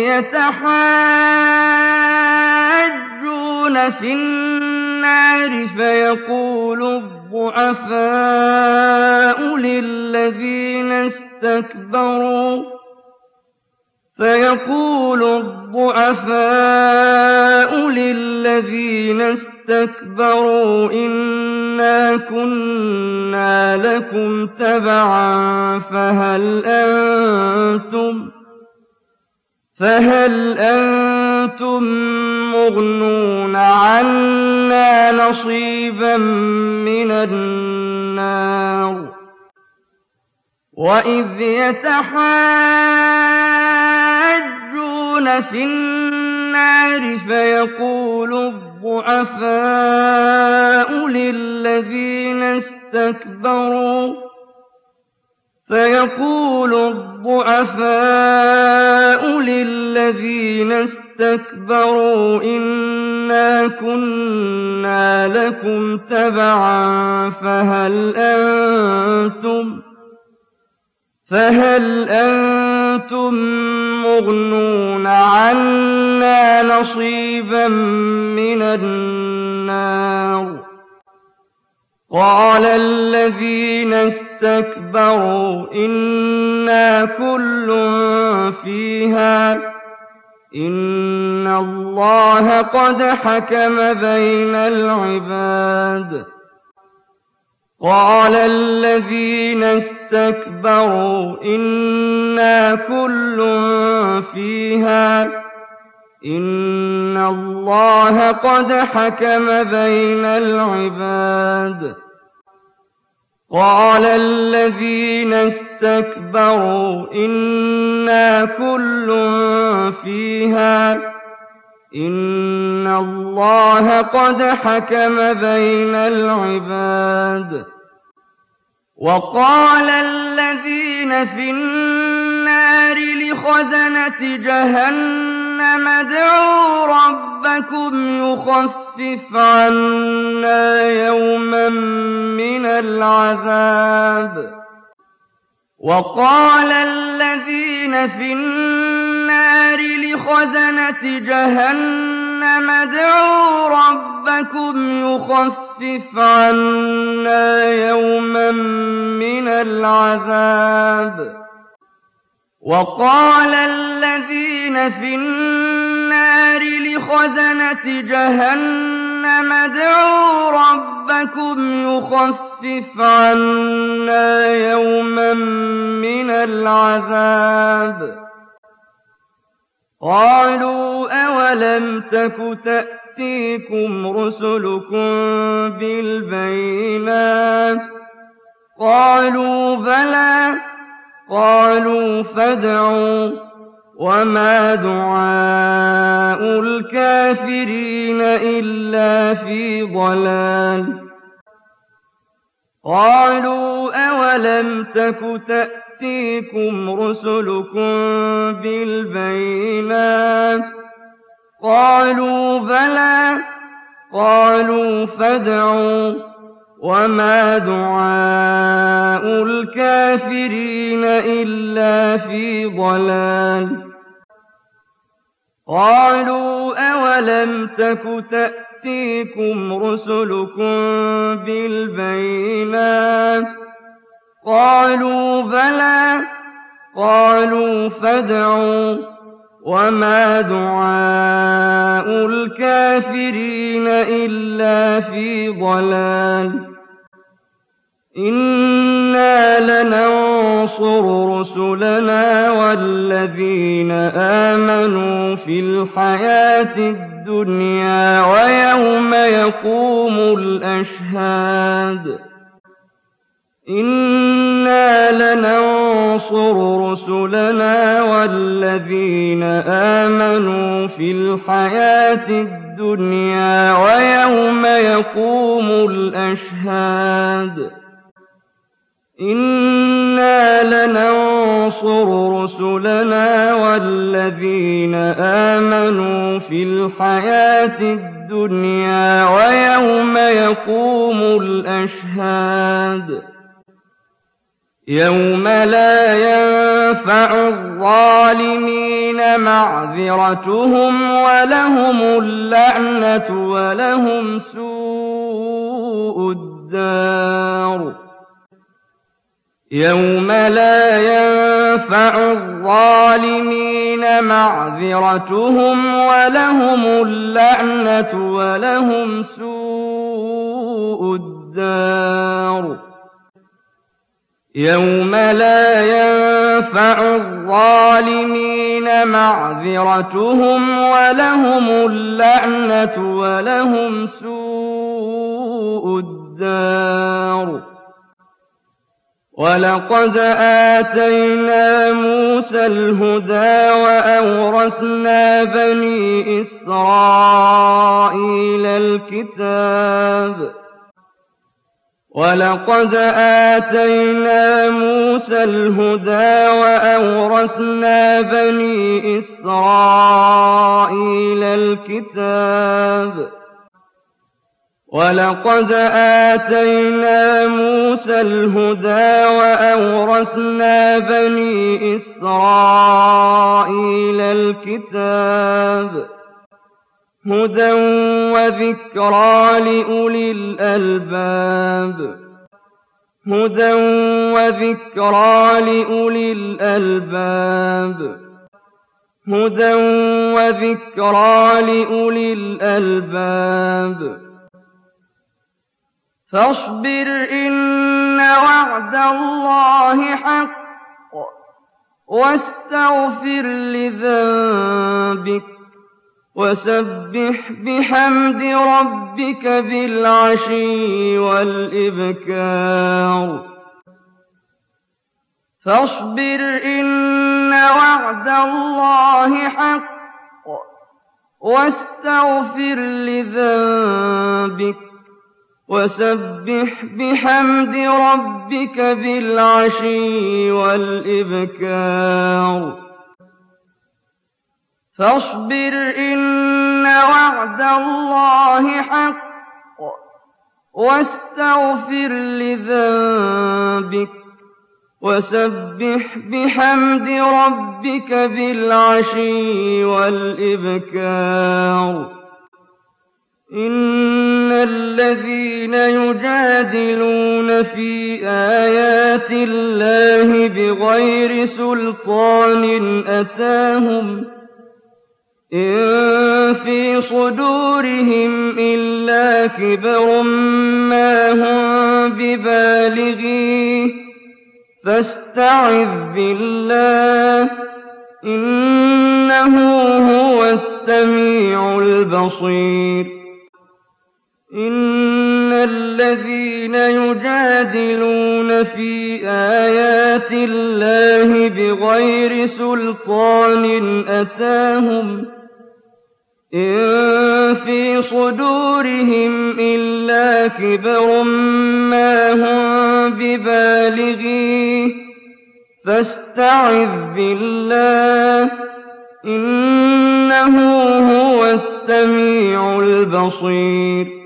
يتحاجون في النار فيقول الضعفاء للذين استكبروا فيقول الضعفاء للذين استكبروا إنا كنا لكم تبعا فهل أنتم فهل أنتم مغنون عنا نصيبا من النار وإذ يتحاجون في النار النَّارِ فيقول الضعفاء للذين استكبروا فيقول الضعفاء للذين استكبروا إنا كنا لكم تبعا فهل أنتم فهل أنتم مغنون عنا نصيبا من النار قال الذين استكبروا إنا كل فيها إن الله قد حكم بين العباد قال الذين استكبروا إنا كل فيها إن الله قد حكم بين العباد قال الذين استكبروا إنا كل فيها إن الله قد حكم بين العباد وقال الذين في النار لخزنة جهنم ادعوا ربكم يخفف عنا يوما من العذاب وقال الذين في النار لخزنة جهنم ادعوا ربكم يخفف عنا يوما من العذاب وقال الذين في النار لخزنة جهنم ادعوا ربكم يخفف عنا يوما من العذاب قالوا أولم تك تأتيكم رسلكم بالبينات قالوا بلى قالوا فادعوا وما دعاء الكافرين إلا في ضلال قالوا أولم تك تأتيكم رسلكم بالبينات قالوا بلى قالوا فادعوا وما دعاء الكافرين إلا في ضلال قالوا أولم تك تأتيكم رسلكم بالبينات قالوا بلى قالوا فادعوا وما دعاء الكافرين إلا في ضلال إنا لننصر رسلنا والذين آمنوا في الحياة الدنيا ويوم يقوم الأشهاد إنا لننصر رسلنا والذين آمنوا في الحياة الدنيا ويوم يقوم الأشهاد إنا لننصر رسلنا والذين آمنوا في الحياة الدنيا ويوم يقوم الأشهاد يوم لا ينفع الظالمين معذرتهم ولهم اللعنة ولهم سوء الدار يوم لا ينفع الظالمين معذرتهم ولهم اللعنة ولهم سوء الدار يوم لا ينفع الظالمين معذرتهم ولهم اللعنة ولهم سوء الدار وَلَقَدْ آتَيْنَا مُوسَى الْهُدَىٰ وَأَوْرَثْنَا بَنِي إِسْرَائِيلَ الْكِتَابَ وَلَقَدْ آتَيْنَا مُوسَى الْهُدَىٰ وَأَوْرَثْنَا بَنِي إِسْرَائِيلَ الْكِتَابَ وَلَقَدْ آتَيْنَا مُوسَى الْهُدَىٰ وَأَوْرَثْنَا بَنِي إِسْرَائِيلَ الْكِتَابَ هُدًى وَذِكْرَىٰ لِأُولِي الْأَلْبَابِ هُدًى وَذِكْرَىٰ لِأُولِي الْأَلْبَابِ هُدًى وَذِكْرَىٰ لِأُولِي الْأَلْبَابِ فاصبر إن وعد الله حق واستغفر لذنبك وسبح بحمد ربك بالعشي والإبكار فاصبر إن وعد الله حق واستغفر لذنبك وسبح بحمد ربك بالعشي والإبكار فاصبر إن وعد الله حق واستغفر لذنبك وسبح بحمد ربك بالعشي والإبكار إن الذين يجادلون في آيات الله بغير سلطان أتاهم إن في صدورهم إلا كبر ما هم ببالغيه فاستعذ بالله إنه هو السميع البصير إن الذين يجادلون في آيات الله بغير سلطان أتاهم إن في صدورهم إلا كبر ما هم ببالغيه فاستعذ بالله إنه هو السميع البصير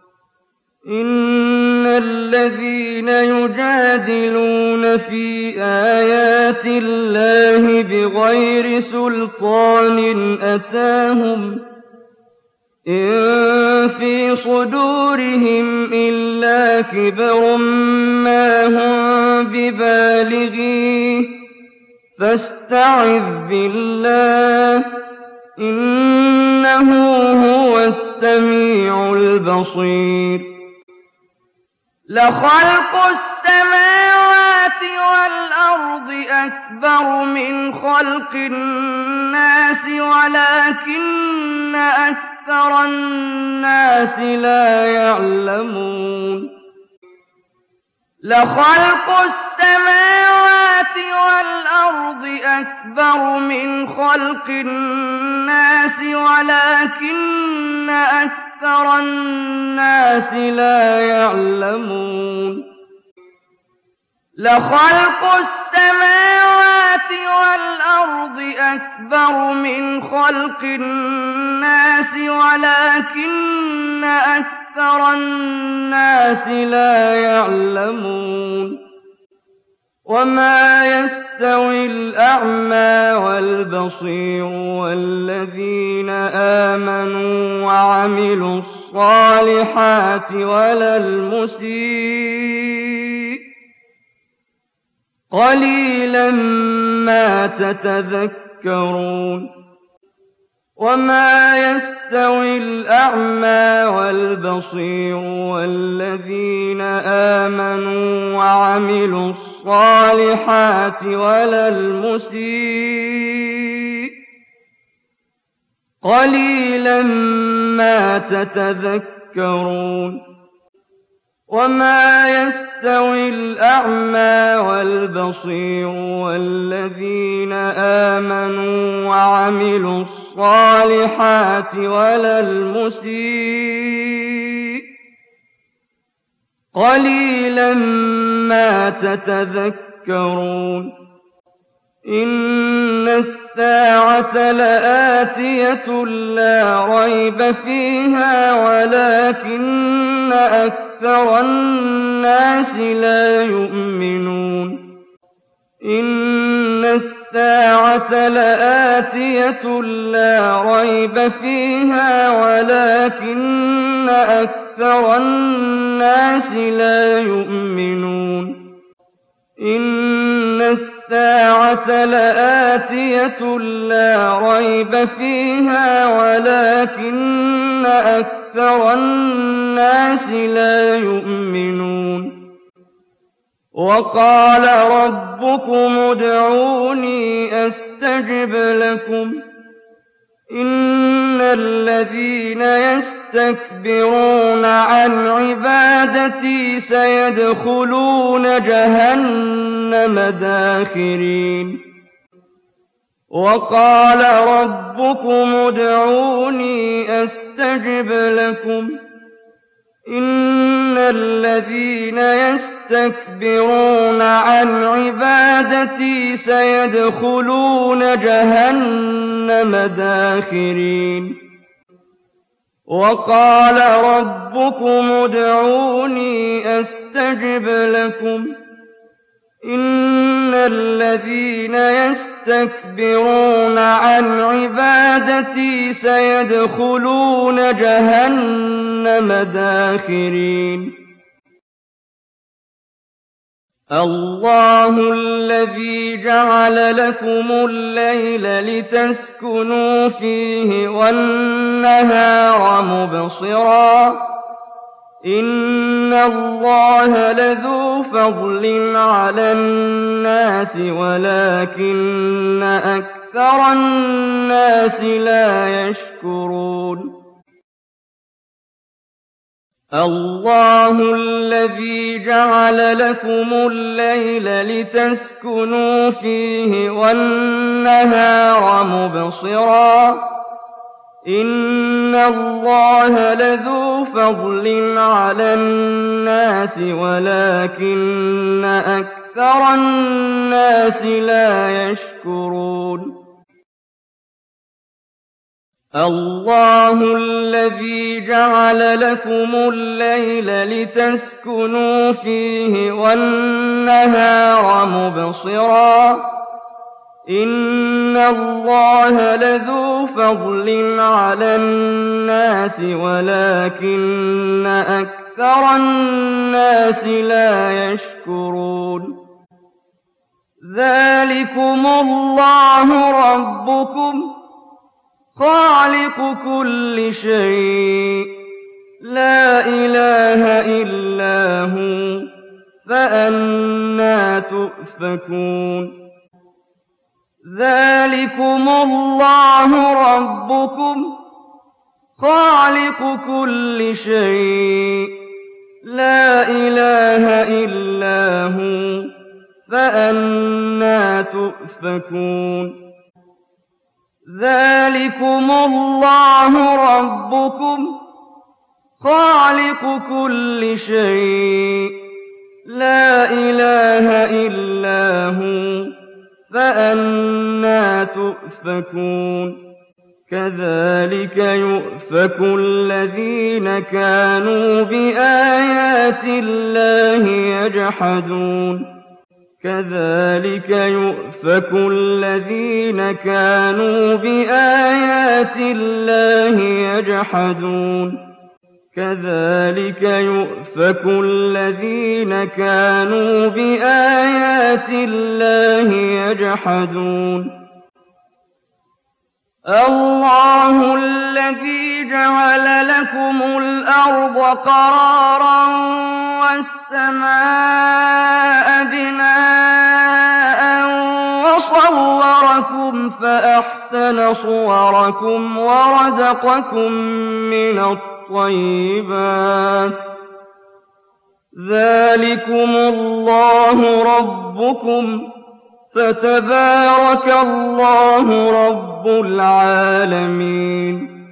إن الذين يجادلون في آيات الله بغير سلطان أتاهم إن في صدورهم إلا كبر ما هم ببالغيه فاستعذ بالله إنه هو السميع البصير لخلق السماوات والأرض أكبر من خلق الناس ولكن أكثر الناس لا يعلمون لخلق السماوات والأرض أكبر من خلق الناس ولكن أكثر الناس لا يعلمون لخلق السماوات والأرض أكبر من خلق الناس ولكن أكثر الناس لا يعلمون وما يستوي الأعمى والبصير والذين آمنوا وعملوا الصالحات ولا المسيء قليلا ما تتذكرون وما يستوي الأعمى والبصير والذين آمنوا وعملوا الصالحات ولا المسيء قليلا ما تتذكرون وما يستوي الأعمى والبصير والذين آمنوا وعملوا الصالحات ولا المسيء قليلا ما تتذكرون إن الساعة لآتية لا ريب فيها ولكن أكثر الناس لا يؤمنون إن الساعة لآتية لا ريب فيها ولكن أكثر الناس لا يؤمنون إن الساعة لآتية لا ريب فيها ولكن أكثر الناس لا يؤمنون وقال ربكم ادعوني أستجب لكم إن الذين يستكبرون عن عبادتي سيدخلون جهنم داخرين وقال ربكم ادعوني أستجب لكم إن الذين يستكبرون عن عبادتي سيدخلون جهنم داخرين وقال ربكم ادعوني أستجب لكم إن الذين يستكبرون عن عبادتي سيدخلون جهنم داخرين الله الذي جعل لكم الليل لتسكنوا فيه والنهار مبصرا إن الله لذو فضل على الناس ولكن أكثر الناس لا يشكرون الله الذي جعل لكم الليل لتسكنوا فيه والنهار مبصرا إن الله لذو فضل على الناس ولكن أكثر الناس لا يشكرون الله الذي جعل لكم الليل لتسكنوا فيه والنهار مبصرا إن الله لذو فضل على الناس ولكن أكثر الناس لا يشكرون ذلكم الله ربكم خالق كل شيء لا إله إلا هو فأنى تؤفكون ذلكم الله ربكم خالق كل شيء لا إله إلا هو فأنى تؤفكون ذلكم الله ربكم خالق كل شيء لا إله إلا هو فأنى تؤفكون كذلك يؤفك الذين كانوا بآيات الله يجحدون كذلك يؤفك الذين كانوا بآيات الله يجحدون كذلك يؤفك الذين كانوا بآيات الله يجحدون الله الذي جعل لكم الأرض قرارا والسماء بناء وصوركم فأحسن صوركم ورزقكم من الطيبات ذلكم الله ربكم فتبارك الله رب العالمين.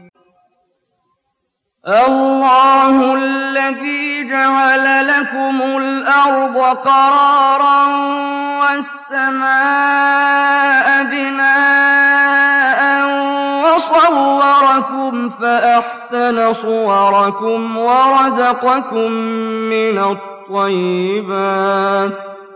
الله الذي جعل لكم الأرض قرارا والسماء بناء وصوركم فأحسن صوركم ورزقكم من الطيبات.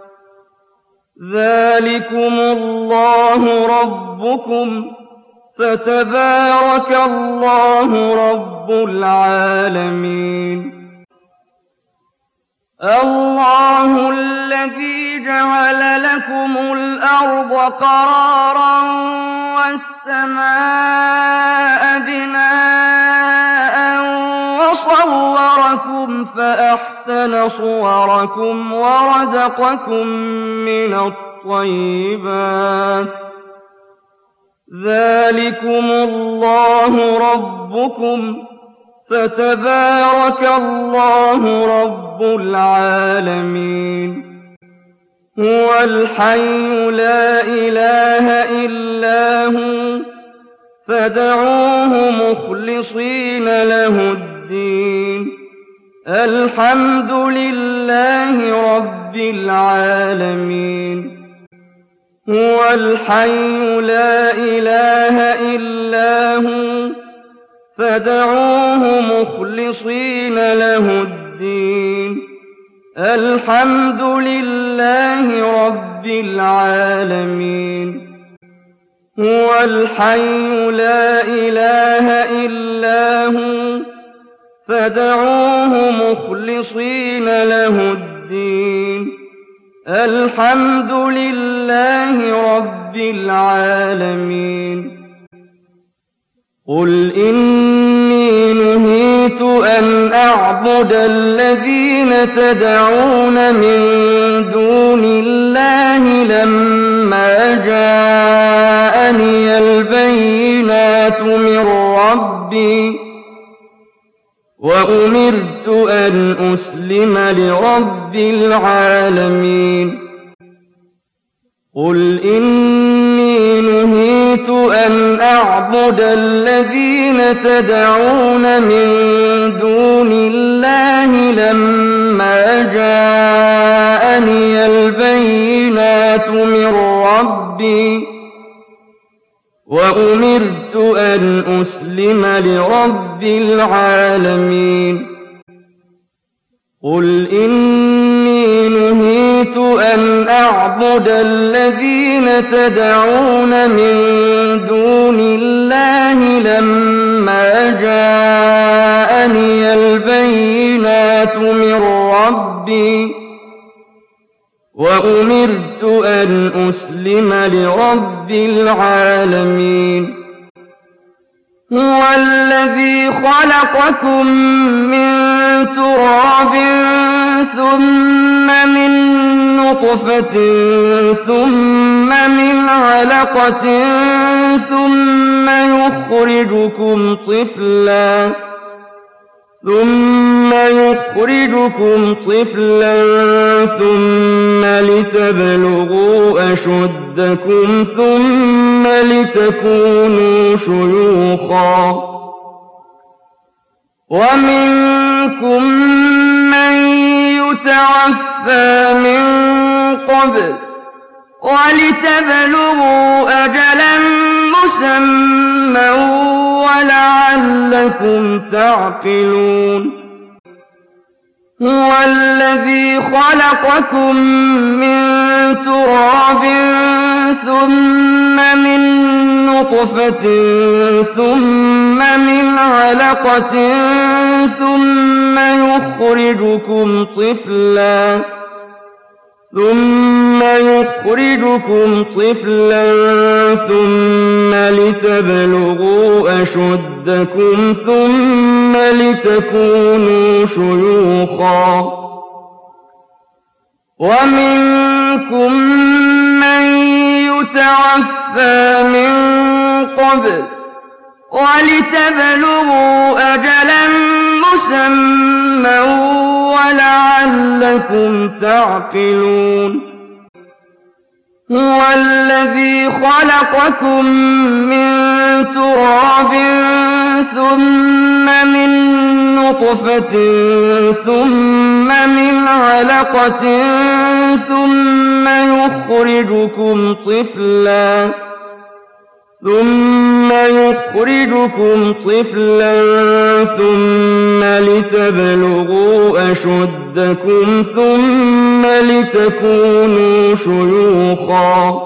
ذلكم الله ربكم فتبارك الله رب العالمين. الله الذي جعل لكم الأرض قرارا والسماء بناء وصوركم فأحسن صوركم ورزقكم من الطيبات. ذلكم الله ربكم فتبارك الله رب العالمين. هو الحي لا إله إلا هو فادعوه مخلصين له الدين. الحمد لله رب العالمين. هو الحي لا إله إلا هو فادعوه مخلصين له الدين. الحمد لله رب العالمين. هو الحي لا إله إلا هو فادعوه مخلصين له الدين. الحمد لله رب العالمين. قل إني نهيت أن أعبد الذين تدعون من دون الله لما جاءني البينات من ربي وأمرت أن أسلم لرب العالمين. قل إني نهيت أن أعبد الذين تدعون من دون الله لما جاءني البينات من ربي وأمرت أن أسلم لرب العالمين. قل إني نهيت أن أعبد الذين تدعون من دون الله لما جاءني البينات من ربي وأمرت أن أسلم لرب العالمين. هو الذي خلقكم من تراب ثم من نطفة ثم من علقة ثم يخرجكم طفلا ثم يخرجكم طفلا ثم لتبلغوا أشدكم ثم لتكونوا شيوخا ومنكم من يتوفى من قبل ولتبلغوا أجلا مسمى ولعلكم تعقلون. هو الذي خلقكم من تراب ثم من نطفة ثم من علقة ثم يخرجكم طفلا ثم يخرجكم طفلا ثم لتبلغوا أشدكم ثم لتكونوا شيوخا ومنكم من يتوفى من قبل ولتبلغوا أجلا مسمى ولعلكم لعلكم تعقلون هو الذي خلقكم من تراب ثم من نطفة ثم من علقة ثم يخرجكم طفلا ثم يخرجكم طفلا ثم لتبلغوا أشدكم ثم لتكونوا شيوخا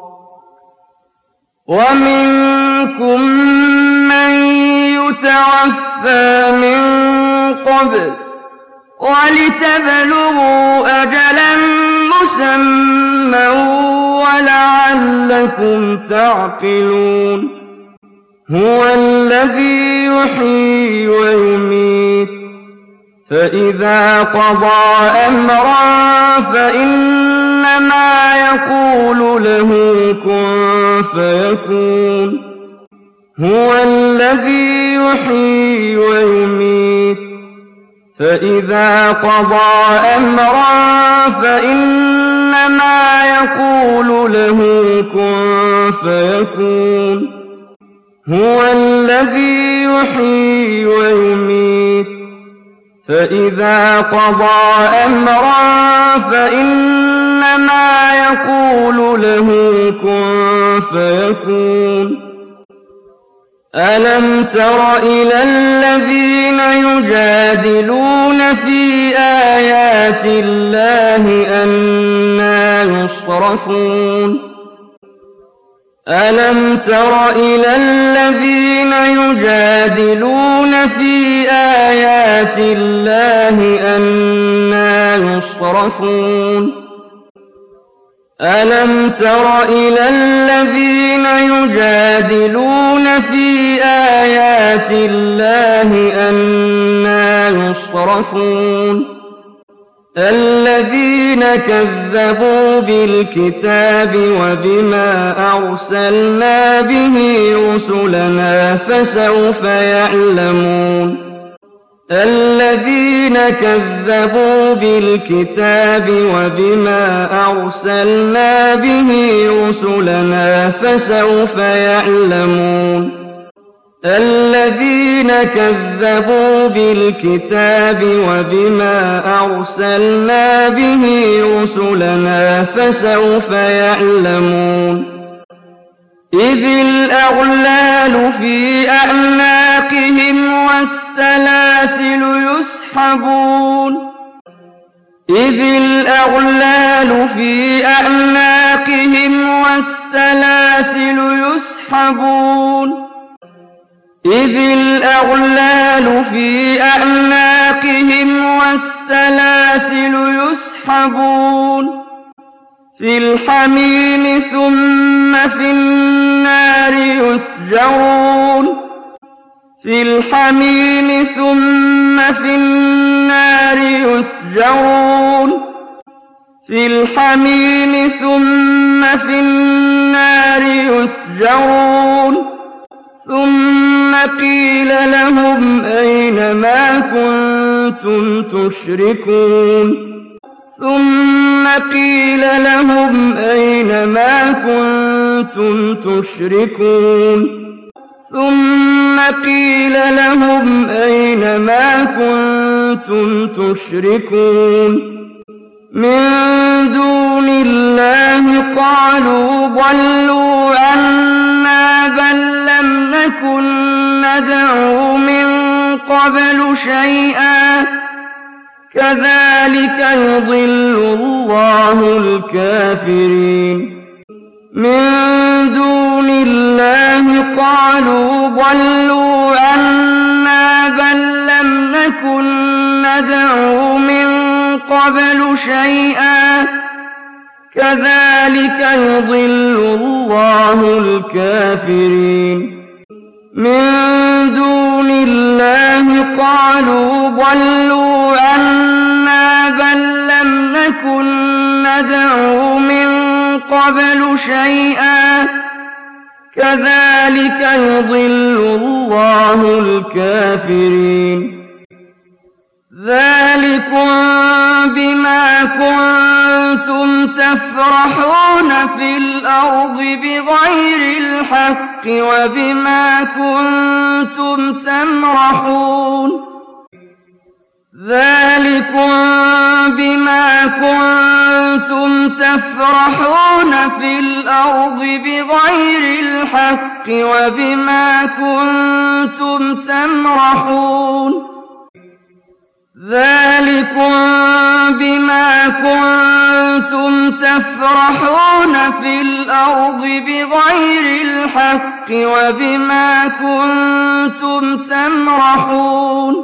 ومنكم من يتوفى من قبل ولتبلغوا أجلا مسمى ولعلكم تعقلون هو الذي يحيي ويميت فإذا قضى أمرا فإنما يقول له كن فيكون هو الذي يحيي ويميت فإذا قضى أمرا فإنما يقول له كن فيكون هو الذي يحيي ويميت فإذا قضى أمرا فإنما يقول له كن فيكون ألم تر إلى الذين يجادلون في آيات الله أنى يصرفون ألم تر إلى الذين يجادلون في آيات الله أنى يصرفون ألم تر إلى الذين يجادلون في آيات الله أنى يصرفون الذين كذبوا بالكتاب وبما أرسلنا به رسلنا فسوف يعلمون الذين كذبوا بالكتاب وبما أرسلنا به رسلنا فسوف يعلمون الذين كذبوا بالكتاب وبما أرسلنا به رسلنا فسوف يعلمون إذ الأغلال في أعناقهم والسلاسل يسحبون إذ الأغلال في أعناقهم والسلاسل يسحبون إذ الأغلال في أعناقهم والسلاسل يسحبون في الحميم ثم في النار يسجرون في الحميم ثم في النار يسجرون في الحميم ثم في النار يسجرون ثم قيل لهم أين ما كنتم تشركون ثم قيل لهم أين ما كنتم تشركون ثم قيل لهم أين ما كنتم تشركون من دون الله قالوا ضلوا عنا بل لم نكن ندعو من قبل شيئا كذلك يضل الله الكافرين من دون الله قالوا ضلوا عنا بل لم نكن ندعو من قبل شيئا كذلك يضل الله الكافرين من دون الله قالوا ضلوا عنا بل لم نكن ندعو من قبل شيئا كذلك يضل الله الكافرين ذلكم بما كنتم تفرحون في الأرض بغير الحق وبما كنتم تمرحون ذلكم بما كنتم تفرحون في الأرض بغير الحق وبما كنتم تمرحون ذلكم بما كنتم تفرحون في الأرض بغير الحق وبما كنتم تمرحون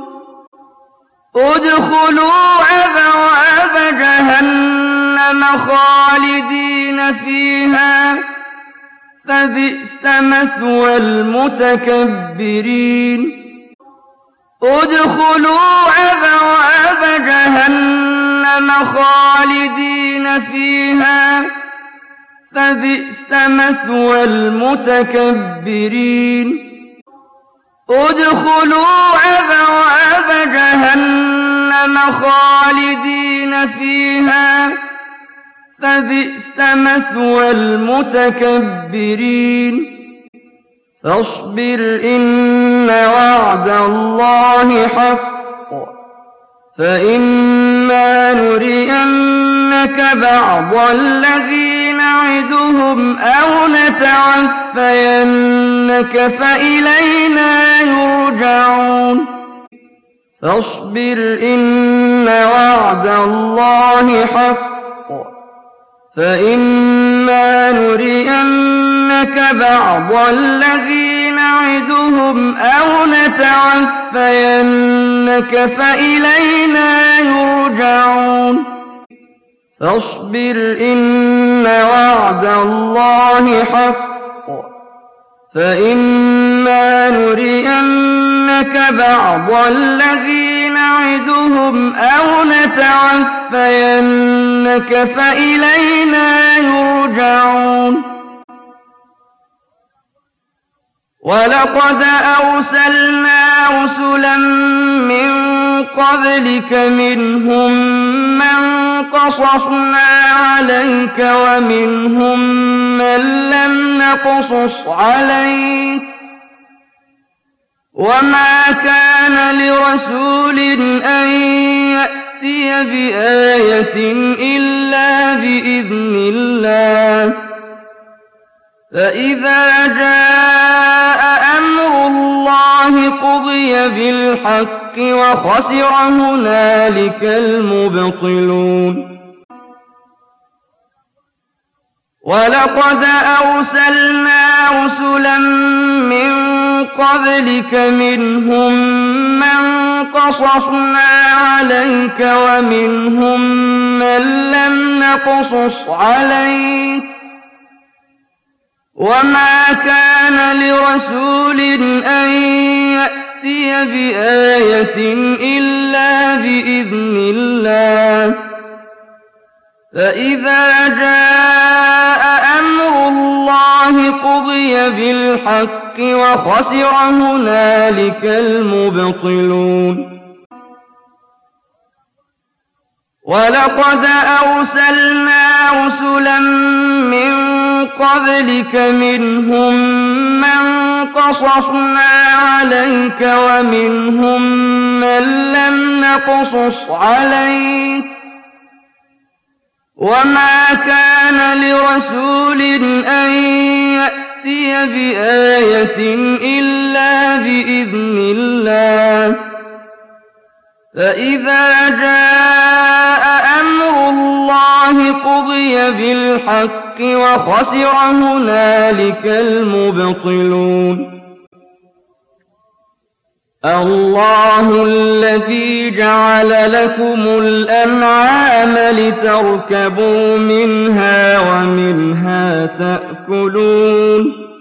ادخلوا أبواب جهنم خالدين فيها فبئس مثوى المتكبرين ادخلوا أبواب جهنم خالدين فيها فبئس مثوى المتكبرين ادخلوا أبواب جهنم خالدين فيها فبئس مثوى المتكبرين فاصبر إن وعد الله حق فإما نرينك بعض الذي نعدهم أو نتعفينك فإلينا يرجعون فاصبر إن وعد الله حق فإما نرينك بعض الذي نعدهم أو نتعفينك فإلينا يرجعون فاصبر إن وعد الله حق فإما نرينك بعض الذي نعدهم أو نتعفينك فإلينا يرجعون ولقد أرسلنا رسلا من قبلك منهم من قصصنا عليك ومنهم من لم نقصص عليك وما كان لرسول أن يأتي بآية إلا بإذن الله فإذا جاء أمر الله قضي بالحق وخسر هنالك المبطلون ولقد أرسلنا رسلا من قبلك منهم من قصصنا عليك ومنهم من لم نقصص عليك وما كان لرسول أن يأتي بآية إلا بإذن الله فإذا جاء أمر الله قضي بالحق وخسر هنالك المبطلون ولقد أرسلنا رسلا من قبلك منهم من قصصنا عليك ومنهم من لم نقصص عليك وما كان لرسول أن يأتي بآية إلا بإذن الله فإذا جاء أمر الله قضي بالحق وخسر هنالك المبطلون الله الذي جعل لكم الأنعام لتركبوا منها ومنها تأكلون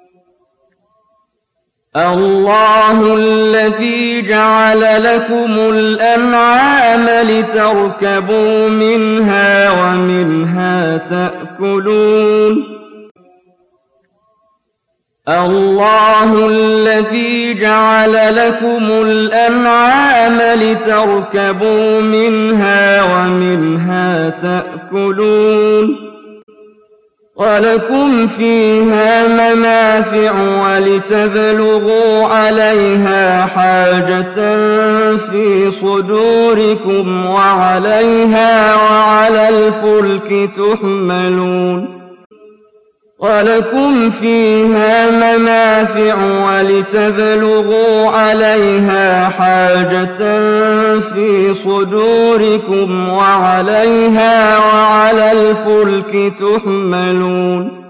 الله الذي جعل لكم الأنعام لتركبوا منها ومنها تأكلون الله الذي جعل لكم الأنعام لتركبوا منها ومنها تأكلون ولكم فيها منافع ولتبلغوا عليها حاجة في صدوركم وعليها وعلى الفلك تحملون ولكم فيها منافع ولتبلغوا عليها حاجة في صدوركم وعليها وعلى الفلك تحملون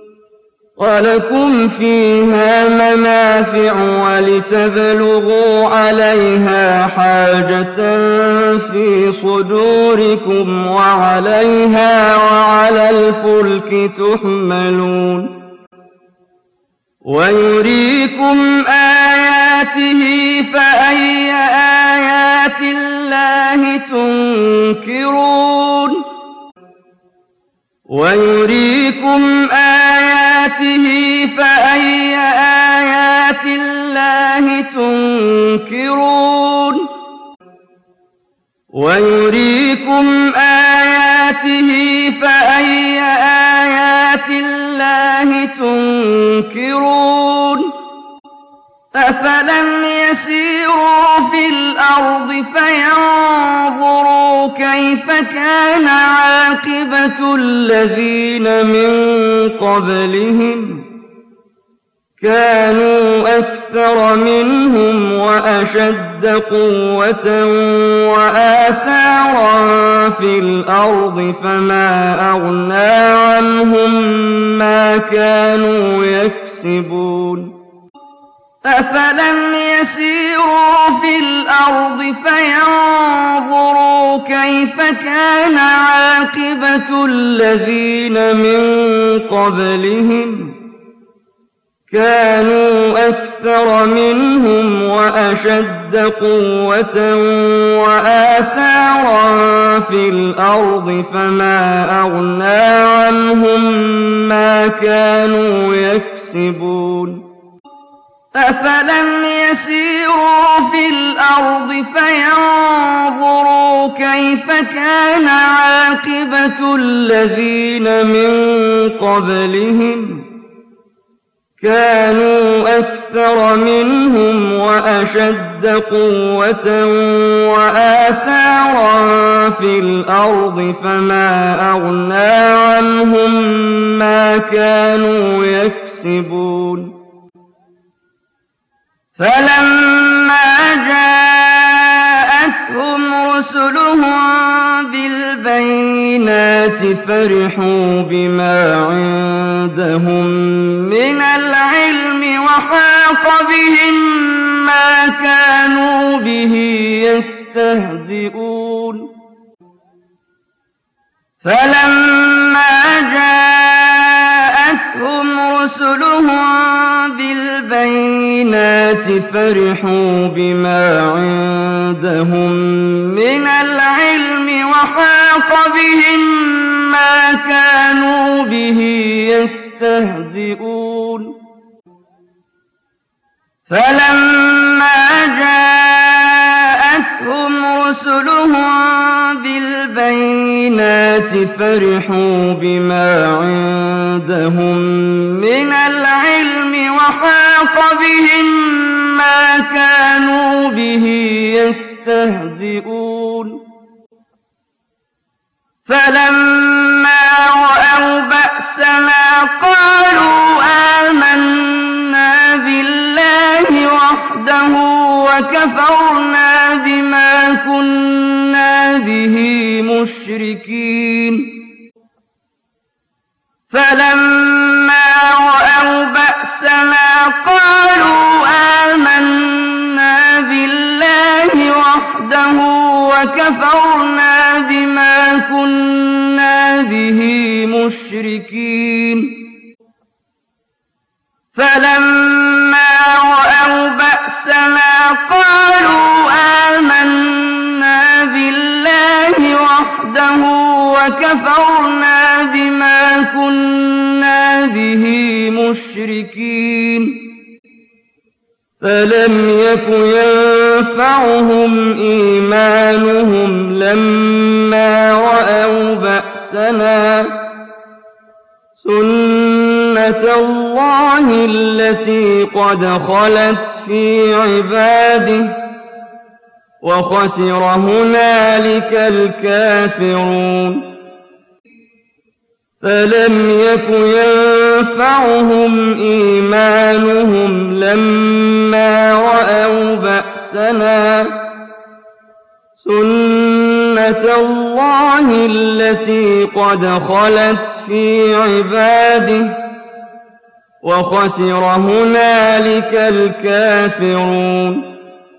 ولكم فيها منافع ولتبلغوا عليها حاجة في صدوركم وعليها وعلى الفلك تحملون ويريكم آياته فأي آيات الله تنكرون ويريكم آياته فأي آيات الله تنكرون ويريكم آياته فأي آيات الله تنكرون أفلم يسيروا في الأرض فينظروا كيف كان عاقبة الذين من قبلهم كانوا أكثر منهم وأشد قوة وآثارا في الأرض فما أغنى عنهم ما كانوا يكسبون أفلم يسيروا في الأرض فينظروا كيف كان عاقبة الذين من قبلهم كانوا أكثر منهم وأشد قوة وآثارا في الأرض فما أغنى عنهم ما كانوا يكسبون أفلم يسيروا في الأرض فينظروا كيف كان عاقبة الذين من قبلهم كانوا أكثر منهم وأشد قوة وآثارا في الأرض فما أغنى عنهم ما كانوا يكسبون فلما جاءتهم رسلهم بالبينات فرحوا بما عندهم من العلم وحاق بهم ما كانوا به يستهزئون فلما جاءتهم رسلهم بالبينات فرحوا بما عندهم من العلم وحاق بهم ما كانوا به يستهزئون فلما جاءتهم رسلهم بالبينات فرحوا بما عندهم من العلم وحاق بهم ما كانوا به يستهزئون فلما رأوا بأسنا قالوا آمنا بالله وحده وكفرنا بما كنا به مشركين فلما رأوا بأسنا قالوا آمنا بالله وحده وكفرنا بما كنا به مشركين فلما رأوا بأسنا قالوا آمنا بالله وحده وكفرنا بما كنا به مشركين فلم يك ينفعهم إيمانهم لما رأوا بأسنا سنة الله التي قد خلت في عباده وخسر هنالك الكافرون فلم يك ينفعهم إيمانهم لما رأوا بأسنا سنة الله التي قد خلت في عباده وخسر هنالك الكافرون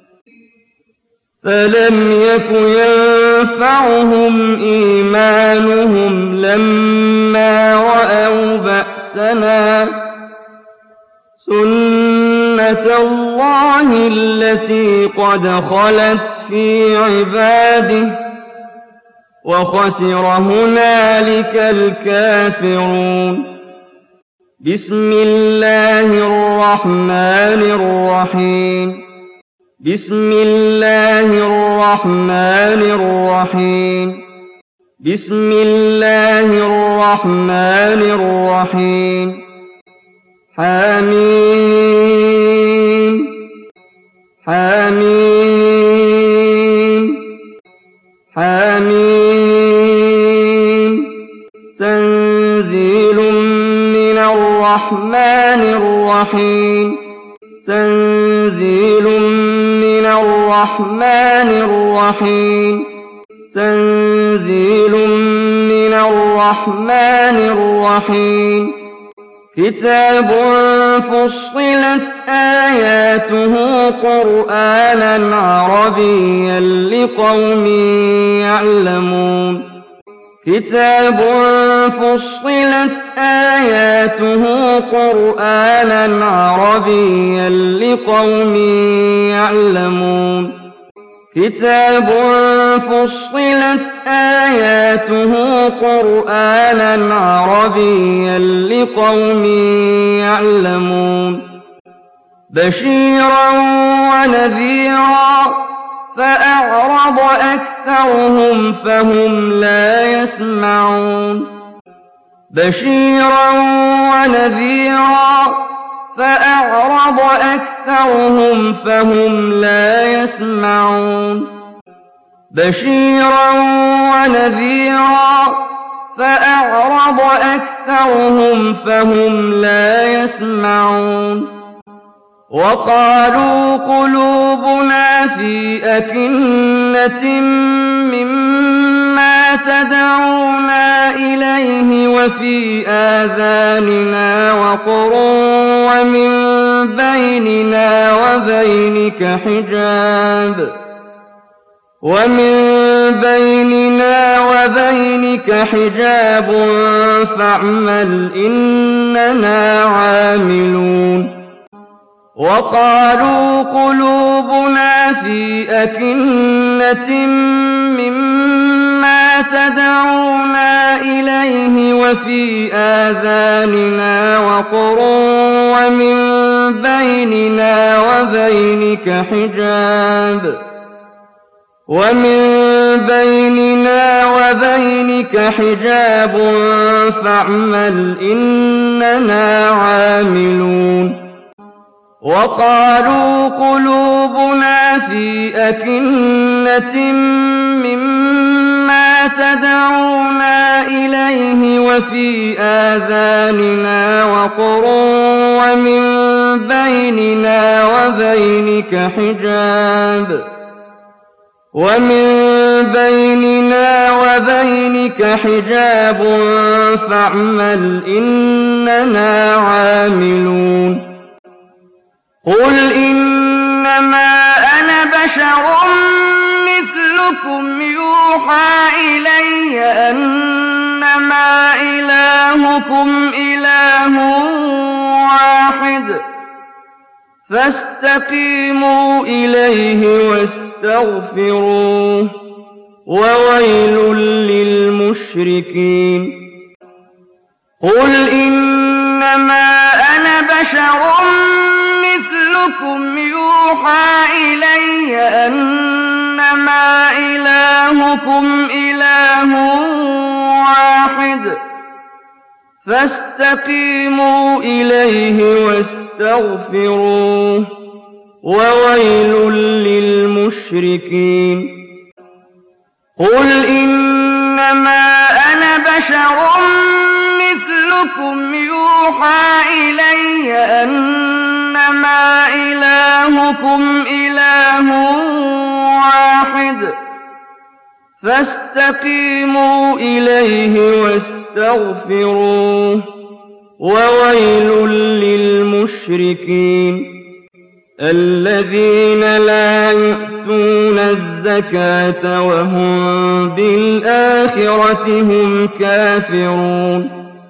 فلم يك ينفعهم إيمانهم لما رأوا بأسنا سنة الله التي قد خلت في عباده وخسر هنالك الكافرون بسم الله الرحمن الرحيم بسم الله الرحمن الرحيم بسم الله الرحمن الرحيم حميم حميم حميم تنزيل من الرحمن الرحيم تنزيل من الرحمن الرحيم تنزيل من الرحمن الرحيم كتاب فصلت آياته قرآنا عربيا لقوم يعلمون كتاب فصلت آياته قرآنا عربيا لقوم يعلمون كتاب فصلت آياته قرآنا عربيا لقوم يعلمون بشيرا ونذيرا فأعرض أكثرهم فهم لا يسمعون بشيرا ونذيرا فأعرض أكثرهم فهم لا يسمعون بشيرا ونذيرا فأعرض أكثرهم فهم لا يسمعون وقالوا قلوبنا في أكنة مما تدعونا إليه وفي آذاننا وقر ومن بيننا وبينك حجاب ومن بيننا وبينك حجاب فاعمل إننا عاملون وقالوا قلوبنا في أكنة مما تدعونا إليه وفي آذاننا وقر ومن بيننا وبينك حجاب ومن بيننا وبينك حجاب فاعمل إننا عاملون وقالوا قلوبنا في أكنة مما تدعونا إليه وفي آذاننا وقر ومن بيننا وبينك حجاب ومن بيننا وبينك حجاب فاعمل إننا عاملون قل إنما أنا بشر مثلكم يوحى إلي أنما إلهكم إله واحد فاستقيموا إليه واستغفروه وويل للمشركين للمشركين قل إنما أنا بشر مثلكم يوحى إلي أنما إلهكم إله واحد فاستقيموا إليه واستغفروه وويل للمشركين قل إنما أنا بشر مثلكم يوحى إلي أنما إلهكم إله واحد فاستقيموا إليه واستغفروه وويل للمشركين الذين لا يؤتون الزكاة وهم بالآخرة هم كافرون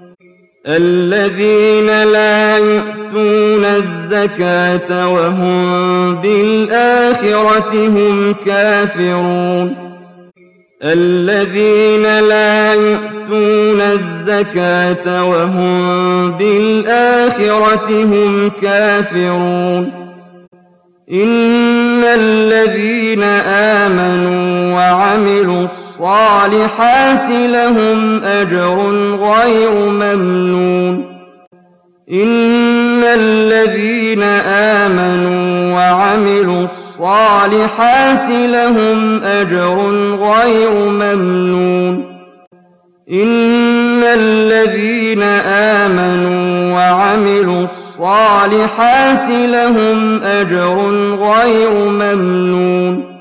الذين لا يؤتون الزكاة وهم بالآخرة هم كافرون الذين لا يؤتون الزكاة وهم بالآخرة هم كافرون إن الذين آمنوا وعملوا الصالحات لهم أجر غير ممنون إن الذين آمنوا وعملوا الصالحات لهم أجر غير ممنون إن الذين آمنوا وعملوا الصالحات لهم أجر غير ممنون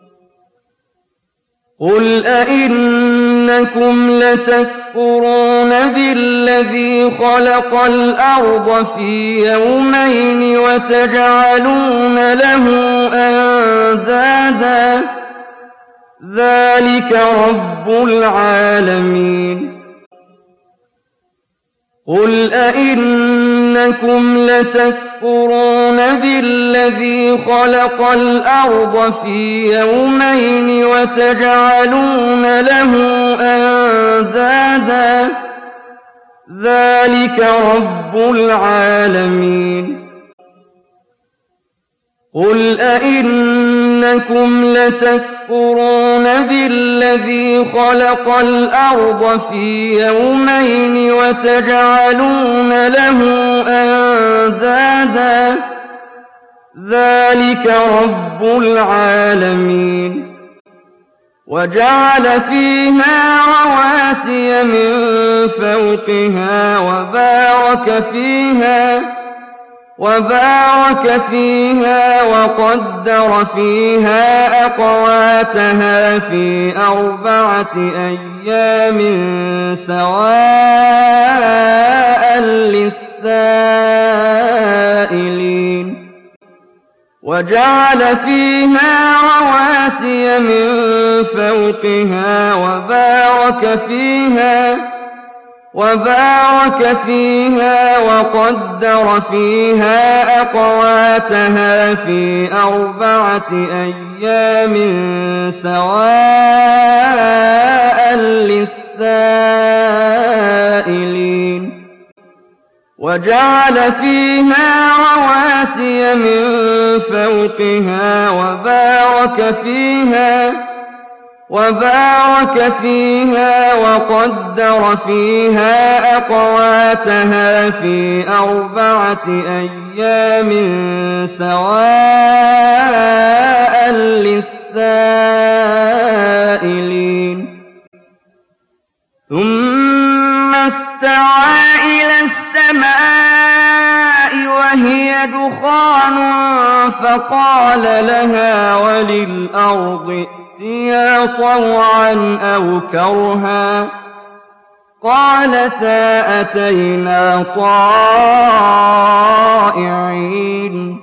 قل أئنكم لتكفرون بالذي خلق الأرض في يومين وتجعلون له أندادا ذلك رب العالمين قل أئنكم لتكفرون بالذي خلق الأرض في يومين وتجعلون له أندادا ذلك رب العالمين قل أئنكم لتكفرون بالذي خلق الأرض في يومين وتجعلون له أندادا ذلك رب العالمين وجعل فيها رواسي من فوقها وبارك فيها وبارك فيها وقدر فيها أقواتها في أربعة أيام سواء للسائلين وجعل فيها رواسي من فوقها وبارك فيها وبارك فيها وقدر فيها أقواتها في أربعة أيام سواء للسائلين وجعل فيها رواسي من فوقها وبارك فيها وبارك فيها وقدر فيها أقواتها في أربعة أيام سواء للسائلين ثم استوى إلى السماء وهي دخان فقال لها وللأرض ائتيا طوعا أو كرها قالتا أتينا طائعين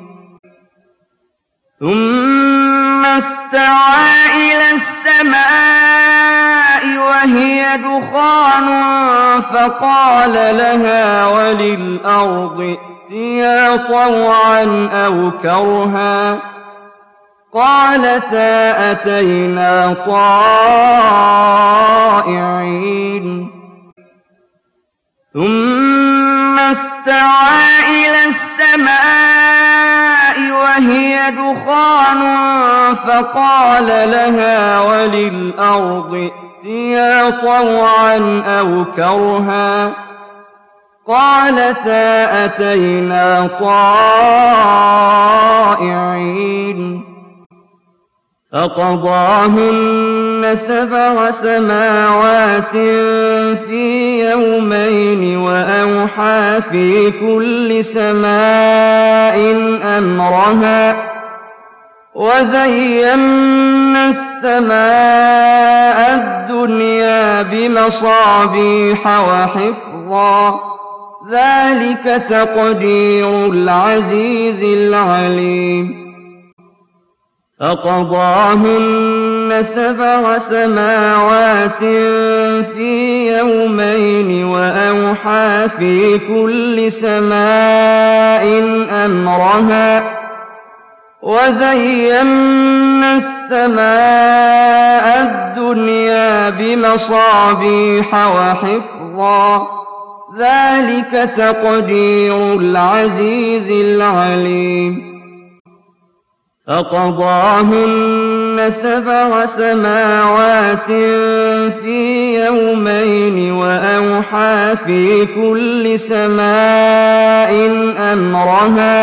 ثم استوى إلى السماء وهي دخان فقال لها وللأرض ائتيا طوعا أو كرها قالتا أتينا طائعين ثم استوى إلى السماء وهي دخان فقال لها وللأرض ائتيا طوعا أو كرها قالتا أتينا طائعين فقضاهن سبع سماوات في يومين وأوحى في كل سماء أمرها وزينا السماء الدنيا بمصابيح وحفظا ذلك تقدير العزيز العليم فقضاهن سبع سماوات في يومين وأوحى في كل سماء أمرها وزينا السماء الدنيا بمصابيح وحفظا ذلك تقدير العزيز العليم فقضاهن سبع سماوات في يومين وأوحى في كل سماء أمرها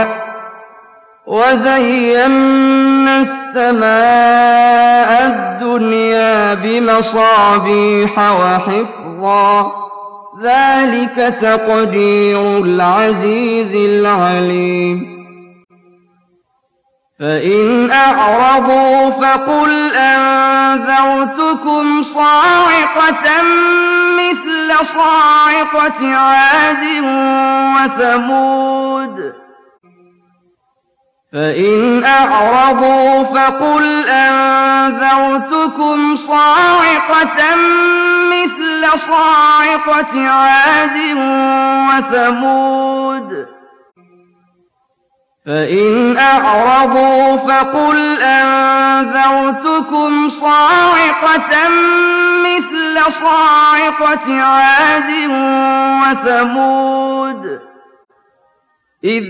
وزينا السماء الدنيا بمصابيح وحفظا ذلك تقدير العزيز العليم فإن أعرضوا فقل أنذرتكم صاعقة مثل صاعقة عاد وثمود فإن أعرضوا فقل أنذرتكم صاعقة مثل صاعقة عاد وثمود فإن أعرضوا فقل أنذرتكم صاعقة مثل صاعقة عاد وثمود إذ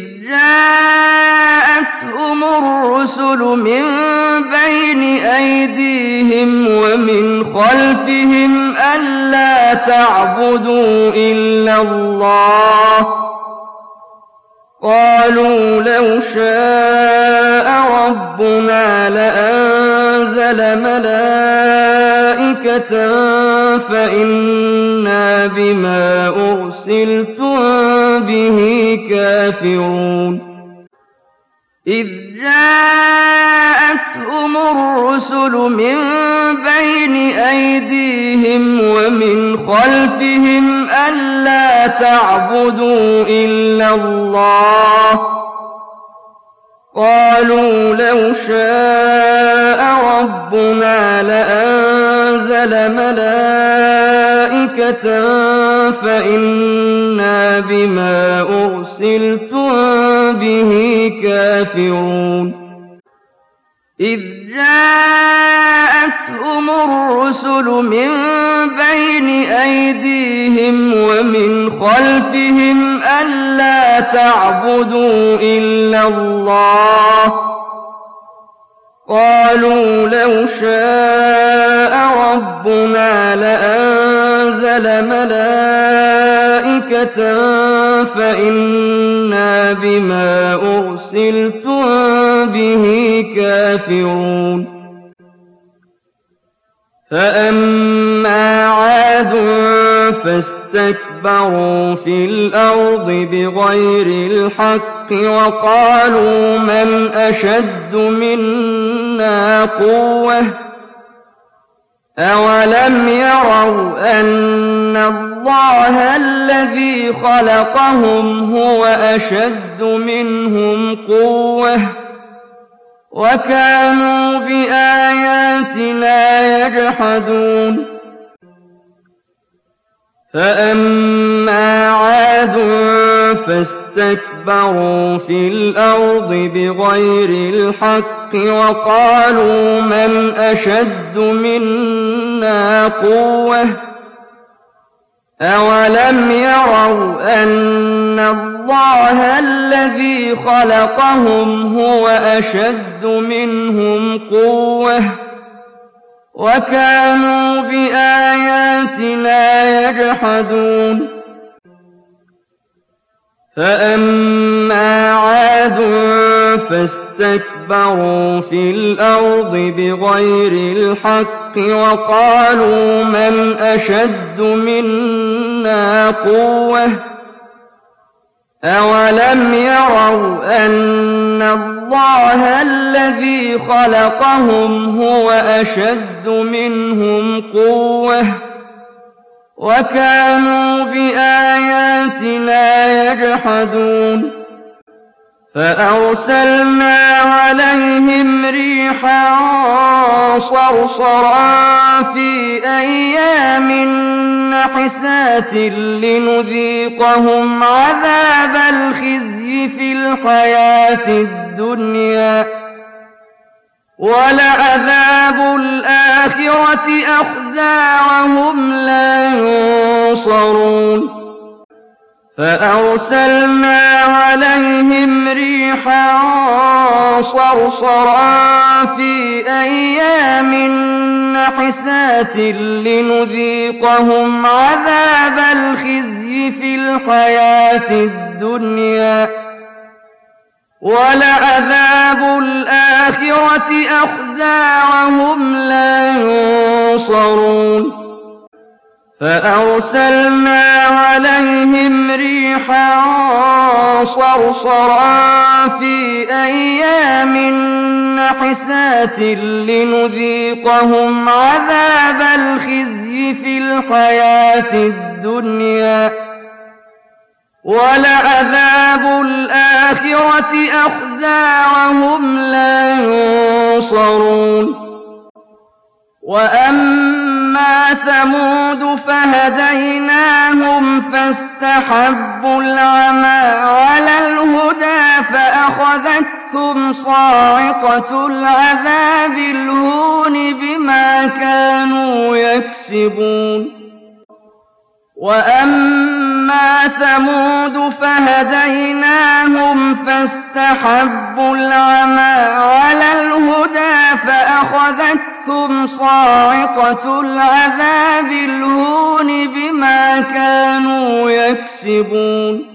جاءتهم الرسل من بين أيديهم ومن خلفهم ألا تعبدوا إلا الله قالوا لو شاء ربنا لأنزل ملائكة فإنا بما أرسلتم به كافرون إذ جاءتهم الرسل من بين أيديهم ومن خلفهم ألا تعبدوا إلا الله قالوا لو شاء ربنا لأنزل ملائكة فإنا بما أرسلتم به كافرون إذ جاءتهم الرسل من بين أيديهم ومن خلفهم ألا تعبدوا إلا الله قالوا لو شاء ربنا لأنزل ملائكة فإنا بما أرسلتم به كافرون فأما عاد فاستكبروا في الأرض بغير الحق وقالوا من أشد منا قوة أولم يروا أن الله الذي خلقهم هو أشد منهم قوة وكانوا بآياتنا يجحدون فأما عاد فاستكبروا فاستكبروا في الأرض بغير الحق وقالوا من أشد منا قوة أولم يروا أن الله الذي خلقهم هو أشد منهم قوة وكانوا بآياتنا يجحدون فأما عاد فاستكبروا في الأرض بغير الحق وقالوا من أشد منا قوة أولم يروا أن الله الذي خلقهم هو أشد منهم قوة وكانوا بآياتنا يجحدون فأرسلنا عليهم ريحا صرصرا في أيام نحسات لنذيقهم عذاب الخزي في الحياة الدنيا ولعذاب الآخرة أخزى وهم لا ينصرون فأرسلنا عليهم ريحا صرصرا في أيام نحسات لنذيقهم عذاب الخزي في الحياة الدنيا ولعذاب الآخرة أخزى وهم لا ينصرون فأرسلنا عليهم ريحا صرصرا في أيام نحسات لنذيقهم عذاب الخزي في الحياة الدنيا ولعذاب الآخرة أخزى وهم لا ينصرون وأما ثمود فهديناهم فاستحبوا العمى على الهدى فأخذتهم صاعقة العذاب الهون بما كانوا يكسبون وأما ثمود فهديناهم فاستحبوا العمى على الهدى فأخذتهم صاعقة العذاب الهون بما كانوا يكسبون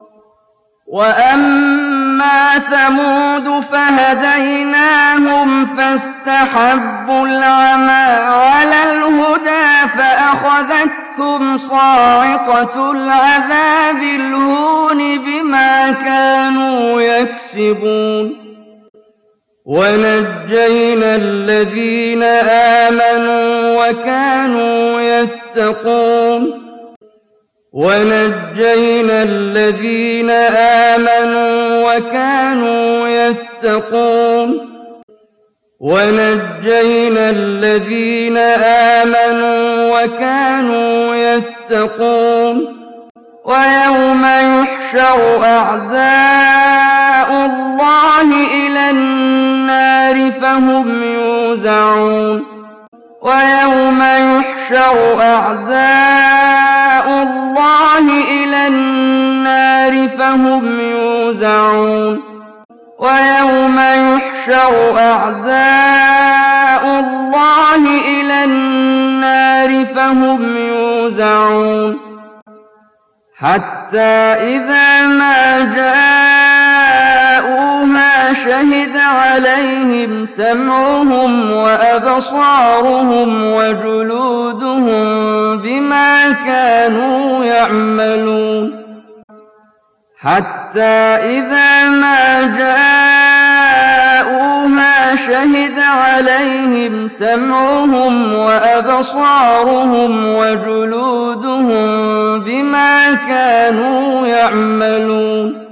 وأما ثمود فهديناهم فاستحبوا العمى على الهدى فأخذتهم صاعقة العذاب الهون بما كانوا يكسبون ونجينا الذين آمنوا وكانوا يتقون ونجينا الذين آمنوا وكانوا يتقون ونجينا الذين آمنوا وكانوا يتقون ويوم يحشر أعداء الله إلى النار فهم يوزعون ويوم يحشر أعداء الله إلى النار فهم يوزعون ويوم يحشر أعداء الله إلى النار فهم يوزعون حتى إذا ما جاءوها شهد عليهم سمعهم وأبصارهم وجلودهم بما كانوا يعملون حتى إذا ما جاءوها شهد عليهم سمعهم وأبصارهم وجلودهم بما كانوا يعملون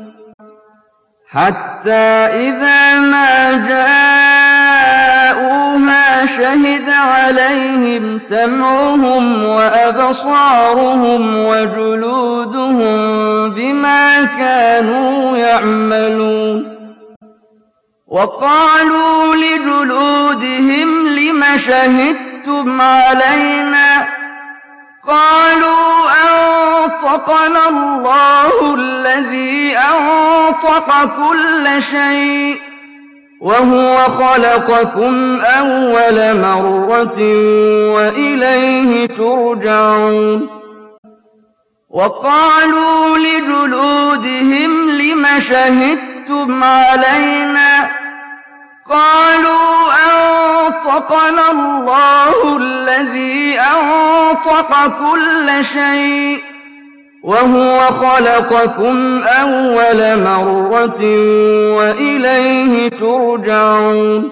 حتى إذا ما جاءوها شهد عليهم سمعهم وأبصارهم وجلودهم بما كانوا يعملون وقالوا لجلودهم لم شهدتم علينا قالوا أنطقنا الله الذي أنطق كل شيء وهو خلقكم أول مرة وإليه ترجعون وقالوا لجلودهم لم شهدتم علينا قالوا أنطقنا الله الذي أنطق كل شيء وهو خلقكم أول مرة وإليه ترجعون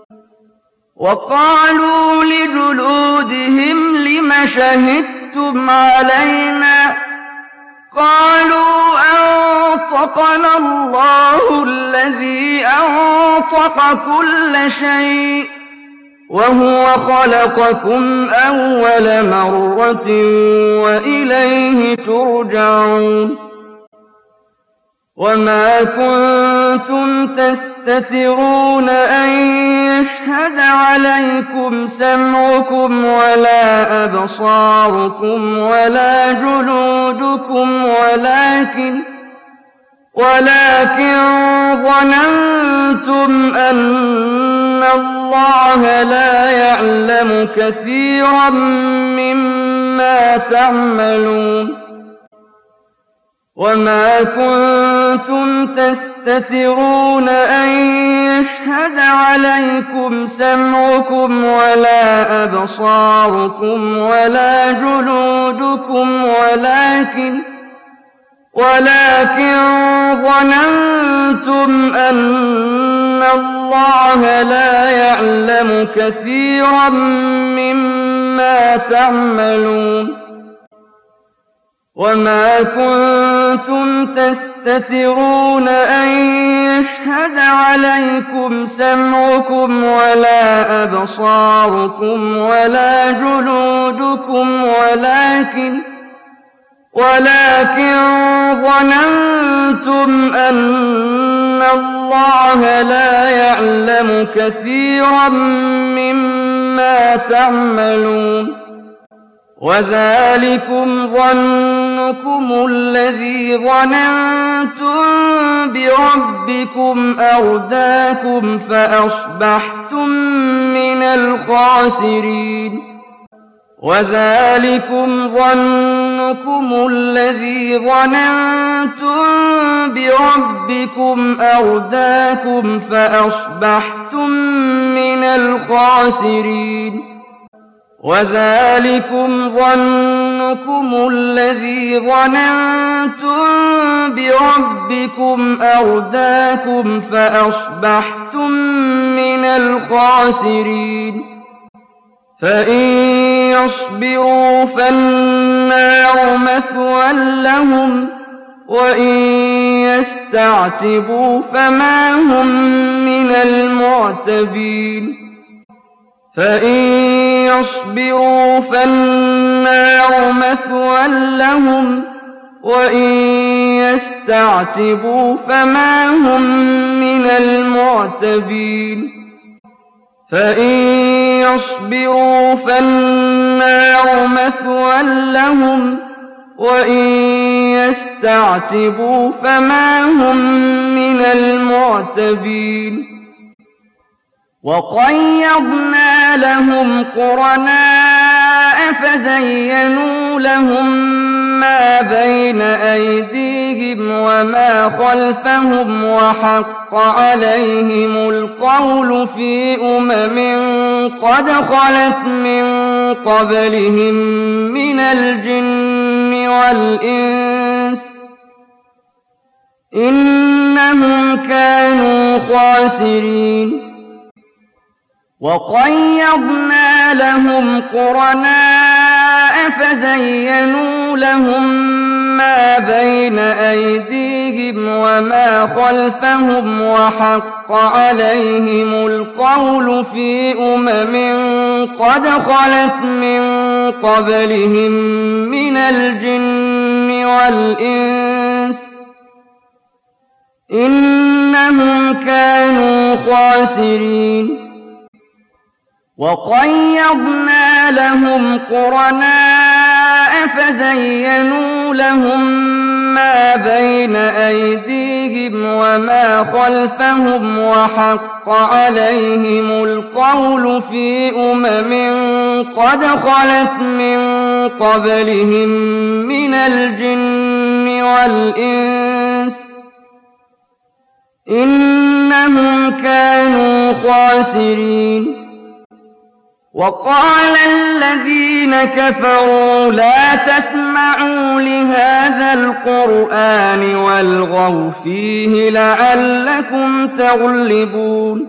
وقالوا لجلودهم لم شهدتم علينا قالوا أنطقنا الله الذي أنطق كل شيء وهو خلقكم أول مرة وإليه ترجعون وما كنتم تستترون أن يشهد عليكم سمعكم ولا أبصاركم ولا جلودكم ولكن ولكن ظننتم أن الله لا يعلم كثيرا مما تعملون وما كنتم تستترون أن يشهد عليكم سمعكم ولا أبصاركم ولا جلودكم ولكن ولكن ظننتم أن الله لا يعلم كثيرا مما تعملون وما كنتم تستترون أن يشهد عليكم سمعكم ولا أبصاركم ولا جلودكم ولكن ولكن ظننتم أن الله لا يعلم كثيرا مما تعملون وذلكم ظنكم الذي ظننتم بربكم أرداكم فأصبحتم من الخاسرين وذلكم ظنكم الذي ظننتم بربكم أرداكم فأصبحتم من الخاسرين وذلكم ظنكم الذي ظننتم بربكم أرداكم فأصبحتم من الخاسرين فإن يصبروا فالنار مثوى لهم وإن يستعتبوا فما هم من المعتبين فإن يصبروا فالنار مثوى لهم وإن يستعتبوا فما هم من المعتبين فإن يصبروا فالنار مثوى لهم وإن يستعتبوا فما هم من المعتبين وقيضنا لهم قرناء فزينوا لهم ما بين أيديهم وما خلفهم وحق عليهم القول في أمم قد خلت من قبلهم من الجن والإنس إنهم كانوا خاسرين وقيضنا لهم قرناء فزينوا لهم ما بين أيديهم وما خلفهم وحق عليهم القول في أمم قد خلت من قبلهم من الجن والإنس إنهم كانوا خاسرين. وقيضنا لهم قرناء فزينوا لهم ما بين أيديهم وما خلفهم وحق عليهم القول في أمم قد خلت من قبلهم من الجن والإنس إنهم كانوا خاسرين. وقال الذين كفروا لا تسمعوا لهذا القرآن والغوا فيه لعلكم تغلبون.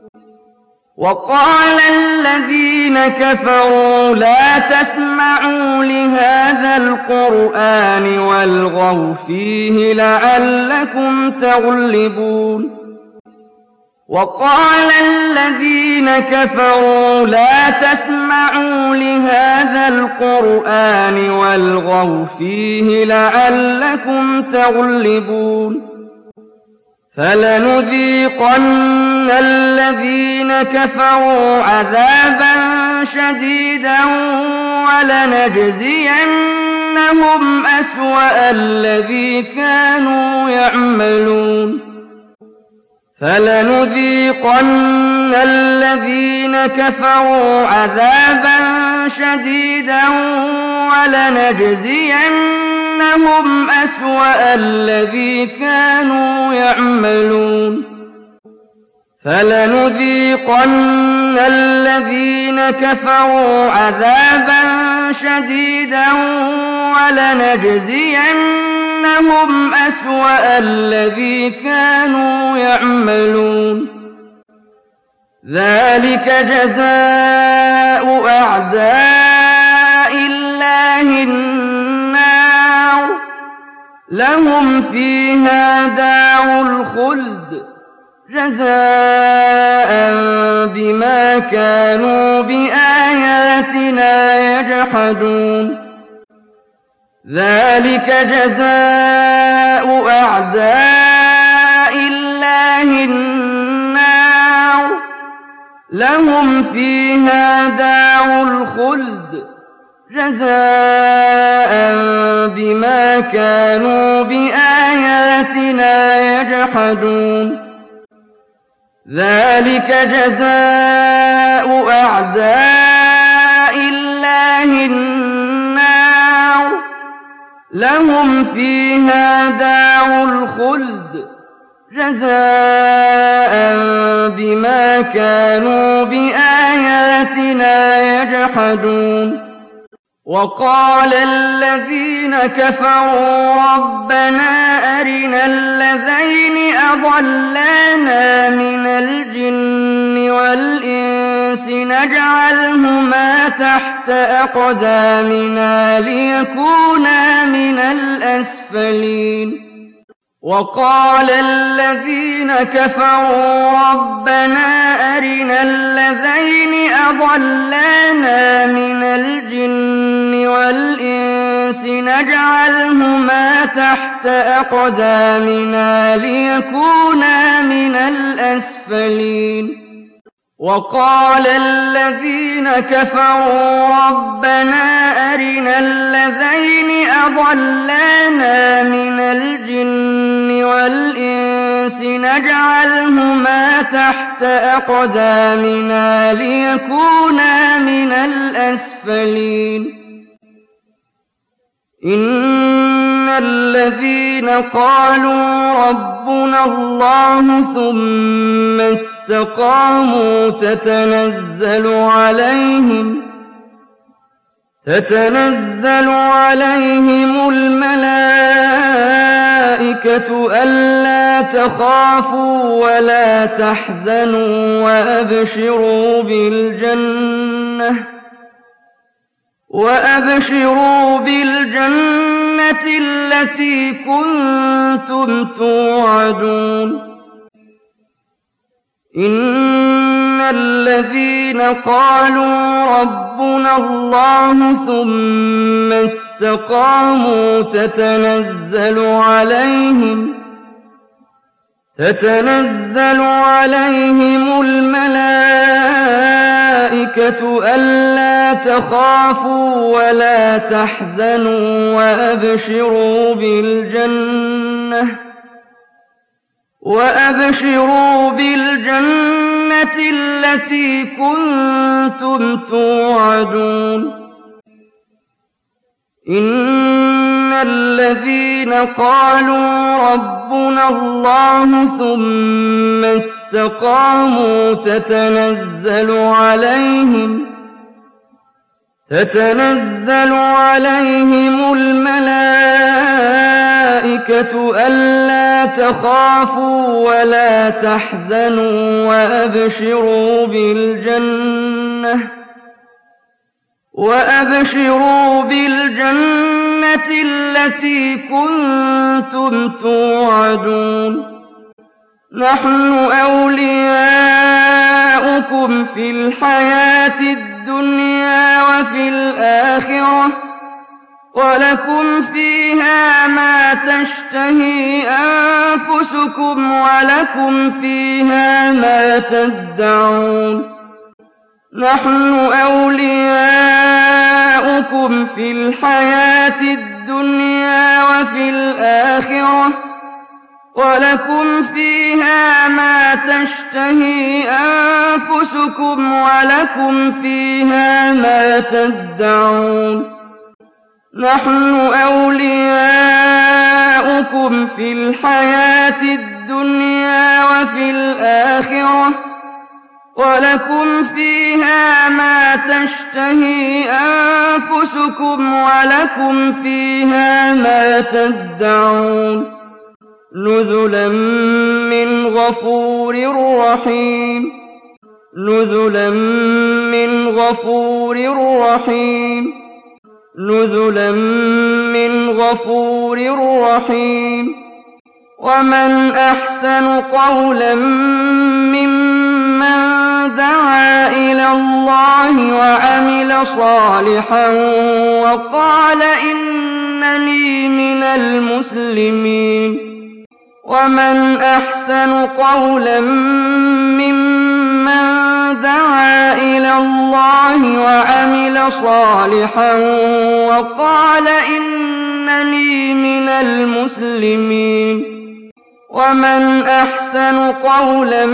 وقال الذين كفروا لا تسمعوا لهذا القرآن والغوا فيه لعلكم تغلبون. وقال الذين كفروا لا تسمعوا لهذا القرآن والغوا فيه لعلكم تغلبون. فلنذيقن الذين كفروا عذابا شديدا ولنجزينهم أسوأ الذي كانوا يعملون. فلنذيقن الذين كفروا عذابا شديدا ولنجزينهم أسوأ الذي كانوا يعملون. فلنذيقن الذين كفروا عذابا شديدا ولنجزينهم أسوأ الذي كانوا يعملون. ذلك جزاء أعداء الله النار لهم فيها دار الخلد جزاء بما كانوا بآياتنا يجحدون. ذلك جزاء أعداء الله النار لهم فيها دار الخلد جزاء بما كانوا بآياتنا يجحدون. ذلك جزاء أعداء الله النار لهم فيها دار الخلد جزاء بما كانوا بآياتنا يجحدون. وقال الذين كفروا ربنا أرنا الذين أضلانا من الجن والإنس نجعلهما تحت أقدامنا ليكونا من الأسفلين. وقال الذين كفروا ربنا أرنا الذين أضلانا من الجن والإنس نجعلهما تحت أقدامنا ليكونا من الأسفلين. وقال الذين كفروا ربنا أرنا الذين أضلانا من الجن والإنس نجعلهما تحت أقدامنا ليكونا من الأسفلين. إن الذين قالوا ربنا الله ثم استقاموا تتنزل عليهم تتنزل عليهم الملائكة ألا تخافوا ولا تحزنوا وأبشروا بالجنة وأبشروا بالجنة التي كنتم توعدون إن الذين قالوا ربنا الله ثم استقاموا تتنزل عليهم تتنزل عليهم الملائكة ألا تخافوا ولا تحزنوا وأبشروا بالجنة وأبشروا بالجنة التي كنتم توعدون إن الذين قالوا ربنا الله ثم استقاموا تتنزل عليهم تتنزل عليهم الملائكة ألا تخافوا ولا تحزنوا وأبشروا بالجنة وأبشروا بالجنة التي كنتم توعدون نحن أولياؤكم في الحياة الدنيا وفي الآخرة ولكم فيها ما تشتهي أنفسكم ولكم فيها ما تدعون نحن أولياؤكم في الحياة الدنيا وفي الآخرة ولكم فيها ما تشتهي أنفسكم ولكم فيها ما تدعون نحن أولياؤكم في الحياة الدنيا وفي الآخرة ولكم فيها ما تشتهي أنفسكم ولكم فيها ما تدعون نزلا من غفور رحيم نزلا من غفور رحيم نزلا من غفور رحيم ومن أحسن قولا ممن دعا إلى الله وعمل صالحا وقال إنني من المسلمين ومن أحسن قولا ممن دعا إلى الله وعمل صالحا وقال إنني من المسلمين ومن أحسن قولا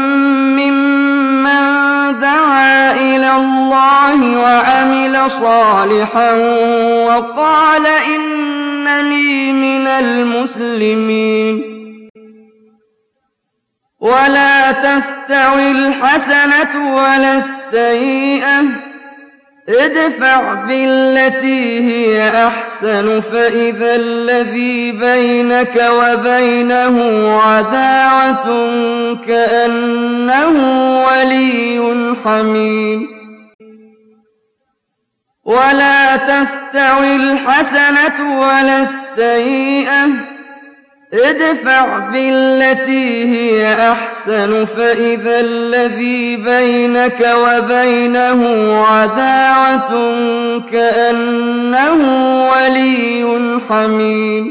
ممن دعا إلى الله وعمل صالحا وقال إنني من المسلمين ولا تستوي الحسنة ولا السيئة ادفع بالتي هي أحسن فإذا الذي بينك وبينه عداوة كأنه ولي حميم ولا تستوي الحسنة ولا السيئة ادفع بالتي هي أحسن فإذا الذي بينك وبينه عداوة كأنه ولي حميم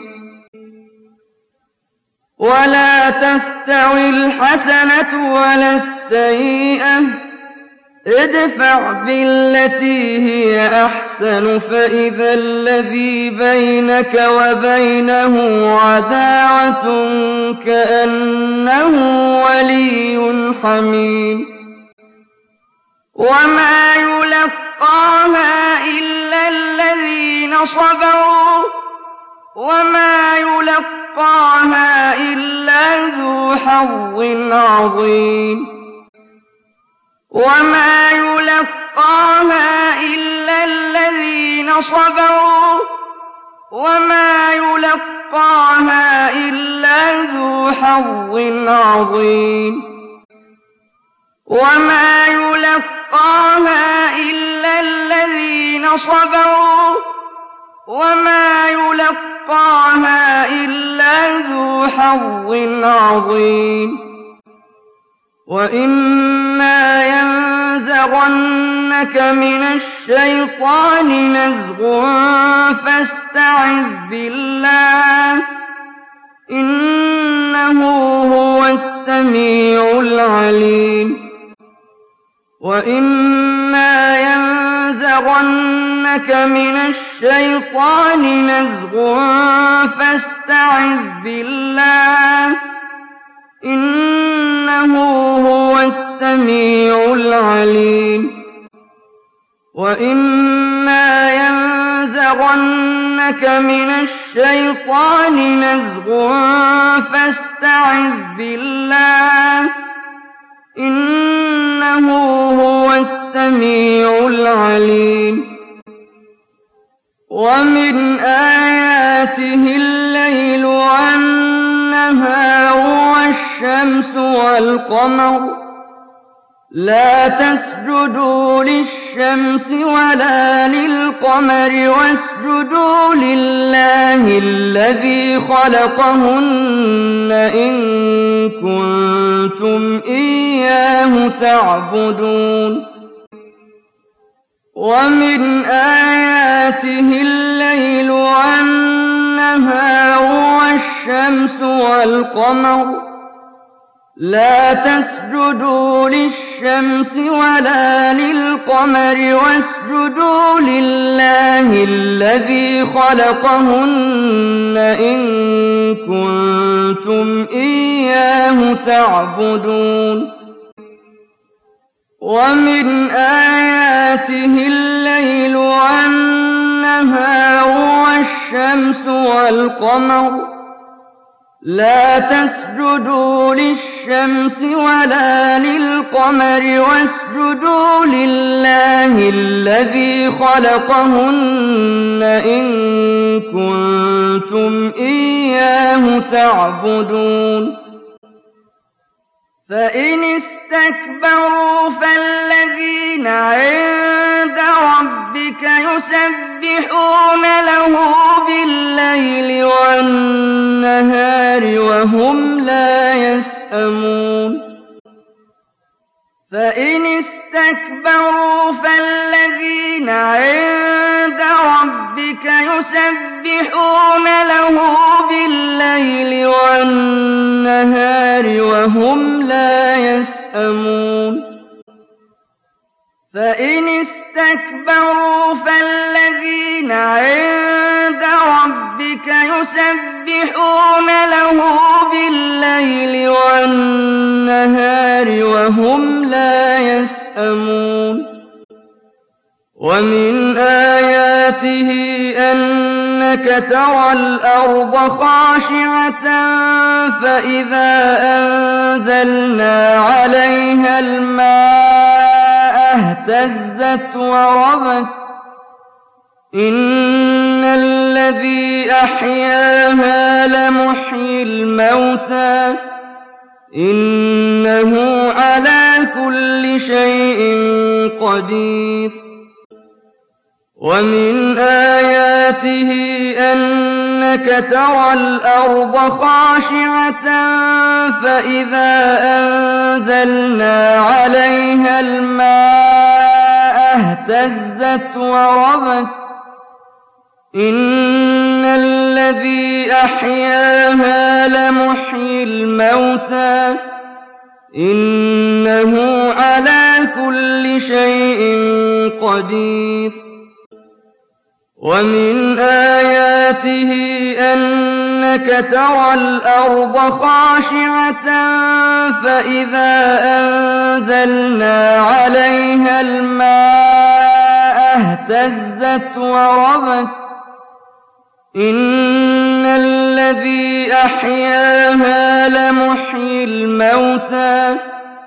ولا تستوي الحسنة ولا السيئة ادفع بالتي هي أحسن فإذا الذي بينك وبينه عداوة كأنه ولي حميم وما يلقاها إلا الذين صبروا وما يلقاها إلا ذو حظ عظيم وما يلقاها إلا الذين صبروا وما يلقاها إلا ذو حظ عظيم وما يلقاها يلقاها إلا الذين صبروا وما يلقاها إلا ذو حظ عظيم وإما ينزغنك من الشيطان نزغ فاستعذ بالله إنه هو السميع العليم وإما ينزغنك من الشيطان نزغ فاستعذ بالله إنه هو السميع العليم وإما ينزغنك من الشيطان نزغ فاستعذ بالله إنه هو السميع العليم ومن آياته الليل والنهار والشمس والقمر لا تسجدوا للشمس ولا للقمر واسجدوا لله الذي خلقهن إن كنتم إياه تعبدون ومن آياته الليل والنهار والشمس والقمر لا تسجدوا للشمس ولا للقمر واسجدوا لله الذي خلقهن إن كنتم إياه تعبدون ومن آياته الليل والنهار والشمس والقمر لا تسجدوا للشمس ولا للقمر واسجدوا لله الذي خلقهن إن كنتم إياه تعبدون فإن استكبروا فالذين عند ربك يسبحون له بالليل والنهار وهم لا يسأمون فإن استكبروا فالذين عند ربك يسبحون له بالليل والنهار وهم لا يسأمون فإن استكبروا فالذين عند ربك يسبحون له بالليل والنهار وهم لا يسأمون ومن آياته أنك ترى الأرض خاشعة فإذا أنزلنا عليها الماء اهتزت وربت إن الذي أحياها لمحيي الموتى إنه على كل شيء قدير ومن آياته أنك ترى الأرض خاشعة فإذا أنزلنا عليها الماء اهتزت وربت إن الذي أحياها لمحيي الموتى إنه على كل شيء قدير ومن آياته أنك ترى الأرض خاشعة فإذا أنزلنا عليها الماء اهتزت وربت إن الذي أحياها لمحيي الموتى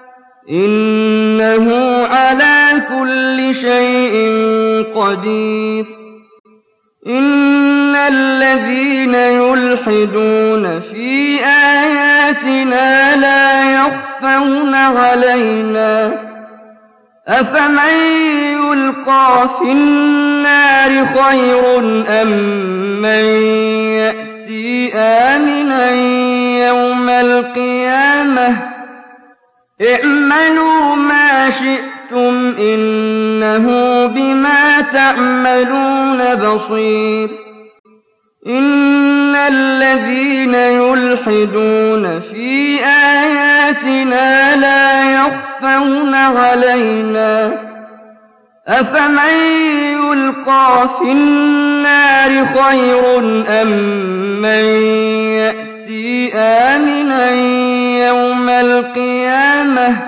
إنه على كل شيء قدير إن الذين يلحدون في آياتنا لا يخفون علينا أفمن يلقى في النار خير أم من يأتي آمنا يوم القيامة اعملوا ما شئتم إنه بما تعملون بصير إن الذين يلحدون في آياتنا لا يخفون علينا أفمن يلقى في النار خير أم من يأتي آمنا يوم القيامة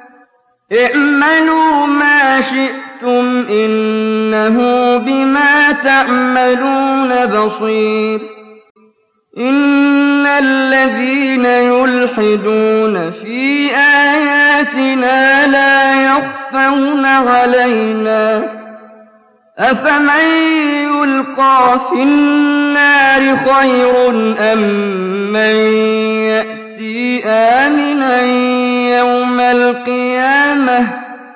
اعملوا ما شئتم إنه بما تعملون بصير إن الذين يلحدون في آياتنا لا يخفون علينا أفمن يلقى في النار خير أم من يأتي آمنا يوم القيامة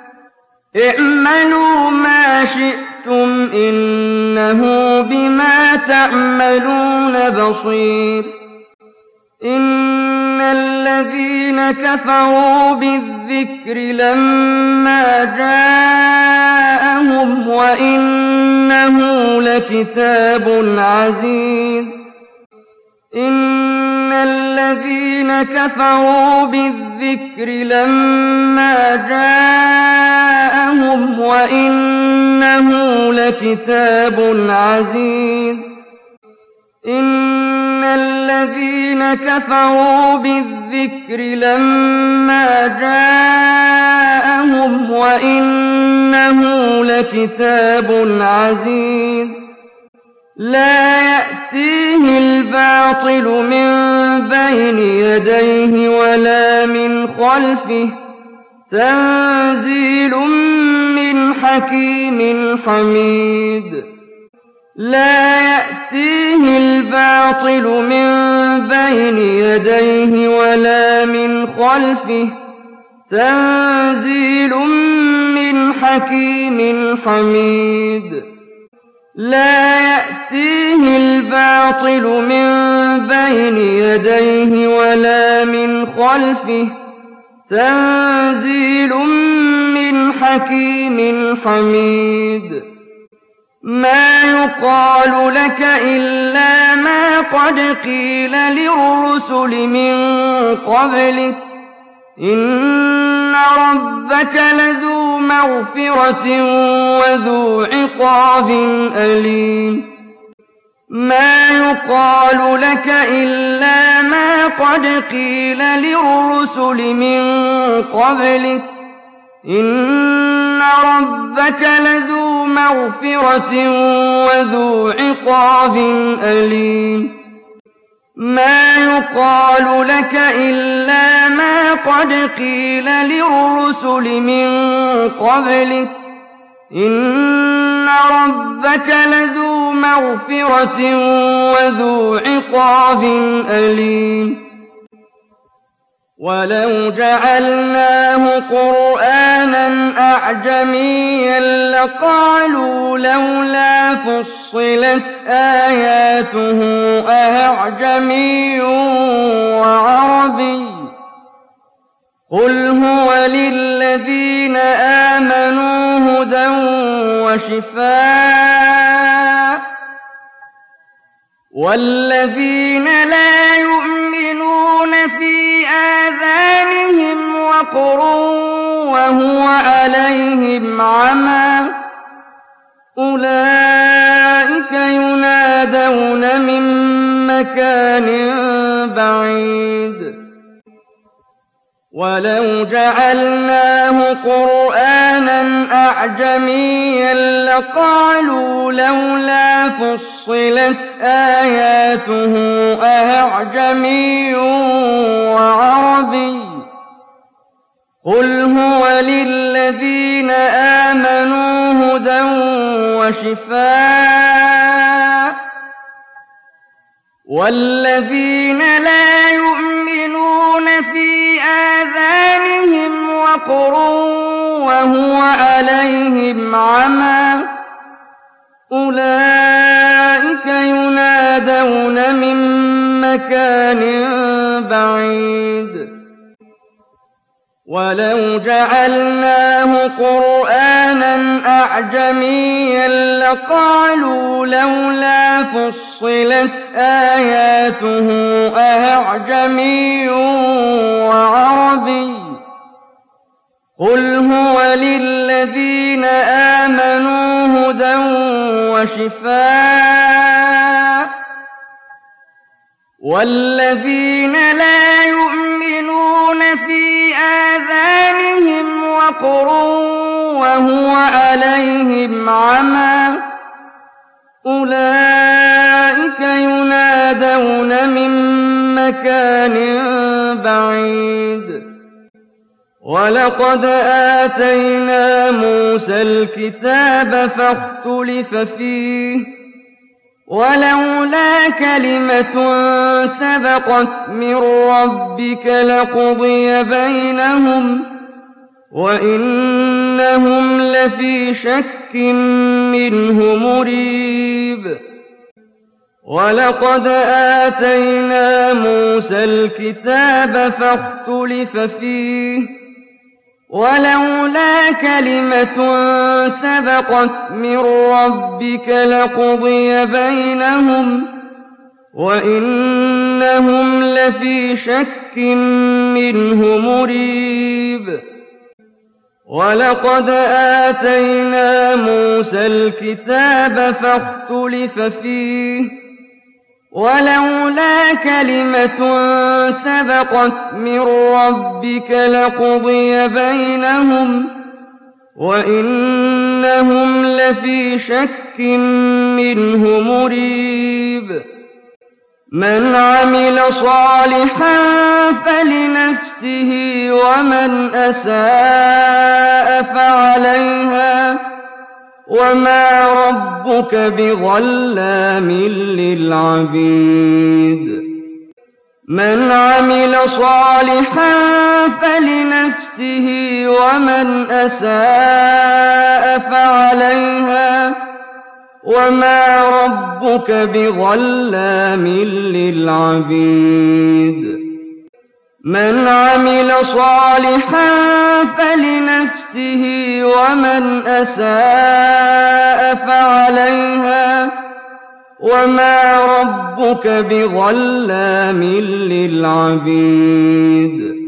اعملوا ما شئتم إنه بما تعملون بصير إن الذين كفروا بالذكر لما جاءهم وإنه لكتاب عزيز إن الذين كفروا بالذكر لما جاءهم وإنه لكتاب عزيز إن الذين كفروا بالذكر لما جاءهم وإنه لكتاب عزيز لا يأتيه الباطل من بين يديه ولا من خلفه تنزيل من حكيم حميد لا يأتيه الباطل من بين يديه ولا من خلفه تنزيل من حكيم حميد لا يأتيه الباطل من بين يديه ولا من خلفه تنزيل من حكيم حميد ما يقال لك إلا ما قد قيل للرسل من قبلك إن ربك لذو مغفرة وذو عقاب أليم ما يقال لك إلا ما قد قيل للرسل من قبلك إن ربك لذو مغفرة وذو عقاب أليم ما يقال لك إلا ما قد قيل للرسل من قبلك إن ربك لذو مغفرة وذو عقاب أليم ولو جعلناه قرآنا أعجميا لقالوا لولا فصلت آياته أعجمي وعربي قل هو للذين آمنوا هدى وشفاء والذين لا يؤمنون في آذانهم وقر وهو عليهم عمى أولئك ينادون من مكان بعيد ولو جعلناه قرآنا أعجميا لقالوا لولا فصلت آياته أعجمي وعربي قل هو للذين آمنوا هدى وشفاء والذين لا يؤمنون في آذانهم وقر وهو عليهم عمى أولئك ينادون من مكان بعيد ولو جعلناه قرآنا أعجميا لقالوا لولا فصلت آياته أأعجمي وعربي قل هو للذين آمنوا هدى وشفاء والذين لا يؤمنون في آذانهم وقر وهو عليهم عمى أولئك ينادون من مكان بعيد ولقد آتينا موسى الكتاب فاختلف فيه ولولا كلمة سبقت من ربك لقضي بينهم وإنهم لفي شك منه مريب ولقد آتينا موسى الكتاب فاختلف فيه ولولا كلمة سبقت من ربك لقضي بينهم وإنهم لفي شك منه مريب ولقد آتينا موسى الكتاب فاختلف فيه ولولا كلمة سبقت من ربك لقضي بينهم وإنهم لفي شك منه مريب من عمل صالحا فلنفسه ومن أساء فعليها وما ربك بظلام للعبيد من عمل صالحا فلنفسه ومن أساء فعليها وما ربك بظلام للعبيد من عمل صالحا فلنفسه ومن أساء فعليها وما ربك بظلام للعبيد